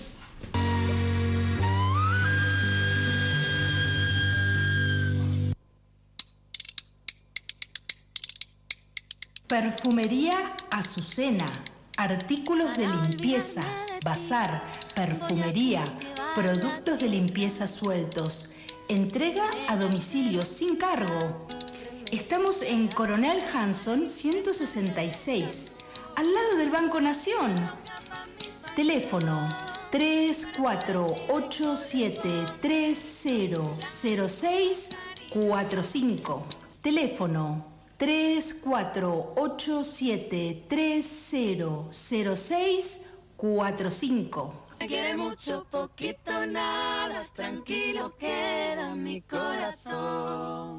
Perfumería Azucena, artículos de limpieza, bazar, perfumería, productos de limpieza sueltos, entrega a domicilio sin cargo. Estamos en Coronel Hanson 166, al lado del Banco Nación. Teléfono 3487300645. Teléfono 3487300645. Me quiere mucho, poquito, nada, tranquilo queda mi corazón.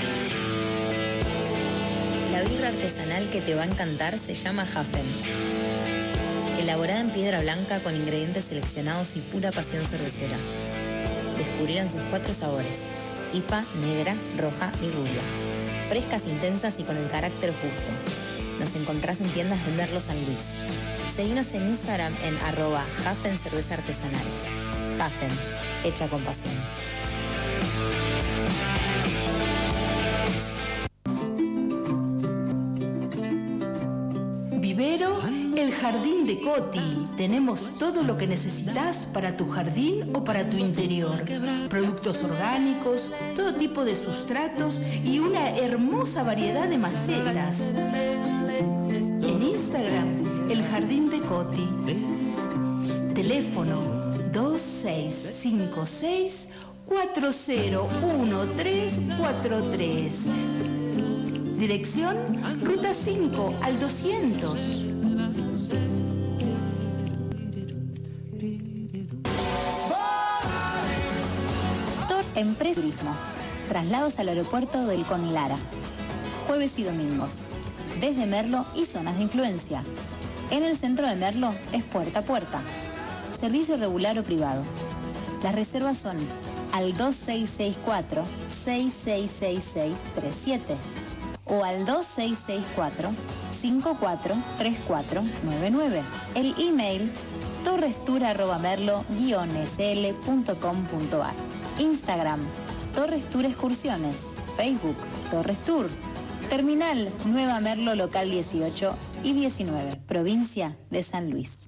La birra artesanal que te va a encantar se llama Hafen. Elaborada en piedra blanca con ingredientes seleccionados y pura pasión cervecera. Descubrirán sus 4 sabores: IPA, negra, roja y rubia. Frescas, intensas y con el carácter justo. Nos encontrás en tiendas de Merlo San Luis. Seguinos en Instagram en @Hafen Cerveza Artesanal. Hafen, hecha con pasión. Vivero El Jardín de Coti. Tenemos todo lo que necesitas para tu jardín o para tu interior. Productos orgánicos, todo tipo de sustratos y una hermosa variedad de macetas. En Instagram, El Jardín de Coti. Teléfono 2656 401343. Dirección Ruta 5 al 200. Empresa Turismo. Traslados al aeropuerto del Conlara. Jueves y domingos. Desde Merlo y zonas de influencia. En el centro de Merlo es puerta a puerta. Servicio regular o privado. Las reservas son al 2664-666637 o al 2664-543499. El email torrestour@merlo-sl.com.ar. Instagram Torres Tour Excursiones. Facebook Torres Tour. Terminal Nueva Merlo Local 18 y 19, provincia de San Luis.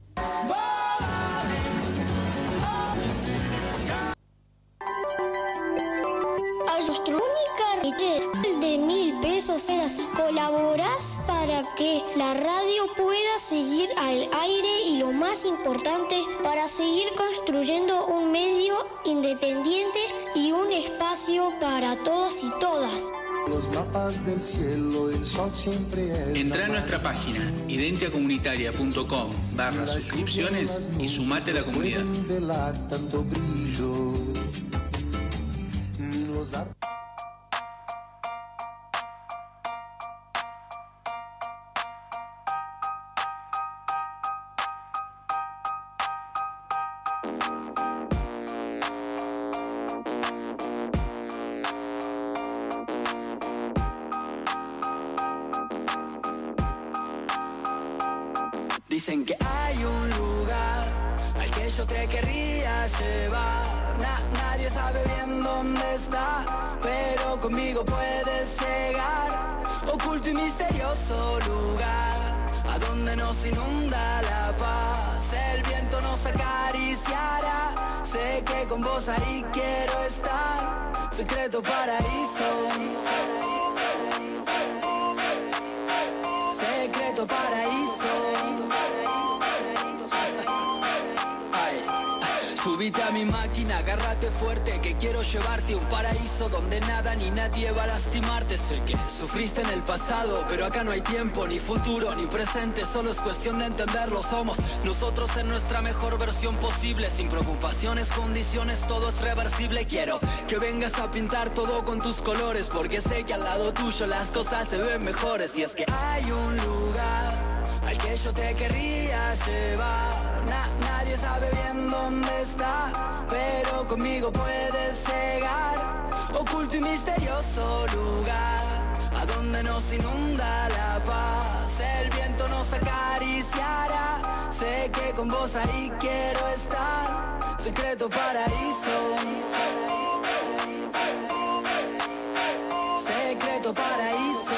A nuestra única de 1.000 pesos colaborás para que la radio pueda seguir al aire y lo más importante, para seguir construyendo un medio independiente y un espacio para todos y todas. Los mapas del cielo, el sol siempre es. Entrá a nuestra página identiacomunitaria.com/suscripciones y sumate a la comunidad. Tanto brillo. Dicen que hay un lugar al que yo te querría llevar. Nadie sabe bien dónde está, pero conmigo puedes llegar. Oculto y misterioso lugar, a donde nos inunda la paz. El viento nos acariciará, sé que con vos ahí quiero estar. secreto paraíso. Secreto paraíso. Subite a mi máquina, agárrate fuerte, que quiero llevarte a un paraíso donde nada ni nadie va a lastimarte. Sé que sufriste en el pasado, pero acá no hay tiempo, ni futuro, ni presente. Solo es cuestión de entenderlo, somos nosotros en nuestra mejor versión posible. Sin preocupaciones, condiciones, todo es reversible. Quiero que vengas a pintar todo con tus colores, porque sé que al lado tuyo las cosas se ven mejores. Y es que hay un lugar al que yo te querría llevar. Nadie sabe bien dónde está, pero conmigo puedes llegar. Oculto y misterioso lugar, a donde nos inunda la paz. El viento nos acariciará. Sé que con vos ahí quiero estar. Secreto paraíso. Secreto paraíso.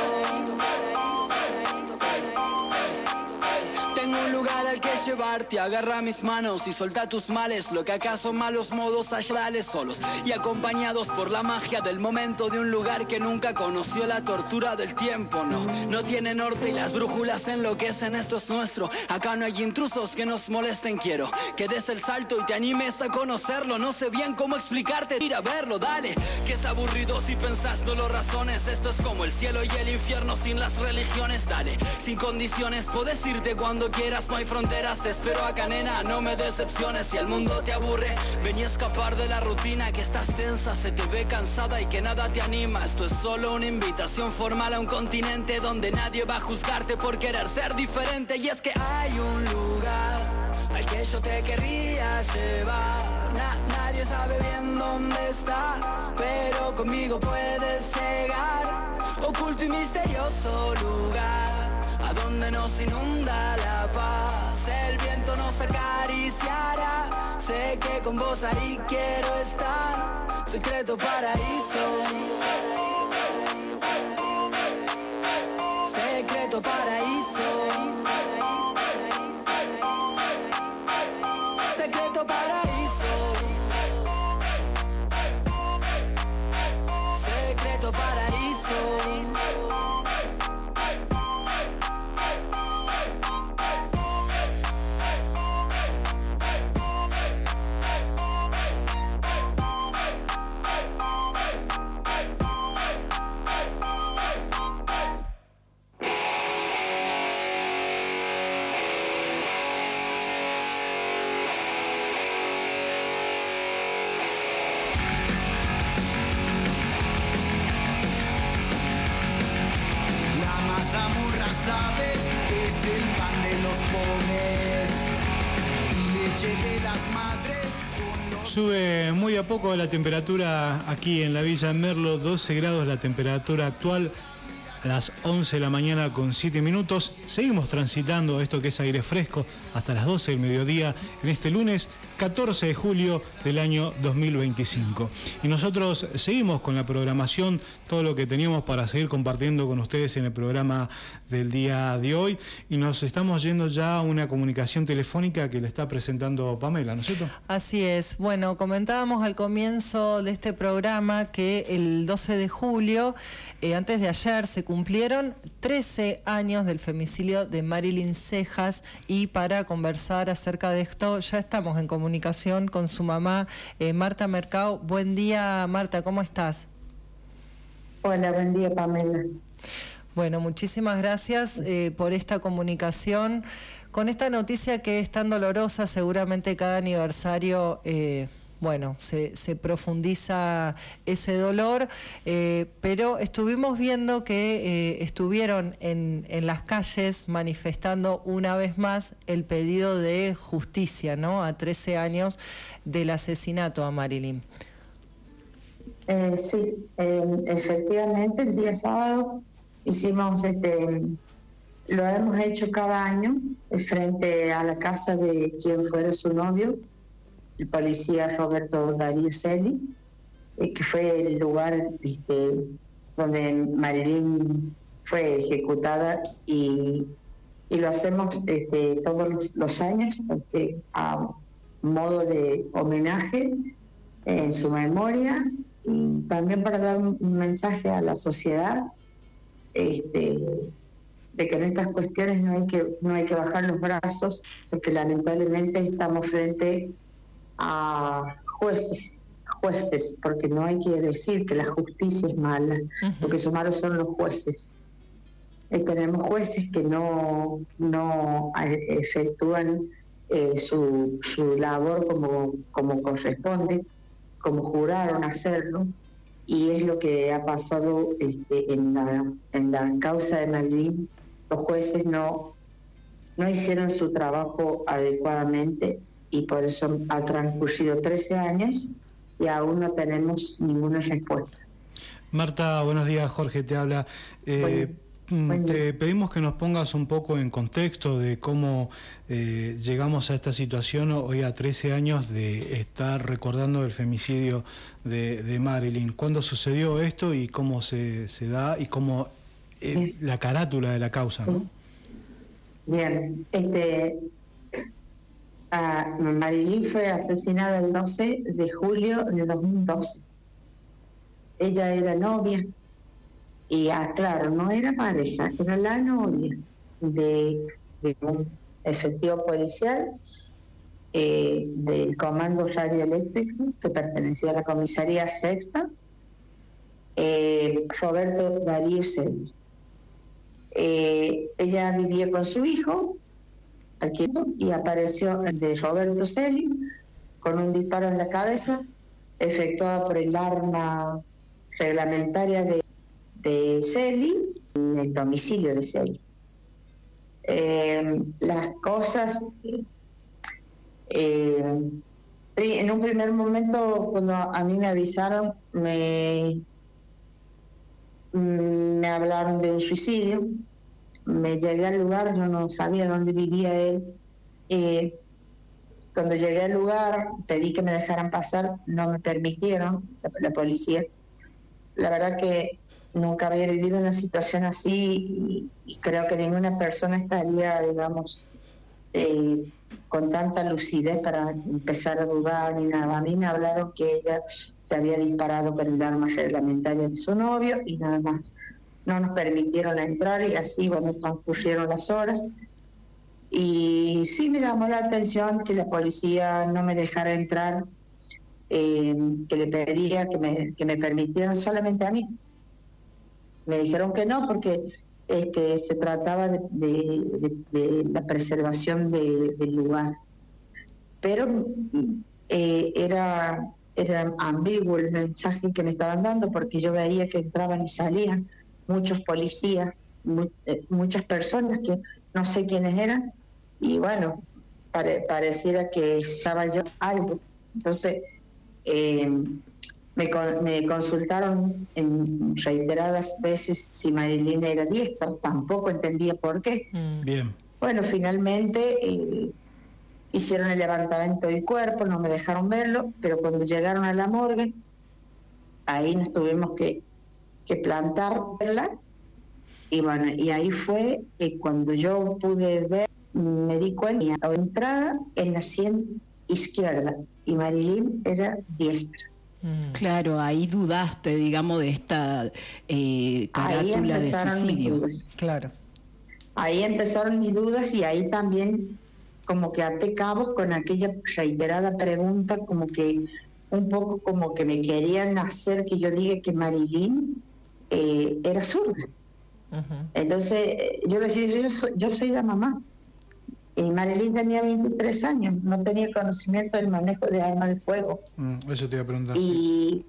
Tengo un lugar al que llevarte, agarra mis manos y solta tus males. Lo que acaso malos modos ayudales, solos y acompañados por la magia del momento. De un lugar que nunca conoció la tortura del tiempo. No tiene norte y las brújulas enloquecen. Esto es nuestro, acá no hay intrusos que nos molesten. Quiero que des el salto y te animes a conocerlo. No sé bien cómo explicarte, ir a verlo, dale. Que es aburrido si pensás no lo razones. Esto es como el cielo y el infierno sin las religiones. Dale, sin condiciones, podés irte cuando quieras, no hay fronteras. Te espero acá, nena, no me decepciones. Si el mundo te aburre, ven y escapar de la rutina. Que estás tensa, se te ve cansada y que nada te anima. Esto es solo una invitación formal a un continente donde nadie va a juzgarte por querer ser diferente. Y es que hay un lugar al que yo te querría llevar. Nadie sabe bien dónde está, pero conmigo puedes llegar. Oculto y misterioso lugar, a donde nos inunda la paz. El viento nos acariciará. Sé que con vos ahí quiero estar. Secreto paraíso. Secreto paraíso. Secreto paraíso. Secreto paraíso. Sube muy a poco la temperatura aquí en la Villa de Merlo, 12 grados la temperatura actual, a las 11 de la mañana con 7 minutos. Seguimos transitando esto que es aire fresco hasta las 12 del mediodía en este lunes 14 de julio del año 2025. Y nosotros seguimos con la programación, todo lo que teníamos para seguir compartiendo con ustedes en el programa del día de hoy. Y nos estamos yendo ya a una comunicación telefónica que le está presentando Pamela, ¿no es cierto? Así es. Bueno, comentábamos al comienzo de este programa que el 12 de julio, antes de ayer, se cumplieron 13 años del femicidio de Marilyn Cejas, y para conversar acerca de esto ya estamos en comunicación con su mamá, Marta Mercado. Buen día, Marta, ¿cómo estás? Hola, buen día, Pamela. Bueno, muchísimas gracias por esta comunicación con esta noticia que es tan dolorosa. Seguramente cada aniversario se profundiza ese dolor, pero estuvimos viendo que estuvieron en las calles manifestando una vez más el pedido de justicia, ¿no? A 13 años del asesinato a Marilyn. Sí, efectivamente el día sábado hicimos lo hemos hecho cada año frente a la casa de quien fuera su novio, el policía Roberto Darío Celi, que fue el lugar donde Marilyn fue ejecutada, y lo hacemos todos los años a modo de homenaje en su memoria y también para dar un mensaje a la sociedad de que en estas cuestiones no hay que bajar los brazos, de que lamentablemente estamos frente a jueces, porque no hay que decir que la justicia es mala, lo que son malos son los jueces. Tenemos jueces que no efectúan su labor como corresponde, como juraron hacerlo, y es lo que ha pasado en la causa de Marilyn. Los jueces no hicieron su trabajo adecuadamente y por eso ha transcurrido 13 años y aún no tenemos ninguna respuesta. Marta, buenos días. Jorge te habla. Te pedimos que nos pongas un poco en contexto de cómo llegamos a esta situación hoy a 13 años de estar recordando el femicidio de Marilyn. ¿Cuándo sucedió esto y cómo se da y cómo la carátula de la causa? Sí. ¿No? Bien, Marilyn fue asesinada el 12 de julio de 2012. Ella era novia. Y claro, no era pareja, era la novia de un efectivo policial del Comando Radioeléctrico que pertenecía a la Comisaría Sexta, Roberto Darío Celi. Ella vivía con su hijo aquí y apareció de Roberto Celi con un disparo en la cabeza efectuado por el arma reglamentaria de Celi, en el domicilio de Celi. Las cosas, en un primer momento, cuando a mí me avisaron, me hablaron de un suicidio. Me llegué al lugar, yo no sabía dónde vivía él. Cuando llegué al lugar, pedí que me dejaran pasar, no me permitieron, la policía. La verdad que nunca había vivido una situación así y creo que ninguna persona estaría, digamos, con tanta lucidez para empezar a dudar ni nada. A mí me hablaron que ella se había disparado con el arma reglamentaria de su novio y nada más. No nos permitieron entrar y así, bueno, transcurrieron las horas. Y sí me llamó la atención que la policía no me dejara entrar, que le pediría que me permitieran solamente a mí. Me dijeron que no porque se trataba de la preservación del lugar. Pero era ambiguo el mensaje que me estaban dando porque yo veía que entraban y salían muchos policías, muchas personas que no sé quiénes eran y bueno, pareciera que estaba yo algo. Entonces me consultaron en reiteradas veces si Marilyn era diestra, tampoco entendía por qué. Bien. Bueno, finalmente hicieron el levantamiento del cuerpo, no me dejaron verlo, pero cuando llegaron a la morgue, ahí nos tuvimos que plantarla, y bueno, y ahí fue cuando yo pude ver, me di cuenta que la entrada en la sien izquierda, y Marilyn era diestra. Claro, ahí dudaste, digamos, de esta carátula de suicidio. Claro. Ahí empezaron mis dudas y ahí también como que até cabos con aquella reiterada pregunta, como que un poco como que me querían hacer que yo diga que Marilyn era zurda. Entonces yo le decía, yo soy la mamá. Y Marilyn tenía 23 años, no tenía conocimiento del manejo de armas de fuego. Eso te iba a preguntar. Y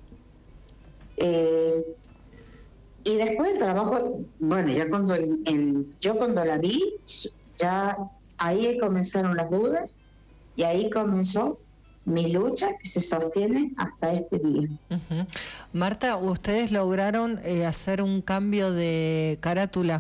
después del trabajo, bueno, ya cuando la vi, ya ahí comenzaron las dudas y ahí comenzó mi lucha que se sostiene hasta este día. Marta, ¿ustedes lograron hacer un cambio de carátula?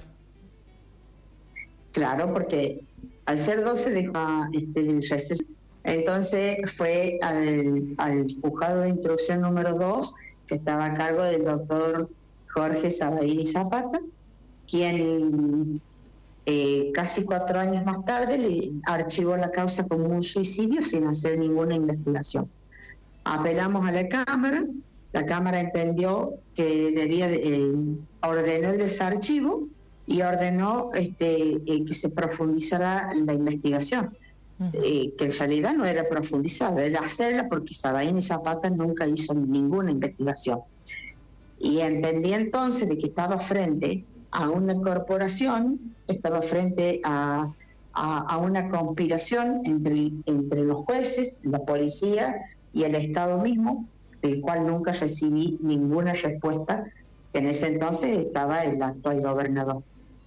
Claro, porque al ser 12 dejó el receso. Entonces fue al juzgado de instrucción número 2, que estaba a cargo del doctor Jorge Sabaini Zapata, quien casi 4 años más tarde le archivó la causa como un suicidio sin hacer ninguna investigación. Apelamos a la Cámara la Cámara entendió que ordenó el desarchivo y ordenó que se profundizara la investigación, que en realidad no era profundizar, era hacerla, porque Sabaín y Zapata nunca hizo ninguna investigación. Y entendí entonces de que estaba frente a una corporación, estaba frente a una conspiración entre los jueces, la policía y el Estado mismo, del cual nunca recibí ninguna respuesta, que en ese entonces estaba el actual gobernador.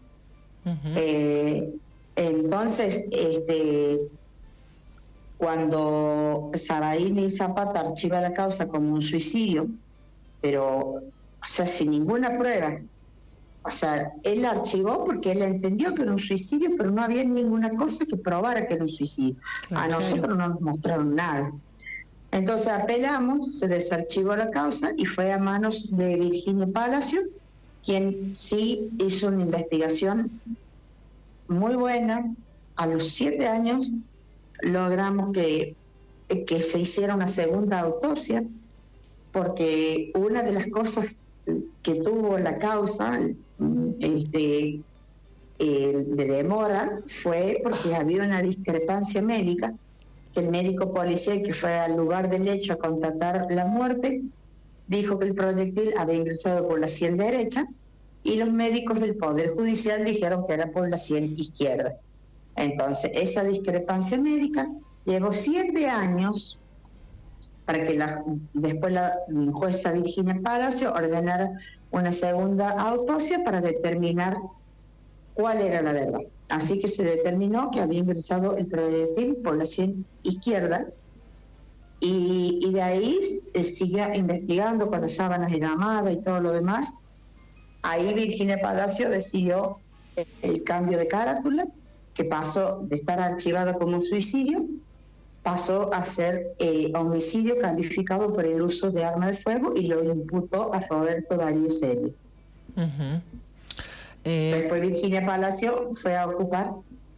Entonces, cuando Sabaín y Zapata archiva la causa como un suicidio, pero, sin ninguna prueba, él la archivó porque él entendió que era un suicidio, pero no había ninguna cosa que probara que era un suicidio. Claro. A nosotros no nos mostraron nada. Entonces apelamos, se desarchivó la causa y fue a manos de Virginia Palacio, quien sí hizo una investigación muy buena. A los 7 años logramos que se hiciera una segunda autopsia, porque una de las cosas que tuvo la causa de demora fue porque había una discrepancia médica, que el médico policial que fue al lugar del hecho a constatar la muerte dijo que el proyectil había ingresado por la sien derecha, y los médicos del Poder Judicial dijeron que era por la sien izquierda. Entonces, esa discrepancia médica llevó 7 años para que después la jueza Virginia Palacio ordenara una segunda autopsia para determinar cuál era la verdad. Así que se determinó que había ingresado el proyectil por la sien izquierda, y de ahí sigue investigando con las sábanas de llamada y todo lo demás. Ahí Virginia Palacio decidió el cambio de carátula, que pasó de estar archivado como suicidio, pasó a ser homicidio calificado por el uso de arma de fuego, y lo imputó a Roberto Darío Celia. Después Virginia Palacio fue a ocupar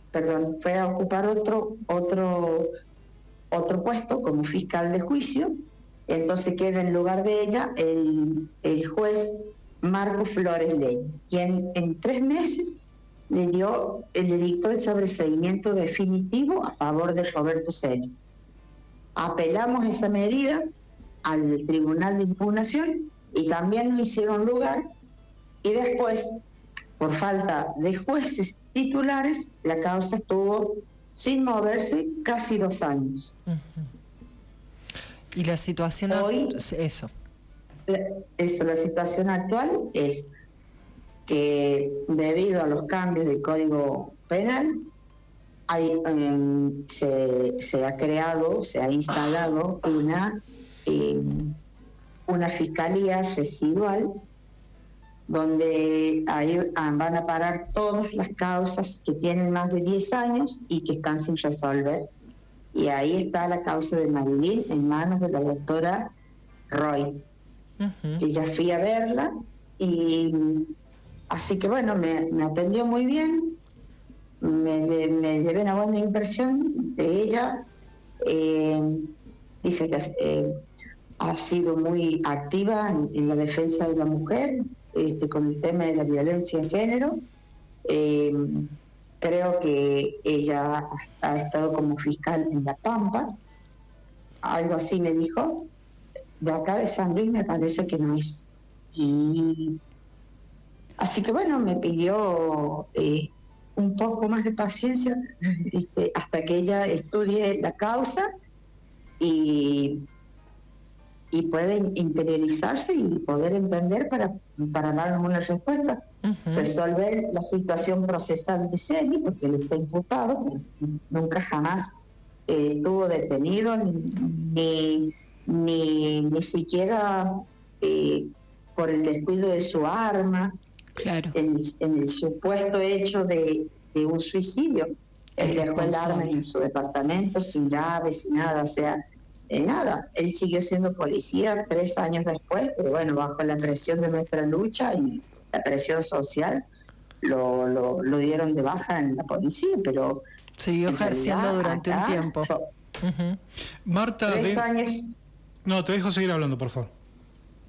otro puesto como fiscal de juicio. Entonces queda en lugar de ella el juez Marco Flores Ley, quien en 3 meses le dictó el sobreseimiento definitivo a favor de Roberto Celia. Apelamos esa medida al Tribunal de Impugnación y también nos hicieron lugar, y después, por falta de jueces titulares, la causa estuvo sin moverse casi 2 años. Y la situación hoy, la situación actual es que, debido a los cambios del Código Penal, se ha instalado una fiscalía residual, donde ahí van a parar todas las causas que tienen más de 10 años y que están sin resolver. Y ahí está la causa de Marilyn en manos de la doctora Roy. Y ya fui a verla, y así que bueno, me atendió muy bien, me llevé una buena impresión de ella. Dice que ha sido muy activa en la defensa de la mujer, con el tema de la violencia de género. Creo que ella ha estado como fiscal en La Pampa, algo así me dijo. De acá de San Luis me parece que no es. Y así que bueno, me pidió un poco más de paciencia hasta que ella estudie la causa y pueda interiorizarse y poder entender para darnos una respuesta. Resolver la situación procesal de Celia, porque él está imputado, nunca jamás estuvo detenido, ni siquiera por el descuido de su arma. Claro. En el supuesto hecho de un suicidio, él dejó el arma en su departamento sin llaves, sin nada, o sea, nada. Él siguió siendo policía 3 años después, pero bueno, bajo la presión de nuestra lucha y la presión social, lo dieron de baja en la policía, pero siguió ejerciendo durante un tiempo. Marta, 3 años. No, te dejo seguir hablando, por favor.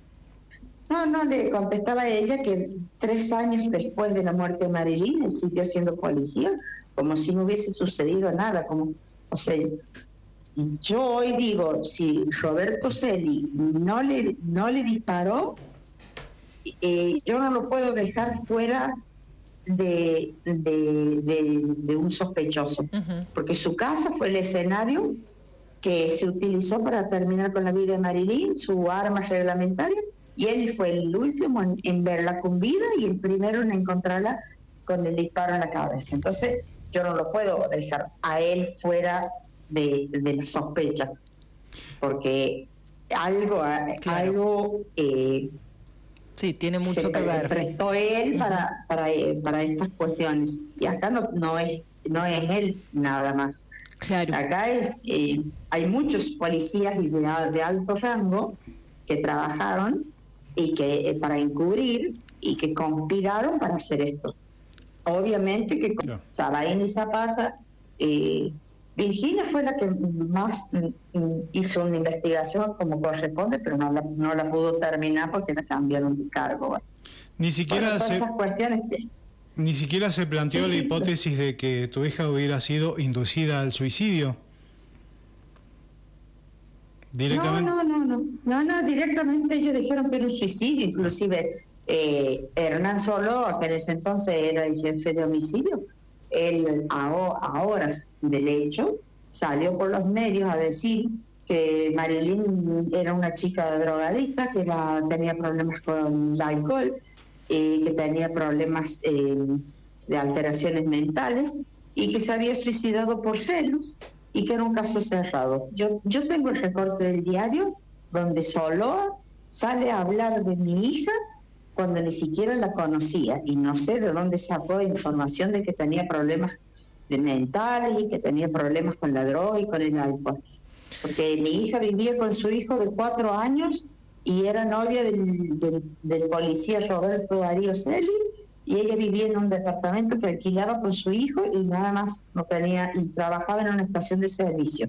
No, le contestaba a ella que 3 años después de la muerte de Marilyn, él siguió siendo policía, como si no hubiese sucedido nada, o sea, yo hoy digo, si Roberto Celi no le disparó, yo no lo puedo dejar fuera de un sospechoso, porque su casa fue el escenario que se utilizó para terminar con la vida de Marilyn, su arma reglamentaria, y él fue el último en verla con vida y el primero en encontrarla con el disparo en la cabeza. Entonces yo no lo puedo dejar a él fuera de la sospecha, porque algo sí, tiene mucho que ver. Prestó él para estas cuestiones, y acá no es él nada más. Claro. Acá hay muchos policías de alto rango que trabajaron y que para encubrir y que conspiraron para hacer esto. Obviamente que con Sabaín y Zapata, Virginia fue la que más hizo una investigación como corresponde, pero no la pudo terminar porque la cambiaron de cargo. Ni siquiera se planteó la hipótesis de que tu hija hubiera sido inducida al suicidio. ¿Directamente? No, directamente ellos dijeron que era un suicidio. Inclusive Hernán Soló, que en ese entonces era el jefe de homicidio, él a horas del hecho salió por los medios a decir que Marilyn era una chica drogadicta, que tenía problemas con el alcohol, que tenía problemas de alteraciones mentales y que se había suicidado por celos y que era un caso cerrado. Yo tengo el recorte del diario donde Soló sale a hablar de mi hija cuando ni siquiera la conocía, y no sé de dónde sacó información de que tenía problemas mentales y que tenía problemas con la droga y con el alcohol. Porque mi hija vivía con su hijo de 4 años y era novia del policía Roberto Darío Celi, y ella vivía en un departamento que alquilaba con su hijo y nada más, no tenía, y trabajaba en una estación de servicio.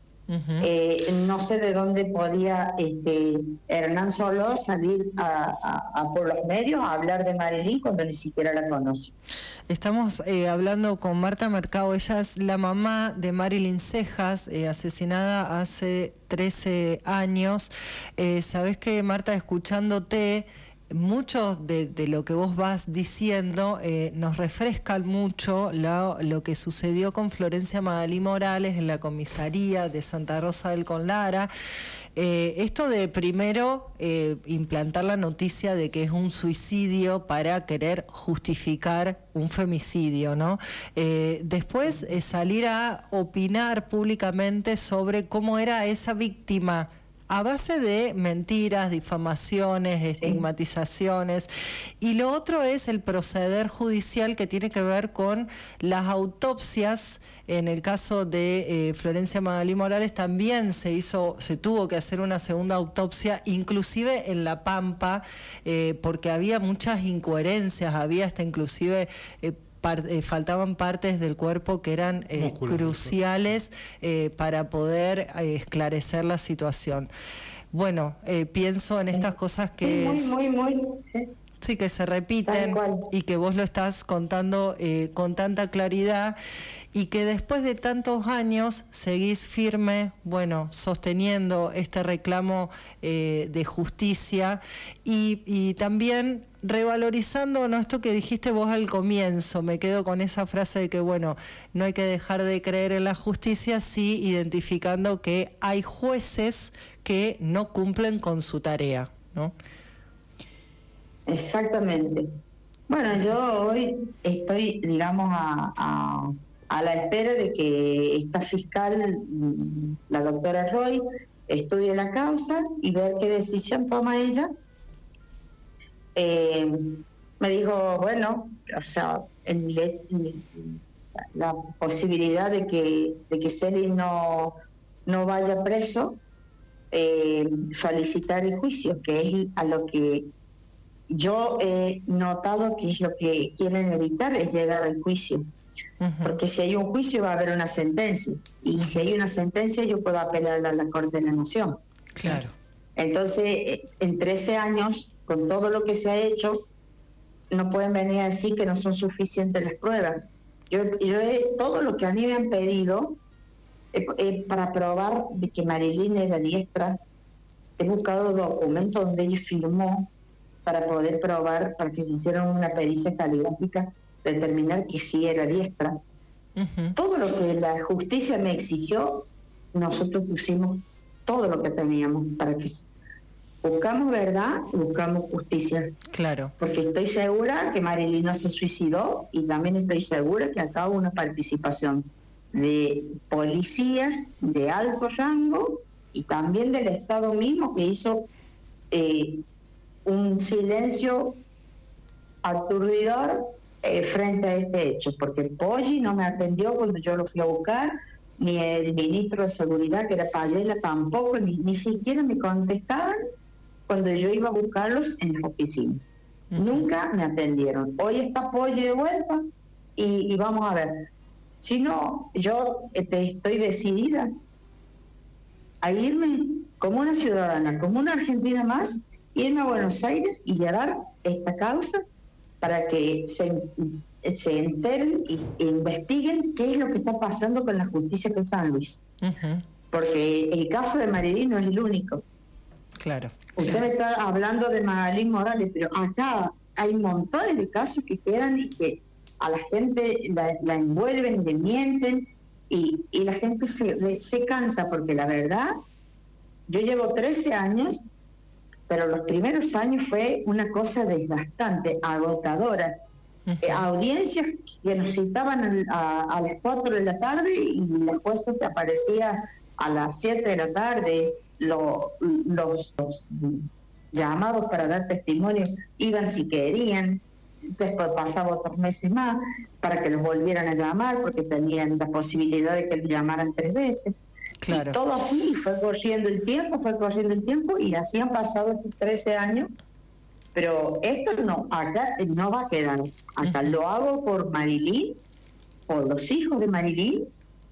No sé de dónde podía Hernán Soló salir por los medios a hablar de Marilyn cuando ni siquiera la conoce. Estamos hablando con Marta Mercado. Ella es la mamá de Marilyn Cejas, asesinada hace 13 años. Sabés que, Marta, escuchándote, mucho de lo que vos vas diciendo nos refrescan mucho lo que sucedió con Florencia Magalí Morales en la comisaría de Santa Rosa del Conlara. Esto de primero implantar la noticia de que es un suicidio para querer justificar un femicidio, ¿no? Después salir a opinar públicamente sobre cómo era esa víctima, a base de mentiras, difamaciones, estigmatizaciones. Y lo otro es el proceder judicial que tiene que ver con las autopsias. En el caso de Florencia Magalí Morales también se tuvo que hacer una segunda autopsia, inclusive en La Pampa, porque había muchas incoherencias, había hasta inclusive faltaban partes del cuerpo que eran cruciales para poder esclarecer la situación. Bueno, pienso en estas cosas que sí, que se repiten y que vos lo estás contando con tanta claridad, y que después de tantos años seguís firme, sosteniendo este reclamo de justicia y también revalorizando, ¿no?, esto que dijiste vos al comienzo. Me quedo con esa frase de que, no hay que dejar de creer en la justicia, sí identificando que hay jueces que no cumplen con su tarea, ¿no? Exactamente. Yo hoy estoy, digamos, a la espera de que esta fiscal, la doctora Roy, estudie la causa y ver qué decisión toma ella. Me dijo, la posibilidad de que Celi no vaya preso, solicitar el juicio, que es a lo que yo he notado que es lo que quieren evitar, es llegar al juicio. Porque si hay un juicio va a haber una sentencia, y si hay una sentencia yo puedo apelar a la Corte de la Nación. Claro. Entonces, en 13 años con todo lo que se ha hecho, no pueden venir a decir que no son suficientes las pruebas. Todo lo que a mí me han pedido para probar de que Marilyn era diestra, he buscado documentos donde ella firmó para poder probar, para que se hiciera una pericia caligráfica, determinar que sí era diestra. Todo lo que la justicia me exigió, nosotros pusimos todo lo que teníamos para que buscamos verdad y buscamos justicia. Claro. Porque estoy segura que Marilyn no se suicidó, y también estoy segura que acá hubo una participación de policías de alto rango y también del Estado mismo, que hizo un silencio aturdidor frente a este hecho, porque Poggi no me atendió cuando yo lo fui a buscar, ni el ministro de Seguridad, que era Payela, tampoco, ni siquiera me contestaban cuando yo iba a buscarlos en la oficina. Nunca me atendieron. Hoy está Poggi de vuelta y vamos a ver. Si no, yo estoy decidida a irme como una ciudadana, como una argentina más, irme a Buenos Aires y llevar esta causa para que se enteren e investiguen qué es lo que está pasando con la justicia de San Luis. Porque el caso de Marilyn no es el único. Claro. Usted me está hablando de Magalín Morales, pero acá hay montones de casos que quedan y que a la gente la envuelven, le mienten, y la gente se cansa, porque la verdad, yo llevo 13 años, pero los primeros años fue una cosa desgastante, agotadora. Audiencias que nos citaban a las 4 de la tarde y la jueza te aparecía a las 7 de la tarde. Los llamados para dar testimonio iban si querían, después pasaba otros meses más para que los volvieran a llamar, porque tenían la posibilidad de que los llamaran 3 veces. Claro. Y todo así, fue corriendo el tiempo, y así han pasado estos 13 años, pero esto acá no va a quedar. Acá lo hago por Marilyn, por los hijos de Marilyn,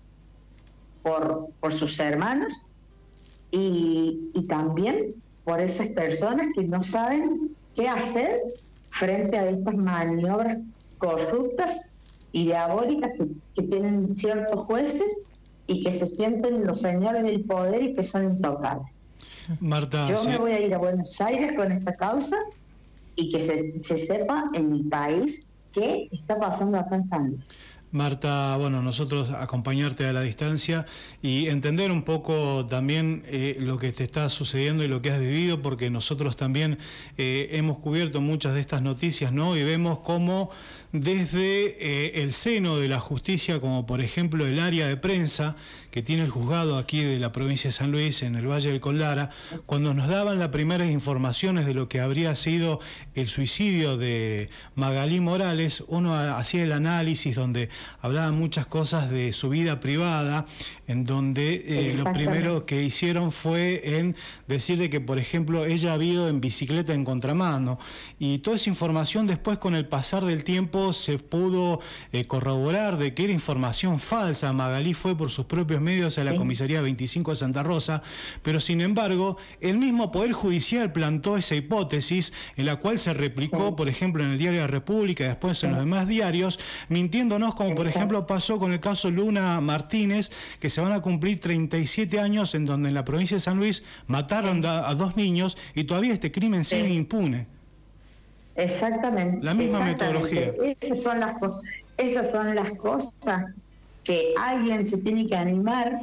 por sus hermanos, y también por esas personas que no saben qué hacer frente a estas maniobras corruptas y diabólicas que tienen ciertos jueces y que se sienten los señores del poder y que son intocables. Marta, yo me voy a ir a Buenos Aires con esta causa y que se sepa en mi país qué está pasando acá en San Luis. Marta, bueno, nosotros acompañarte a la distancia y entender un poco también lo que te está sucediendo y lo que has vivido, porque nosotros también hemos cubierto muchas de estas noticias, ¿no? Y vemos cómo desde el seno de la justicia, como por ejemplo el área de prensa que tiene el juzgado aquí de la provincia de San Luis, en el Valle del Conlara, cuando nos daban las primeras informaciones de lo que habría sido el suicidio de Magalí Morales, uno hacía el análisis donde hablaba muchas cosas de su vida privada, en donde lo primero que hicieron fue en decir de que, por ejemplo, ella había ido en bicicleta en contramano, y toda esa información después, con el pasar del tiempo, se pudo corroborar de que era información falsa. Magalí fue por sus propios medios a la comisaría 25 de Santa Rosa, pero sin embargo el mismo Poder Judicial plantó esa hipótesis, en la cual se replicó, por ejemplo, en el Diario de la República y después en los demás diarios, mintiéndonos, como por ejemplo pasó con el caso Luna Martínez, que se van a cumplir 37 años en donde en la provincia de San Luis mataron a 2 niños y todavía este crimen sigue impune. Exactamente. La misma metodología. Esas son las cosas que alguien se tiene que animar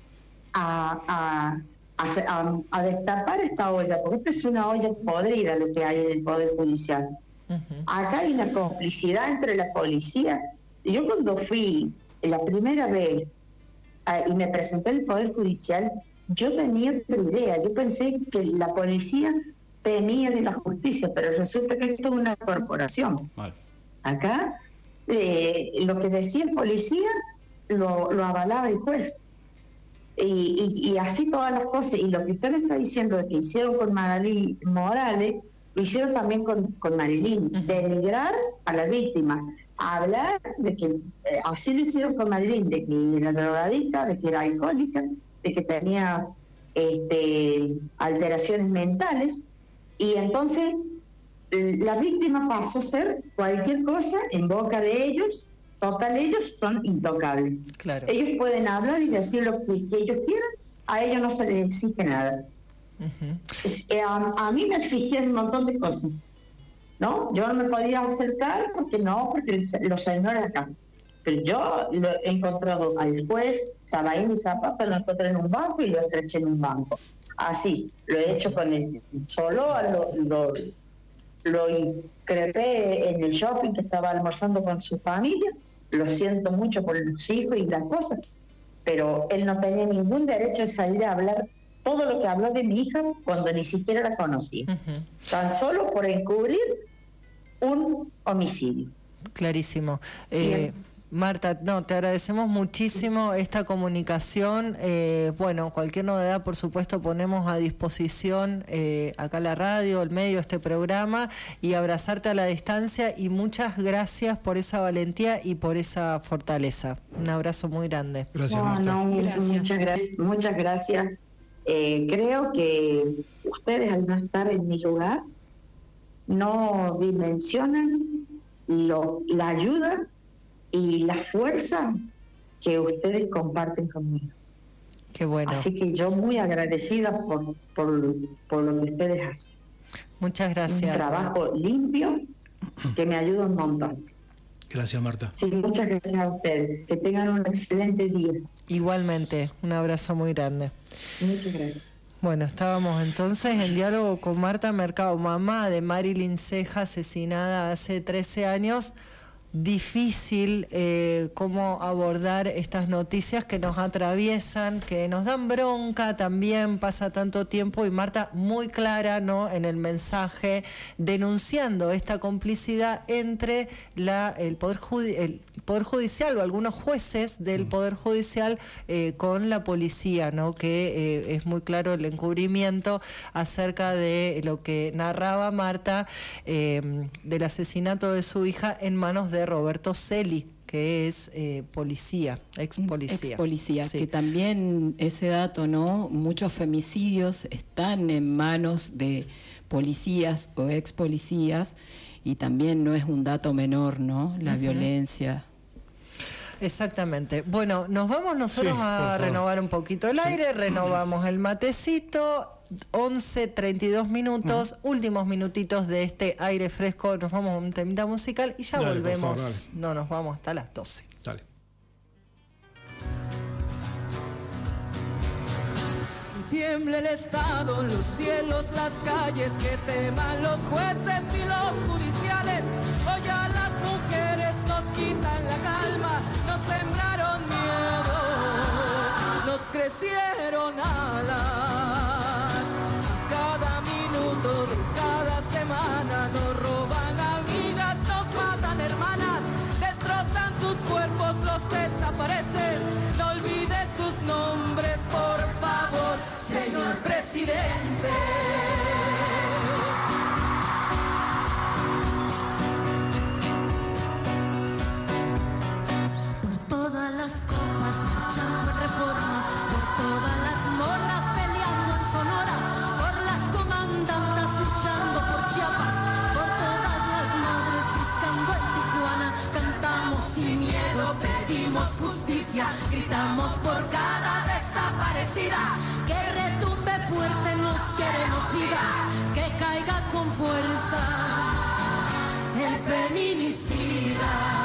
a destapar esta olla, porque esto es una olla podrida lo que hay en el Poder Judicial. Acá hay una complicidad entre la policía. Yo cuando fui la primera vez y me presenté al Poder Judicial, yo tenía otra idea. Yo pensé que la policía temía de la justicia, pero resulta que esto es una corporación. Acá lo que decía el policía lo avalaba el juez. Y así todas las cosas. Y lo que usted me está diciendo de que hicieron con Magalí Morales, lo hicieron también con Marilyn. Denigrar a la víctima, hablar de que así lo hicieron con Marilyn, de que era drogadicta, de que era alcohólica, de que tenía alteraciones mentales. Y entonces la víctima pasó a ser cualquier cosa en boca de ellos. Total, ellos son intocables. Claro. Ellos pueden hablar y decir lo que ellos quieran, a ellos no se les exige nada. A mí me exigían un montón de cosas, ¿no? Yo no me podía acercar porque los señores acá. Pero yo lo he encontrado al juez, Sabaín y Zapata, lo encontré en un banco y lo estreché en un banco. Así, lo he hecho con él. Solo lo increpé en el shopping que estaba almorzando con su familia. Lo siento mucho por los hijos y las cosas, pero él no tenía ningún derecho de salir a hablar todo lo que habló de mi hija cuando ni siquiera la conocía. Tan solo por encubrir un homicidio. Clarísimo. Marta, te agradecemos muchísimo esta comunicación. Bueno, cualquier novedad, por supuesto, ponemos a disposición acá la radio, el medio, este programa, y abrazarte a la distancia, y muchas gracias por esa valentía y por esa fortaleza. Un abrazo muy grande. Gracias, Marta. Gracias. Muchas gracias. Creo que ustedes, al no estar en mi lugar, no dimensionan la ayuda y la fuerza que ustedes comparten conmigo. Qué bueno. Así que yo muy agradecida por lo que ustedes hacen. Muchas gracias. Un trabajo limpio que me ayuda un montón. Gracias, Marta. Sí, muchas gracias a ustedes. Que tengan un excelente día. Igualmente, un abrazo muy grande. Muchas gracias. Bueno, estábamos entonces en diálogo con Marta Mercado, mamá de Marilyn Ceja, asesinada hace 13 años. Difícil cómo abordar estas noticias que nos atraviesan, que nos dan bronca también, pasa tanto tiempo, y Marta muy clara, ¿no?, en el mensaje, denunciando esta complicidad entre el Poder Judicial o algunos jueces del Poder Judicial con la policía, ¿no?, que es muy claro el encubrimiento acerca de lo que narraba Marta del asesinato de su hija en manos de Roberto Celi, que es policía, ex policía, sí. Que también ese dato, ¿no? Muchos femicidios están en manos de policías o ex policías, y también no es un dato menor, ¿no? La violencia. Exactamente. Bueno, nos vamos nosotros a renovar un poquito el aire, renovamos el matecito. 11:32 minutos, últimos minutitos de este aire fresco. Nos vamos a un temita musical y ya volvemos. Favor, no, nos vamos hasta las 12. Dale. Y tiembla el Estado, los cielos, las calles, que teman los jueces y los judiciales. Hoy a las mujeres nos quitan la calma, nos sembraron miedo, nos crecieron alas. De cada semana nos roban amigas, nos matan hermanas, destrozan sus cuerpos, los desaparecen. No olvides sus nombres, por favor, señor presidente. Por todas las copas marchando en Reforma, por todas las morras peleando en Sonora, por las comandantas luchando por Chiapas, por todas las madres buscando en Tijuana. Cantamos sin miedo, pedimos justicia, gritamos por cada desaparecida. Que retumbe fuerte, nos queremos vida, que caiga con fuerza el feminicida.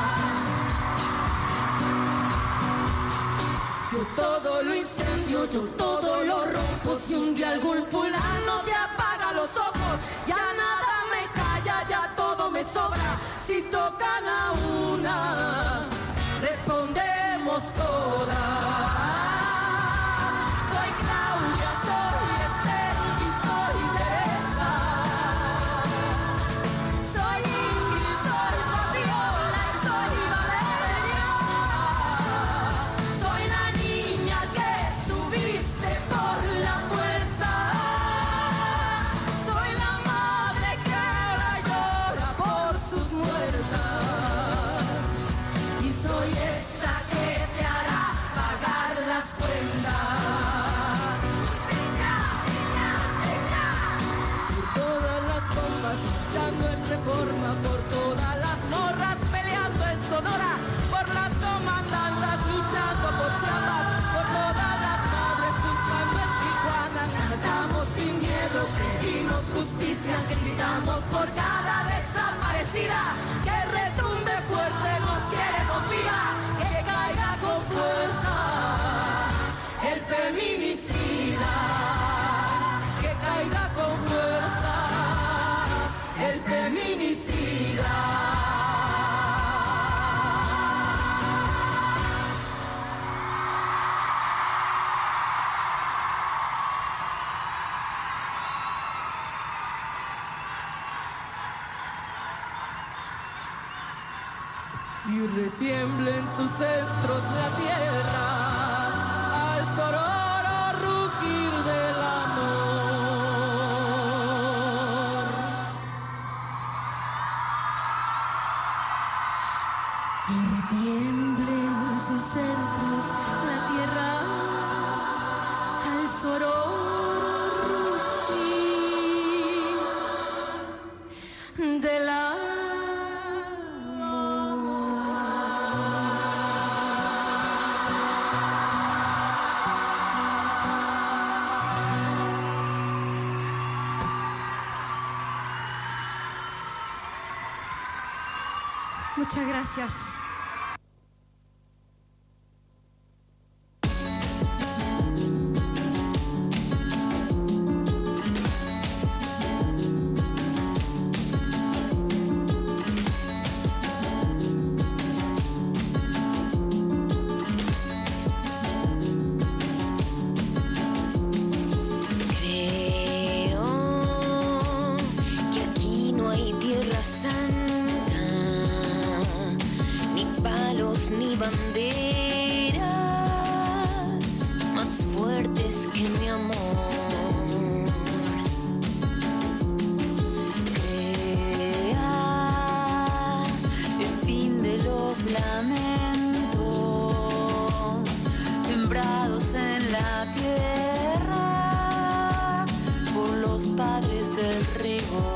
Yo todo lo incendio, yo todo lo rompo. Si un día algún fulano te apaga los ojos, ya nada me calla, ya todo me sobra. Si tocan a una, respondemos todas. Soy Claudia, soy Esther y soy Teresa. Soy Ingrid, soy Fabiola y soy Valeria. Soy la niña que subiste por la fuerza. Soy la madre que la llora por sus muertas. Y soy esta que te hará pagar reforma, por todas las morras peleando en Sonora, por las comandantas luchando por Chiapas, por todas las madres buscando en Tijuana. Cantamos sin miedo, pedimos justicia, gritamos por cada desaparecida, que retumbe fuerte, nos queremos vivas, que caiga con fuerza el feminicida, que caiga con fuerza el feminicida. Y retiembla en sus centros la tierra al sororo rugir del amor. Y retiembla en sus centros la tierra al sororo rugir del amor. Muchas gracias. Ni banderas más fuertes que mi amor. Crea el fin de los lamentos sembrados en la tierra por los padres del rigor.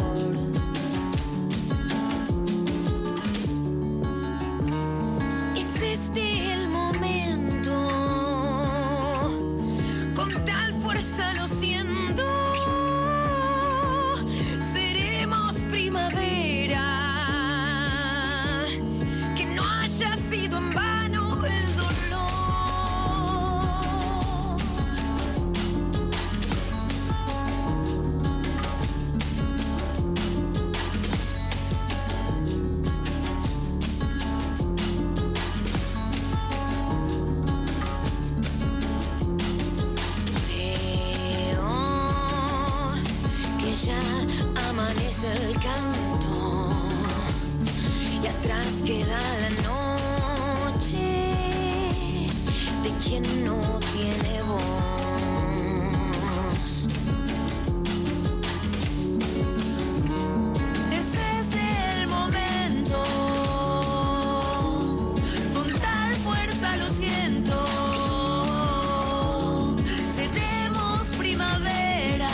El canto y atrás queda la noche de quien no tiene voz. Ese es el momento, con tal fuerza lo siento, seremos primavera.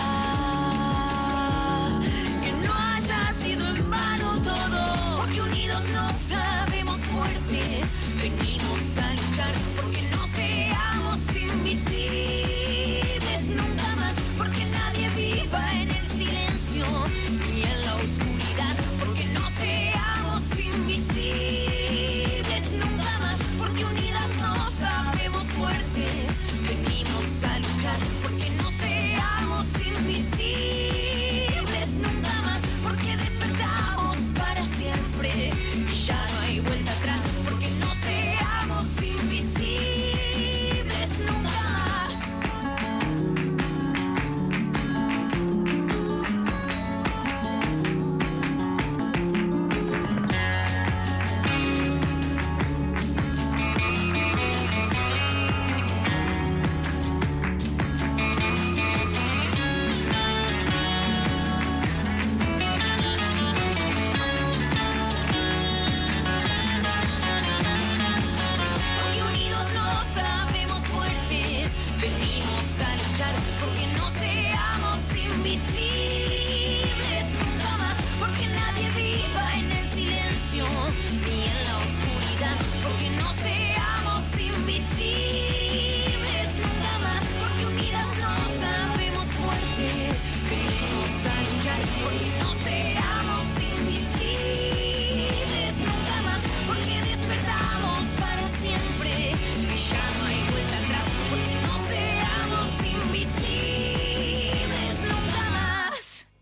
Venimos a luchar porque no seamos ni en la oscuridad, porque no seamos invisibles nunca más, porque unidas nos sabemos fuertes, venimos a luchar, porque no seamos invisibles nunca más, porque despertamos para siempre y ya no hay vuelta atrás, porque no seamos invisibles nunca más.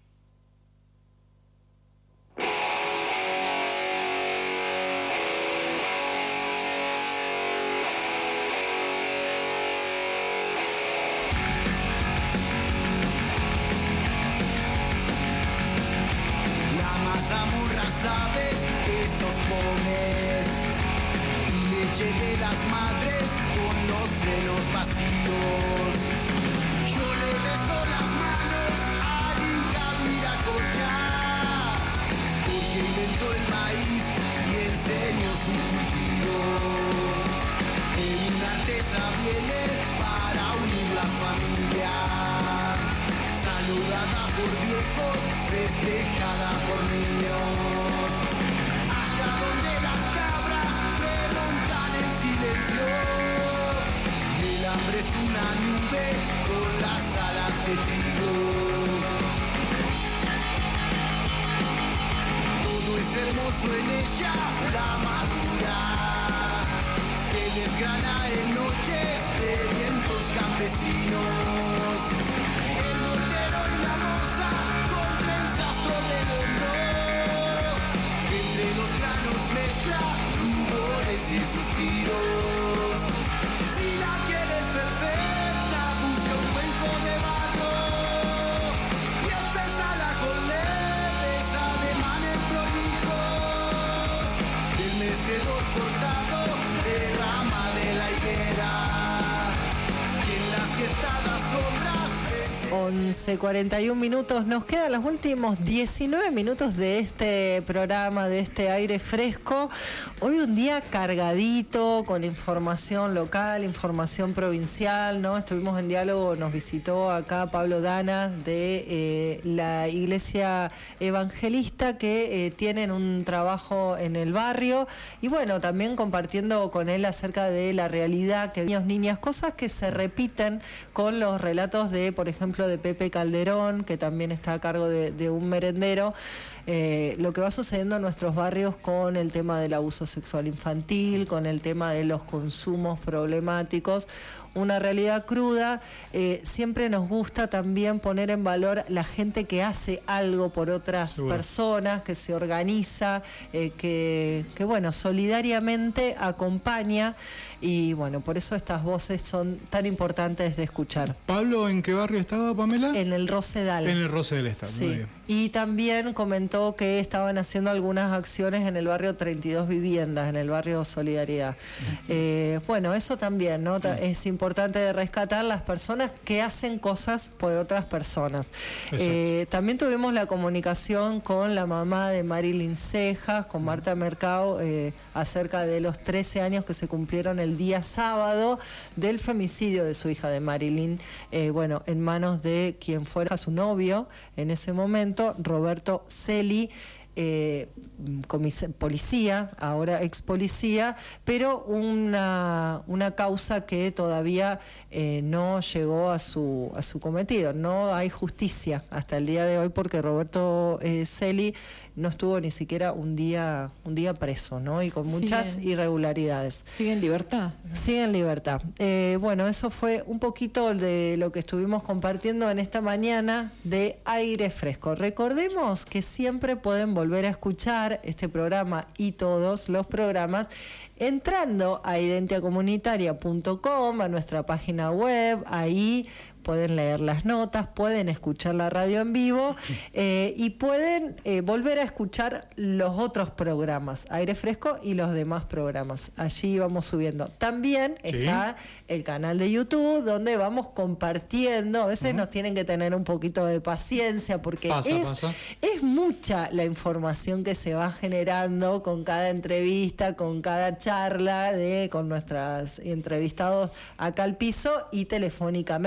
La mazamorra sabe esos pones y leche de las madres con los senos vacíos. Yo le beso las manos a Inca Viracocha, porque inventó el maíz y enseñó su cultivo. En una artesa viene para unir la familia, saludada por viejos, festejada por niños. Allá donde las cabras preguntan en silencio, y el hambre es una nube con las alas de trigo. Todo es hermoso en ella, la madura, que desgrana en noches de vientos campesinos. El mortero y la moza con trenzazo de hombro, que entre los granos mezcla rumores y suspiros. Si la quieres perfecta, busca un cuenco de barro y empezala con leves ademanes prolijos. El mecedor cortado de rama de la higuera, y en las siestadas sombras 11:41 minutos. Nos quedan los últimos 19 minutos de este programa, de este aire fresco. Hoy un día cargadito con información local, información provincial, ¿no? Estuvimos en diálogo, nos visitó acá Pablo Danas de la Iglesia Evangelista, que tienen un trabajo en el barrio, y bueno, también compartiendo con él acerca de la realidad que niñas, cosas que se repiten con los relatos de, por ejemplo, de Pepe Calderón, que también está a cargo de un merendero. Lo que va sucediendo en nuestros barrios con el tema del abuso sexual infantil, con el tema de los consumos problemáticos, una realidad cruda. Siempre nos gusta también poner en valor la gente que hace algo por otras personas, que se organiza, que bueno, solidariamente acompaña, y bueno, por eso estas voces son tan importantes de escuchar. Pablo, ¿en qué barrio estaba, Pamela? En el Rosedal. En el Rosedal está, sí. Muy bien. Y también comentó que estaban haciendo algunas acciones en el barrio 32 Viviendas, en el barrio Solidaridad. Bueno, eso también, ¿no? Es importante de rescatar las personas que hacen cosas por otras personas. También tuvimos la comunicación con la mamá de Marilyn Cejas, con Marta Mercado, acerca de los 13 años que se cumplieron el día sábado del femicidio de su hija, de Marilyn, bueno, en manos de quien fuera su novio en ese momento, Roberto Celi, policía, ahora ex policía, pero una causa que todavía no llegó a su cometido. No hay justicia hasta el día de hoy, porque Roberto Celi no estuvo ni siquiera un día preso, ¿no? Y con muchas irregularidades. ¿Sigue en libertad? Sigue en libertad. Bueno, eso fue un poquito de lo que estuvimos compartiendo en esta mañana de Aire Fresco. Recordemos que siempre pueden volver a escuchar este programa y todos los programas entrando a identiacomunitaria.com, a nuestra página web. Ahí pueden leer las notas, pueden escuchar la radio en vivo, y pueden volver a escuchar los otros programas, Aire Fresco y los demás programas. Allí vamos subiendo. También está el canal de YouTube, donde vamos compartiendo. A veces nos tienen que tener un poquito de paciencia, porque es mucha la información que se va generando con cada entrevista, con cada charla con nuestros entrevistados acá al piso y telefónicamente.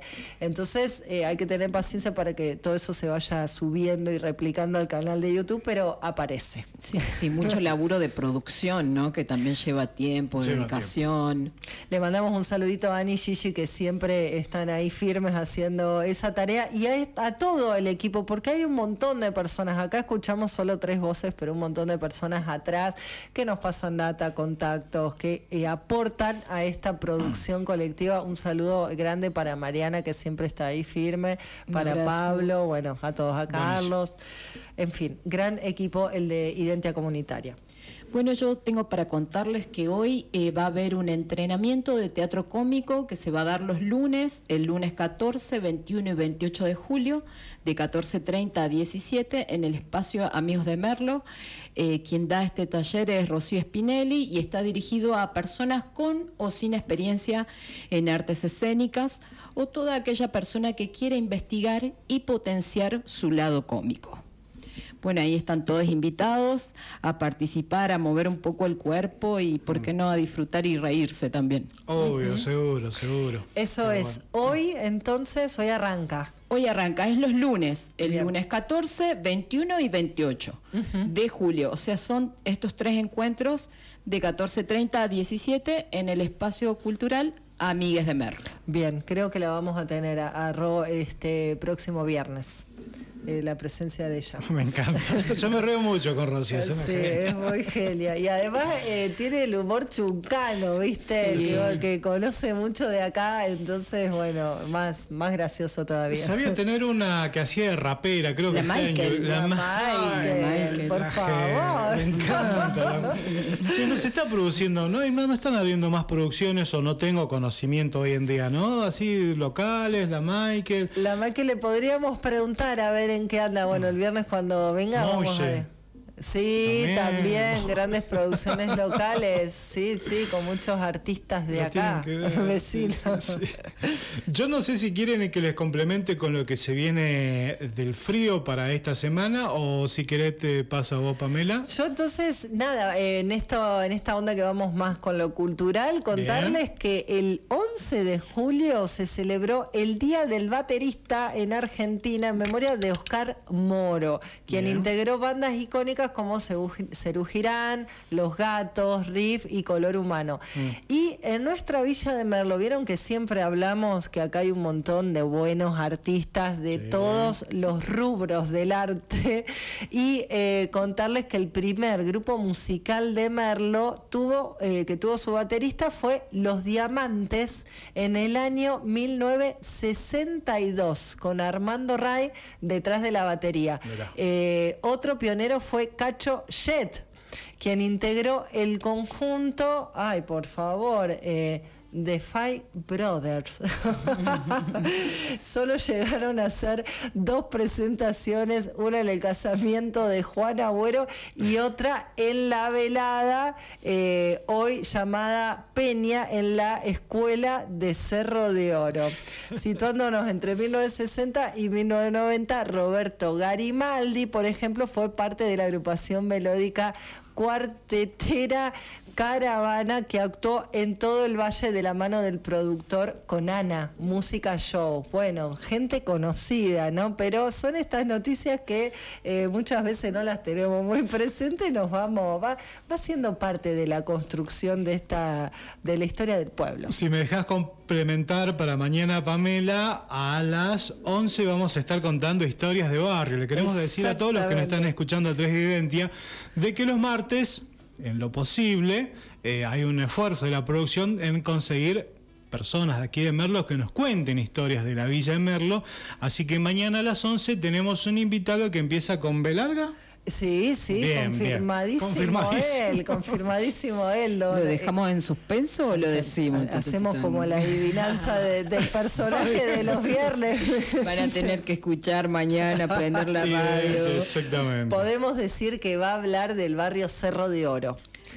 Entonces hay que tener paciencia para que todo eso se vaya subiendo y replicando al canal de YouTube, pero aparece. Sí, mucho laburo de producción, ¿no? Que también lleva tiempo, dedicación. Le mandamos un saludito a Ani y Gigi, que siempre están ahí firmes haciendo esa tarea, y a todo el equipo, porque hay un montón de personas. Acá escuchamos solo 3 voces, pero un montón de personas atrás que nos pasan data, contactos, que aportan a esta producción colectiva. Un saludo grande para Mariana, que siempre está ahí firme, para Pablo, bueno, a todos, a Carlos. En fin, gran equipo el de Identia Comunitaria. Bueno, yo tengo para contarles que hoy va a haber un entrenamiento de teatro cómico que se va a dar los lunes, el lunes 14, 21 y 28 de julio, de 14:30 a 17, en el espacio Amigos de Merlo. Quien da este taller es Rocío Spinelli y está dirigido a personas con o sin experiencia en artes escénicas o toda aquella persona que quiera investigar y potenciar su lado cómico. Bueno, ahí están todos invitados a participar, a mover un poco el cuerpo y, ¿por qué no?, a disfrutar y reírse también. Obvio, seguro. Eso es. Hoy, entonces, hoy arranca. Hoy arranca, es los lunes, lunes 14, 21 y 28 de julio. O sea, son estos 3 encuentros de 14:30 a 17 en el espacio cultural Amigues de Merlo. Bien, creo que la vamos a tener a Ro este próximo viernes. La presencia de ella. Me encanta. Yo me río mucho con Rocío. Sí, es muy genia. Y además tiene el humor chuncano, ¿viste? Sí. Digo, que conoce mucho de acá, entonces, bueno, más gracioso todavía. Sabía tener una que hacía de rapera, creo que La Michael. La Michael, por favor. Me encanta. Sí, no se está produciendo, no están habiendo más producciones, o no tengo conocimiento hoy en día, ¿no? Así locales, la Michael. La Michael le podríamos preguntar a ver en qué anda. Bueno, el viernes cuando venga vamos a ver. Sí, también grandes producciones locales, sí, con muchos artistas de acá, vecinos. Sí. Yo no sé si quieren que les complemente con lo que se viene del frío para esta semana, o si querés te pasa vos, Pamela. Yo entonces, nada, en esta onda que vamos más con lo cultural, contarles que el 11 de julio se celebró el Día del Baterista en Argentina en memoria de Oscar Moro, quien integró bandas icónicas como Serú Girán, Los Gatos, Riff y Color Humano. Y en nuestra Villa de Merlo, vieron que siempre hablamos que acá hay un montón de buenos artistas de todos los rubros del arte, y contarles que el primer grupo musical de Merlo que tuvo su baterista fue Los Diamantes en el año 1962, con Armando Ray detrás de la batería. Otro pionero fue Cacho Jet, quien integró el conjunto, por favor, The Five Brothers. Solo llegaron a hacer 2 presentaciones, una en el casamiento de Juan Agüero y otra en la velada, hoy llamada Peña, en la Escuela de Cerro de Oro. Situándonos entre 1960 y 1990, Roberto Garimaldi, por ejemplo, fue parte de la agrupación melódica cuartetera Caravana, que actuó en todo el valle de la mano del productor Conana Música Show. Bueno, gente conocida, ¿no? Pero son estas noticias que muchas veces no las tenemos muy presentes, va siendo parte de la construcción de la historia del pueblo. Si me dejas complementar para mañana, Pamela, a las 11 vamos a estar contando historias de barrio. Le queremos decir a todos los que nos están escuchando a través de Identia de que los martes, en lo posible, hay un esfuerzo de la producción en conseguir personas de aquí de Merlo que nos cuenten historias de la Villa de Merlo. Así que mañana a las 11 tenemos un invitado que empieza con B larga. Sí, bien, confirmadísimo él. ¿Lo dejamos en suspenso o lo decimos? Hacemos como la adivinanza del personaje de los viernes. Van a tener que escuchar mañana, prender la radio. Exactamente. Podemos decir que va a hablar del barrio Cerro de Oro.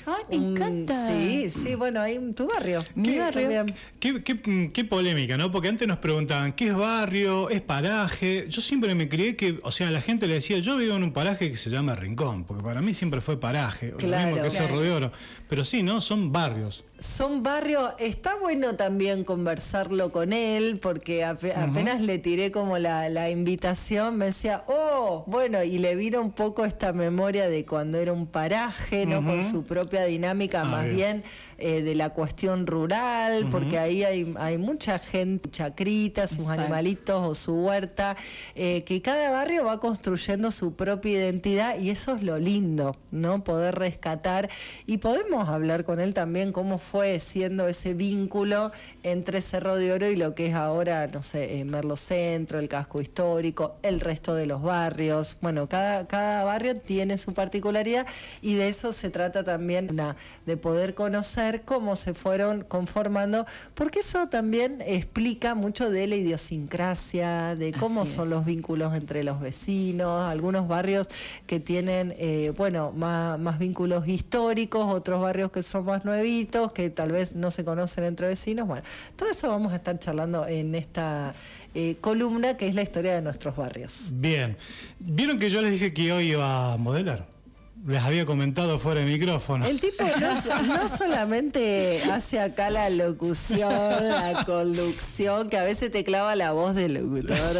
Ay, me encanta. Sí, bueno, ahí en tu barrio. Mi barrio. Qué polémica, ¿no? Porque antes nos preguntaban, ¿qué es barrio? ¿Es paraje? Yo siempre me creí que, o sea, la gente le decía, yo vivo en un paraje que se llama Rincón, porque para mí siempre fue paraje, claro, lo mismo que Cerro de Oro. Pero sí, ¿no? Son barrios. Son barrios, está bueno también conversarlo con él, porque apenas le tiré como la invitación, me decía, bueno, y le vino un poco esta memoria de cuando era un paraje, ¿no? Con su propia dinámica, más bien de la cuestión rural, porque ahí hay mucha gente, chacritas, sus animalitos o su huerta, que cada barrio va construyendo su propia identidad, y eso es lo lindo, ¿no? Poder rescatar, y podemos hablar con él también cómo fue siendo ese vínculo entre Cerro de Oro y lo que es ahora, no sé, Merlo Centro, el casco histórico, el resto de los barrios. Bueno, cada barrio tiene su particularidad, y de eso se trata también, de poder conocer cómo se fueron conformando, porque eso también explica mucho de la idiosincrasia, de cómo son los vínculos entre los vecinos, algunos barrios que tienen, más vínculos históricos, otros barrios que son más nuevitos, que tal vez no se conocen entre vecinos. Bueno, todo eso vamos a estar charlando en esta columna, que es la historia de nuestros barrios. Bien. ¿Vieron que yo les dije que hoy iba a modelar? Les había comentado fuera de micrófono. El tipo no solamente hace acá la locución, la conducción, que a veces te clava la voz del locutor.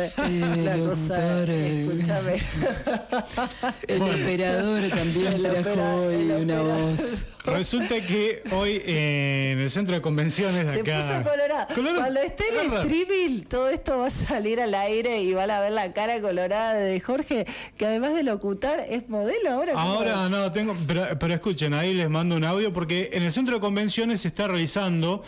Escúchame. El operador también trajo hoy una voz. Resulta que hoy en el centro de convenciones de acá... Se puso colorado. Cuando esté el streaming, todo esto va a salir al aire y van a ver la cara colorada de Jorge, que además de locutar es modelo ahora. Ahora no, pero escuchen, ahí les mando un audio, porque en el centro de convenciones se está realizando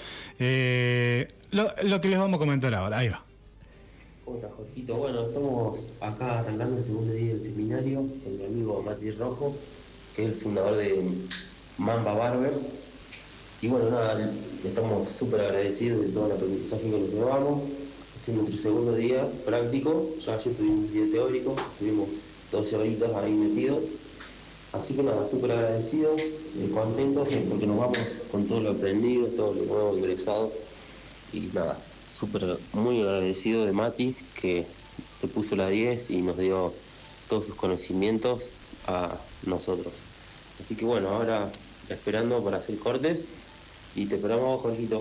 lo que les vamos a comentar ahora. Ahí va. Hola Jorgito, bueno, estamos acá arrancando el segundo día del seminario con mi amigo Mati Rojo, que es el fundador de Mamba Barbers. Y bueno, nada, estamos súper agradecidos de todo el aprendizaje que nos llevamos. Este es nuestro segundo día práctico, ya ayer tuvimos un día teórico, estuvimos 12 horitas ahí metidos. Así que nada, súper agradecidos, contentos porque nos vamos con todo lo aprendido, todo lo nuevo ingresado. Y nada, muy agradecido de Mati, que se puso la 10 y nos dio todos sus conocimientos a nosotros. Así que bueno, ahora esperando para hacer cortes y te esperamos, Jorgito.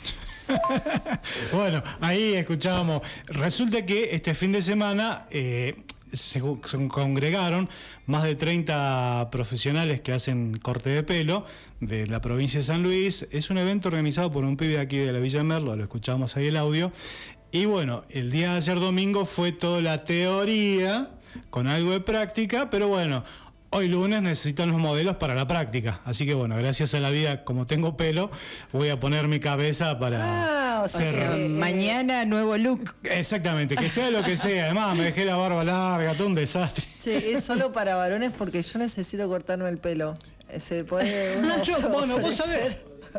Bueno, ahí escuchábamos. Resulta que este fin de semana se congregaron más de 30 profesionales que hacen corte de pelo de la provincia de San Luis. Es un evento organizado por un pibe aquí de la Villa Merlo, lo escuchamos ahí el audio. Y bueno, el día de ayer domingo fue toda la teoría con algo de práctica, pero bueno, hoy lunes necesitan los modelos para la práctica. Así que bueno, gracias a la vida, como tengo pelo, voy a poner mi cabeza para mañana nuevo look. Exactamente, que sea lo que sea. Además, me dejé la barba larga, todo un desastre. Sí, es solo para varones porque yo necesito cortarme el pelo. ¿Se puede bueno, vos sabés.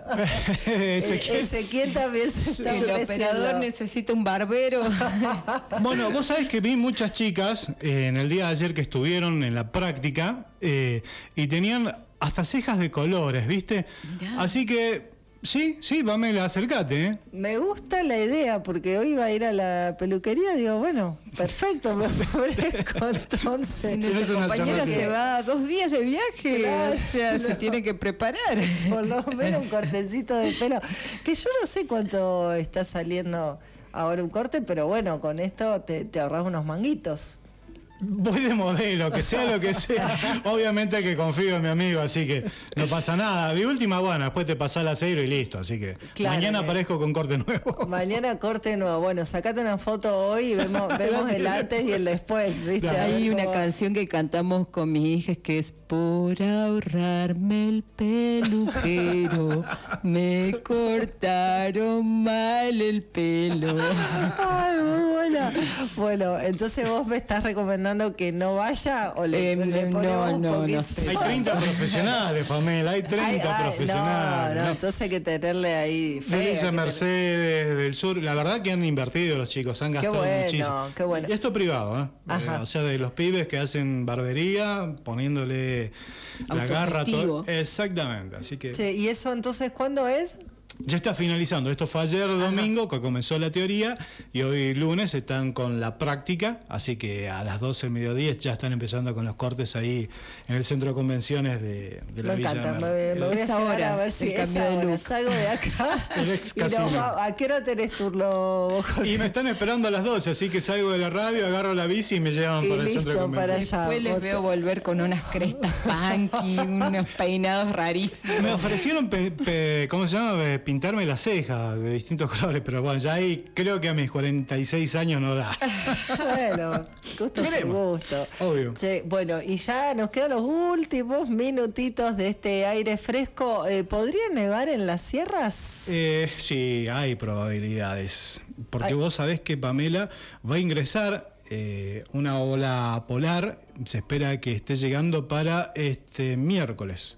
Ezequiel también se está ofreciendo. El operador necesita un barbero. Bueno, vos sabés que vi muchas chicas en el día de ayer que estuvieron en la práctica y tenían hasta cejas de colores, ¿viste? Mirá. Así que sí, Pamela, acércate, ¿eh? Me gusta la idea, porque hoy iba a ir a la peluquería, digo, bueno, perfecto, me ofrezco entonces. Nuestra compañera se va 2 días de viaje, claro, o sea, se tiene que preparar. Por lo menos un cortecito de pelo, que yo no sé cuánto está saliendo ahora un corte, pero bueno, con esto te ahorras unos manguitos. Voy de modelo, que sea lo que sea. Obviamente que confío en mi amigo, así que no pasa nada. De última, bueno, después te pasás el acero y listo. Así que claro, mañana aparezco con corte nuevo. Mañana corte nuevo. Bueno, sacate una foto hoy y vemos el antes y el después, ¿viste? Claro. Hay una canción que cantamos con mis hijas que es: por ahorrarme el peluquero, me cortaron mal el pelo. Ay, muy buena. Bueno, entonces vos me estás recomendando Fernando que no vaya o le ponemos un poquito? No sé. Hay 30 profesionales, Pamela, hay 30 profesionales. No, entonces hay que tenerle ahí fe. De Villa Mercedes, del sur, la verdad que han invertido los chicos, han gastado muchísimo. Qué bueno. Y esto privado, o sea, de los pibes que hacen barbería, poniéndole la garra. Exactamente, así que... Sí, ¿y eso entonces cuándo es? Ya está finalizando. Esto fue ayer domingo que comenzó la teoría y hoy lunes están con la práctica, así que a las 12 del mediodía ya están empezando con los cortes ahí en el centro de convenciones de la Villa. Me encanta, me voy a llevar a ver si salgo de acá. ¿A qué hora tenés turno, Jorge? Y me están esperando a las 12, así que salgo de la radio, agarro la bici y me llevan para el centro de convenciones. Después les veo volver con unas crestas punky, unos peinados rarísimos. Me ofrecieron, ¿cómo se llama? Pintarme las cejas de distintos colores, pero bueno, ya ahí creo que a mis 46 años no da. Bueno, gusto es gusto. Obvio. Sí, bueno, y ya nos quedan los últimos minutitos de este aire fresco. ¿Podría nevar en las sierras? Sí, hay probabilidades. Porque vos sabés que Pamela va a ingresar una ola polar. Se espera que esté llegando para este miércoles.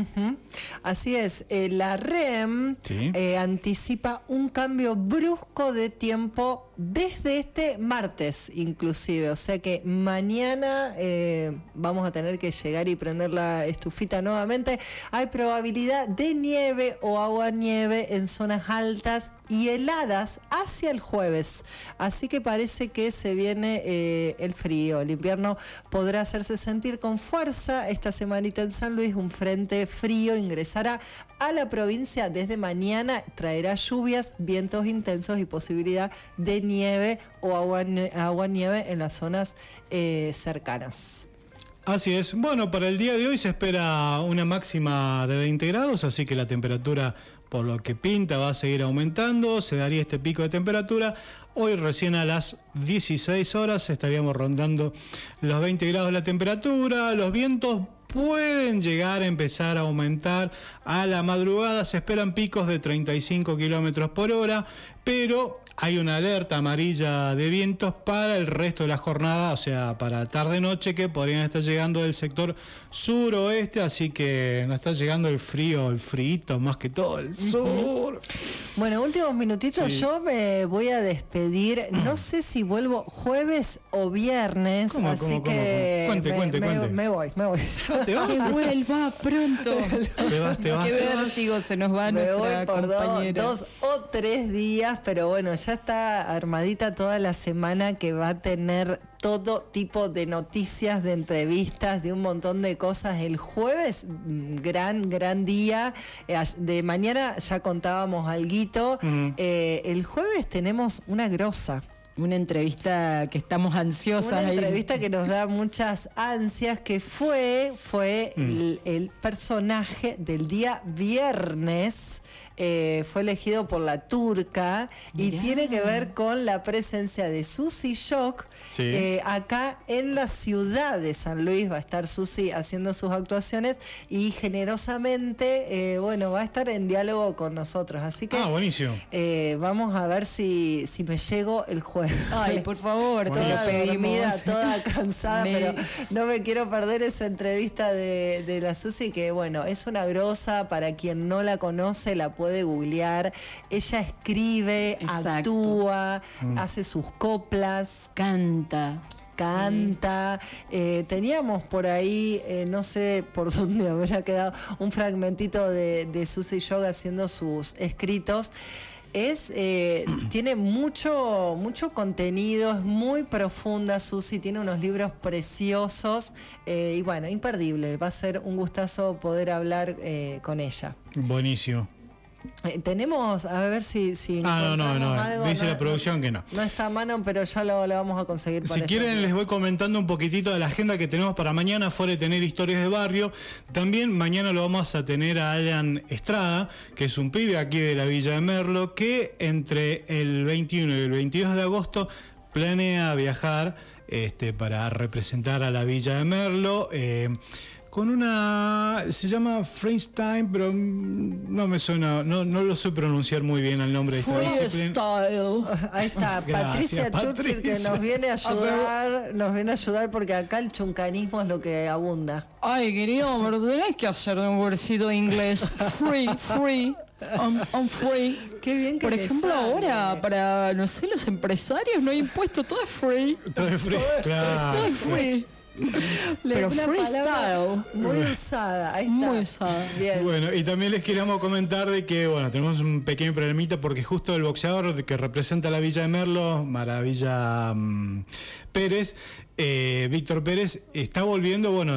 Así es, la REM anticipa un cambio brusco de tiempo desde este martes inclusive, o sea que mañana vamos a tener que llegar y prender la estufita nuevamente. Hay probabilidad de nieve o aguanieve en zonas altas y heladas hacia el jueves, así que parece que se viene el frío. El invierno podrá hacerse sentir con fuerza esta semanita en San Luis. Un frente frío ingresará a la provincia desde mañana, traerá lluvias, vientos intensos y posibilidad de nieve o aguanieve en las zonas cercanas. Así es. Bueno, para el día de hoy se espera una máxima de 20 grados, así que la temperatura, por lo que pinta, va a seguir aumentando. Se daría este pico de temperatura. Hoy recién a las 16 horas estaríamos rondando los 20 grados la temperatura. Los vientos pueden llegar a empezar a aumentar a la madrugada. Se esperan picos de 35 kilómetros por hora, pero hay una alerta amarilla de vientos para el resto de la jornada, o sea, para tarde-noche, que podrían estar llegando del sector suroeste, así que nos está llegando el frío, el frío más que todo el sur. Bueno, últimos minutitos, yo me voy a despedir, no sé si vuelvo jueves o viernes, así que cuente. Me voy. ¿Te vas? Que vuelva pronto. Te vas. Qué vértigo se nos va me nuestra voy por compañera. 2 o 3 días, pero bueno, ya está armadita toda la semana, que va a tener todo tipo de noticias, de entrevistas, de un montón de cosas. El jueves, gran día. De mañana ya contábamos alguito. El jueves tenemos una grosa. Una entrevista que estamos ansiosas. Una entrevista que nos da muchas ansias, que fue el personaje del día viernes. Fue elegido por la Turca. Mirá. Y tiene que ver con la presencia de Susi Shock. Acá en la ciudad de San Luis va a estar Susi haciendo sus actuaciones y generosamente va a estar en diálogo con nosotros, así que buenísimo. Vamos a ver si me llego el jueves. Ay, por favor, toda dormida, toda cansada, pero no me quiero perder esa entrevista de la Susi, que bueno, es una grosa. Para quien no la conoce, la puede googlear. Ella escribe, actúa, hace sus coplas, canta. Teníamos por ahí, no sé por dónde habrá quedado, un fragmentito de Susi Shock haciendo sus escritos. Tiene mucho contenido, es muy profunda Susi, tiene unos libros preciosos y bueno, imperdible. Va a ser un gustazo poder hablar con ella. Buenísimo. Tenemos, a ver si no, algo. Dice la producción que no. No está a mano, pero ya lo vamos a conseguir. Si quieren, les voy comentando un poquitito de la agenda que tenemos para mañana, fuera de tener historias de barrio. También mañana lo vamos a tener a Alan Estrada, que es un pibe aquí de la Villa de Merlo, que entre el 21 y el 22 de agosto planea viajar para representar a la Villa de Merlo. Con una... se llama Freestyle, pero no me suena, no lo sé pronunciar muy bien el nombre de esta disciplina. Ahí está, Gracias, Patricia Churchill, que nos viene a ayudar porque acá el chuncanismo es lo que abunda. Ay, querido, pero tenés que hacer un versito de inglés. Free. I'm free. Qué bien que por ejemplo, ahora, para, no sé, los empresarios no hay impuesto, todo es free. Todo es free, claro. Todo es free. Pero freestyle. Muy usada, ahí está. Muy usada. Bien. Bueno, y también les queríamos comentar de que, bueno, tenemos un pequeño problemita porque justo el boxeador que representa la Villa de Merlo, Maravilla Pérez, Víctor Pérez, está volviendo, bueno,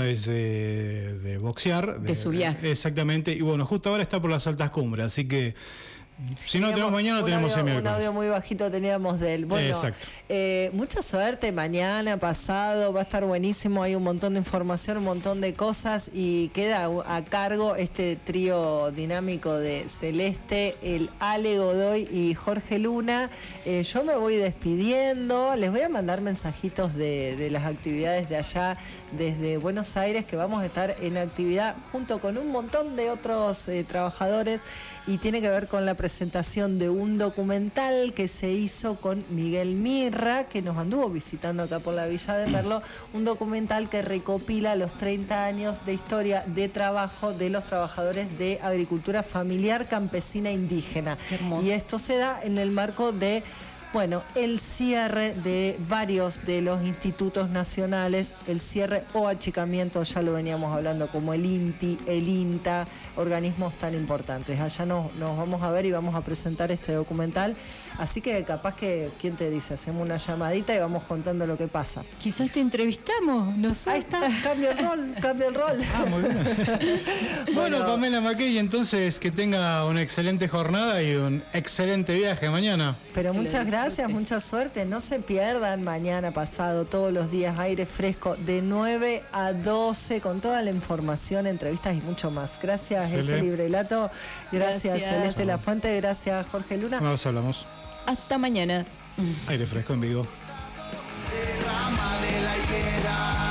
de boxear. De su viaje. Exactamente, y bueno, justo ahora está por las altas cumbres, así que si no tenemos mañana, tenemos el miércoles. Un audio muy bajito teníamos de él. Bueno, exacto. Mucha suerte mañana, pasado, va a estar buenísimo. Hay un montón de información, un montón de cosas y queda a cargo este trío dinámico de Celeste, el Ale Godoy y Jorge Luna. Yo me voy despidiendo. Les voy a mandar mensajitos de las actividades de allá desde Buenos Aires, que vamos a estar en actividad junto con un montón de otros trabajadores, y tiene que ver con la presentación de un documental que se hizo con Miguel Mirra, que nos anduvo visitando acá por la Villa de Merlo, un documental que recopila los 30 años de historia de trabajo de los trabajadores de agricultura familiar campesina indígena. Y esto se da en el marco de, bueno, el cierre de varios de los institutos nacionales, el cierre o achicamiento, ya lo veníamos hablando, como el INTI, el INTA, organismos tan importantes. Allá nos vamos a ver y vamos a presentar este documental, así que capaz que, ¿quién te dice? Hacemos una llamadita y vamos contando lo que pasa. Quizás te entrevistamos, no sé. Ahí está, cambio el rol. Ah, muy bien. Bueno, Pamela Mackey, entonces que tenga una excelente jornada y un excelente viaje mañana. Pero muchas gracias, mucha suerte. No se pierdan mañana, pasado, todos los días, aire fresco, de 9 a 12, con toda la información, entrevistas y mucho más. Gracias, Ese Librelato. Gracias, Celeste Lafuente. Gracias, Jorge Luna. Nos hablamos. Hasta mañana. Aire fresco en vivo. Rama de la higuera.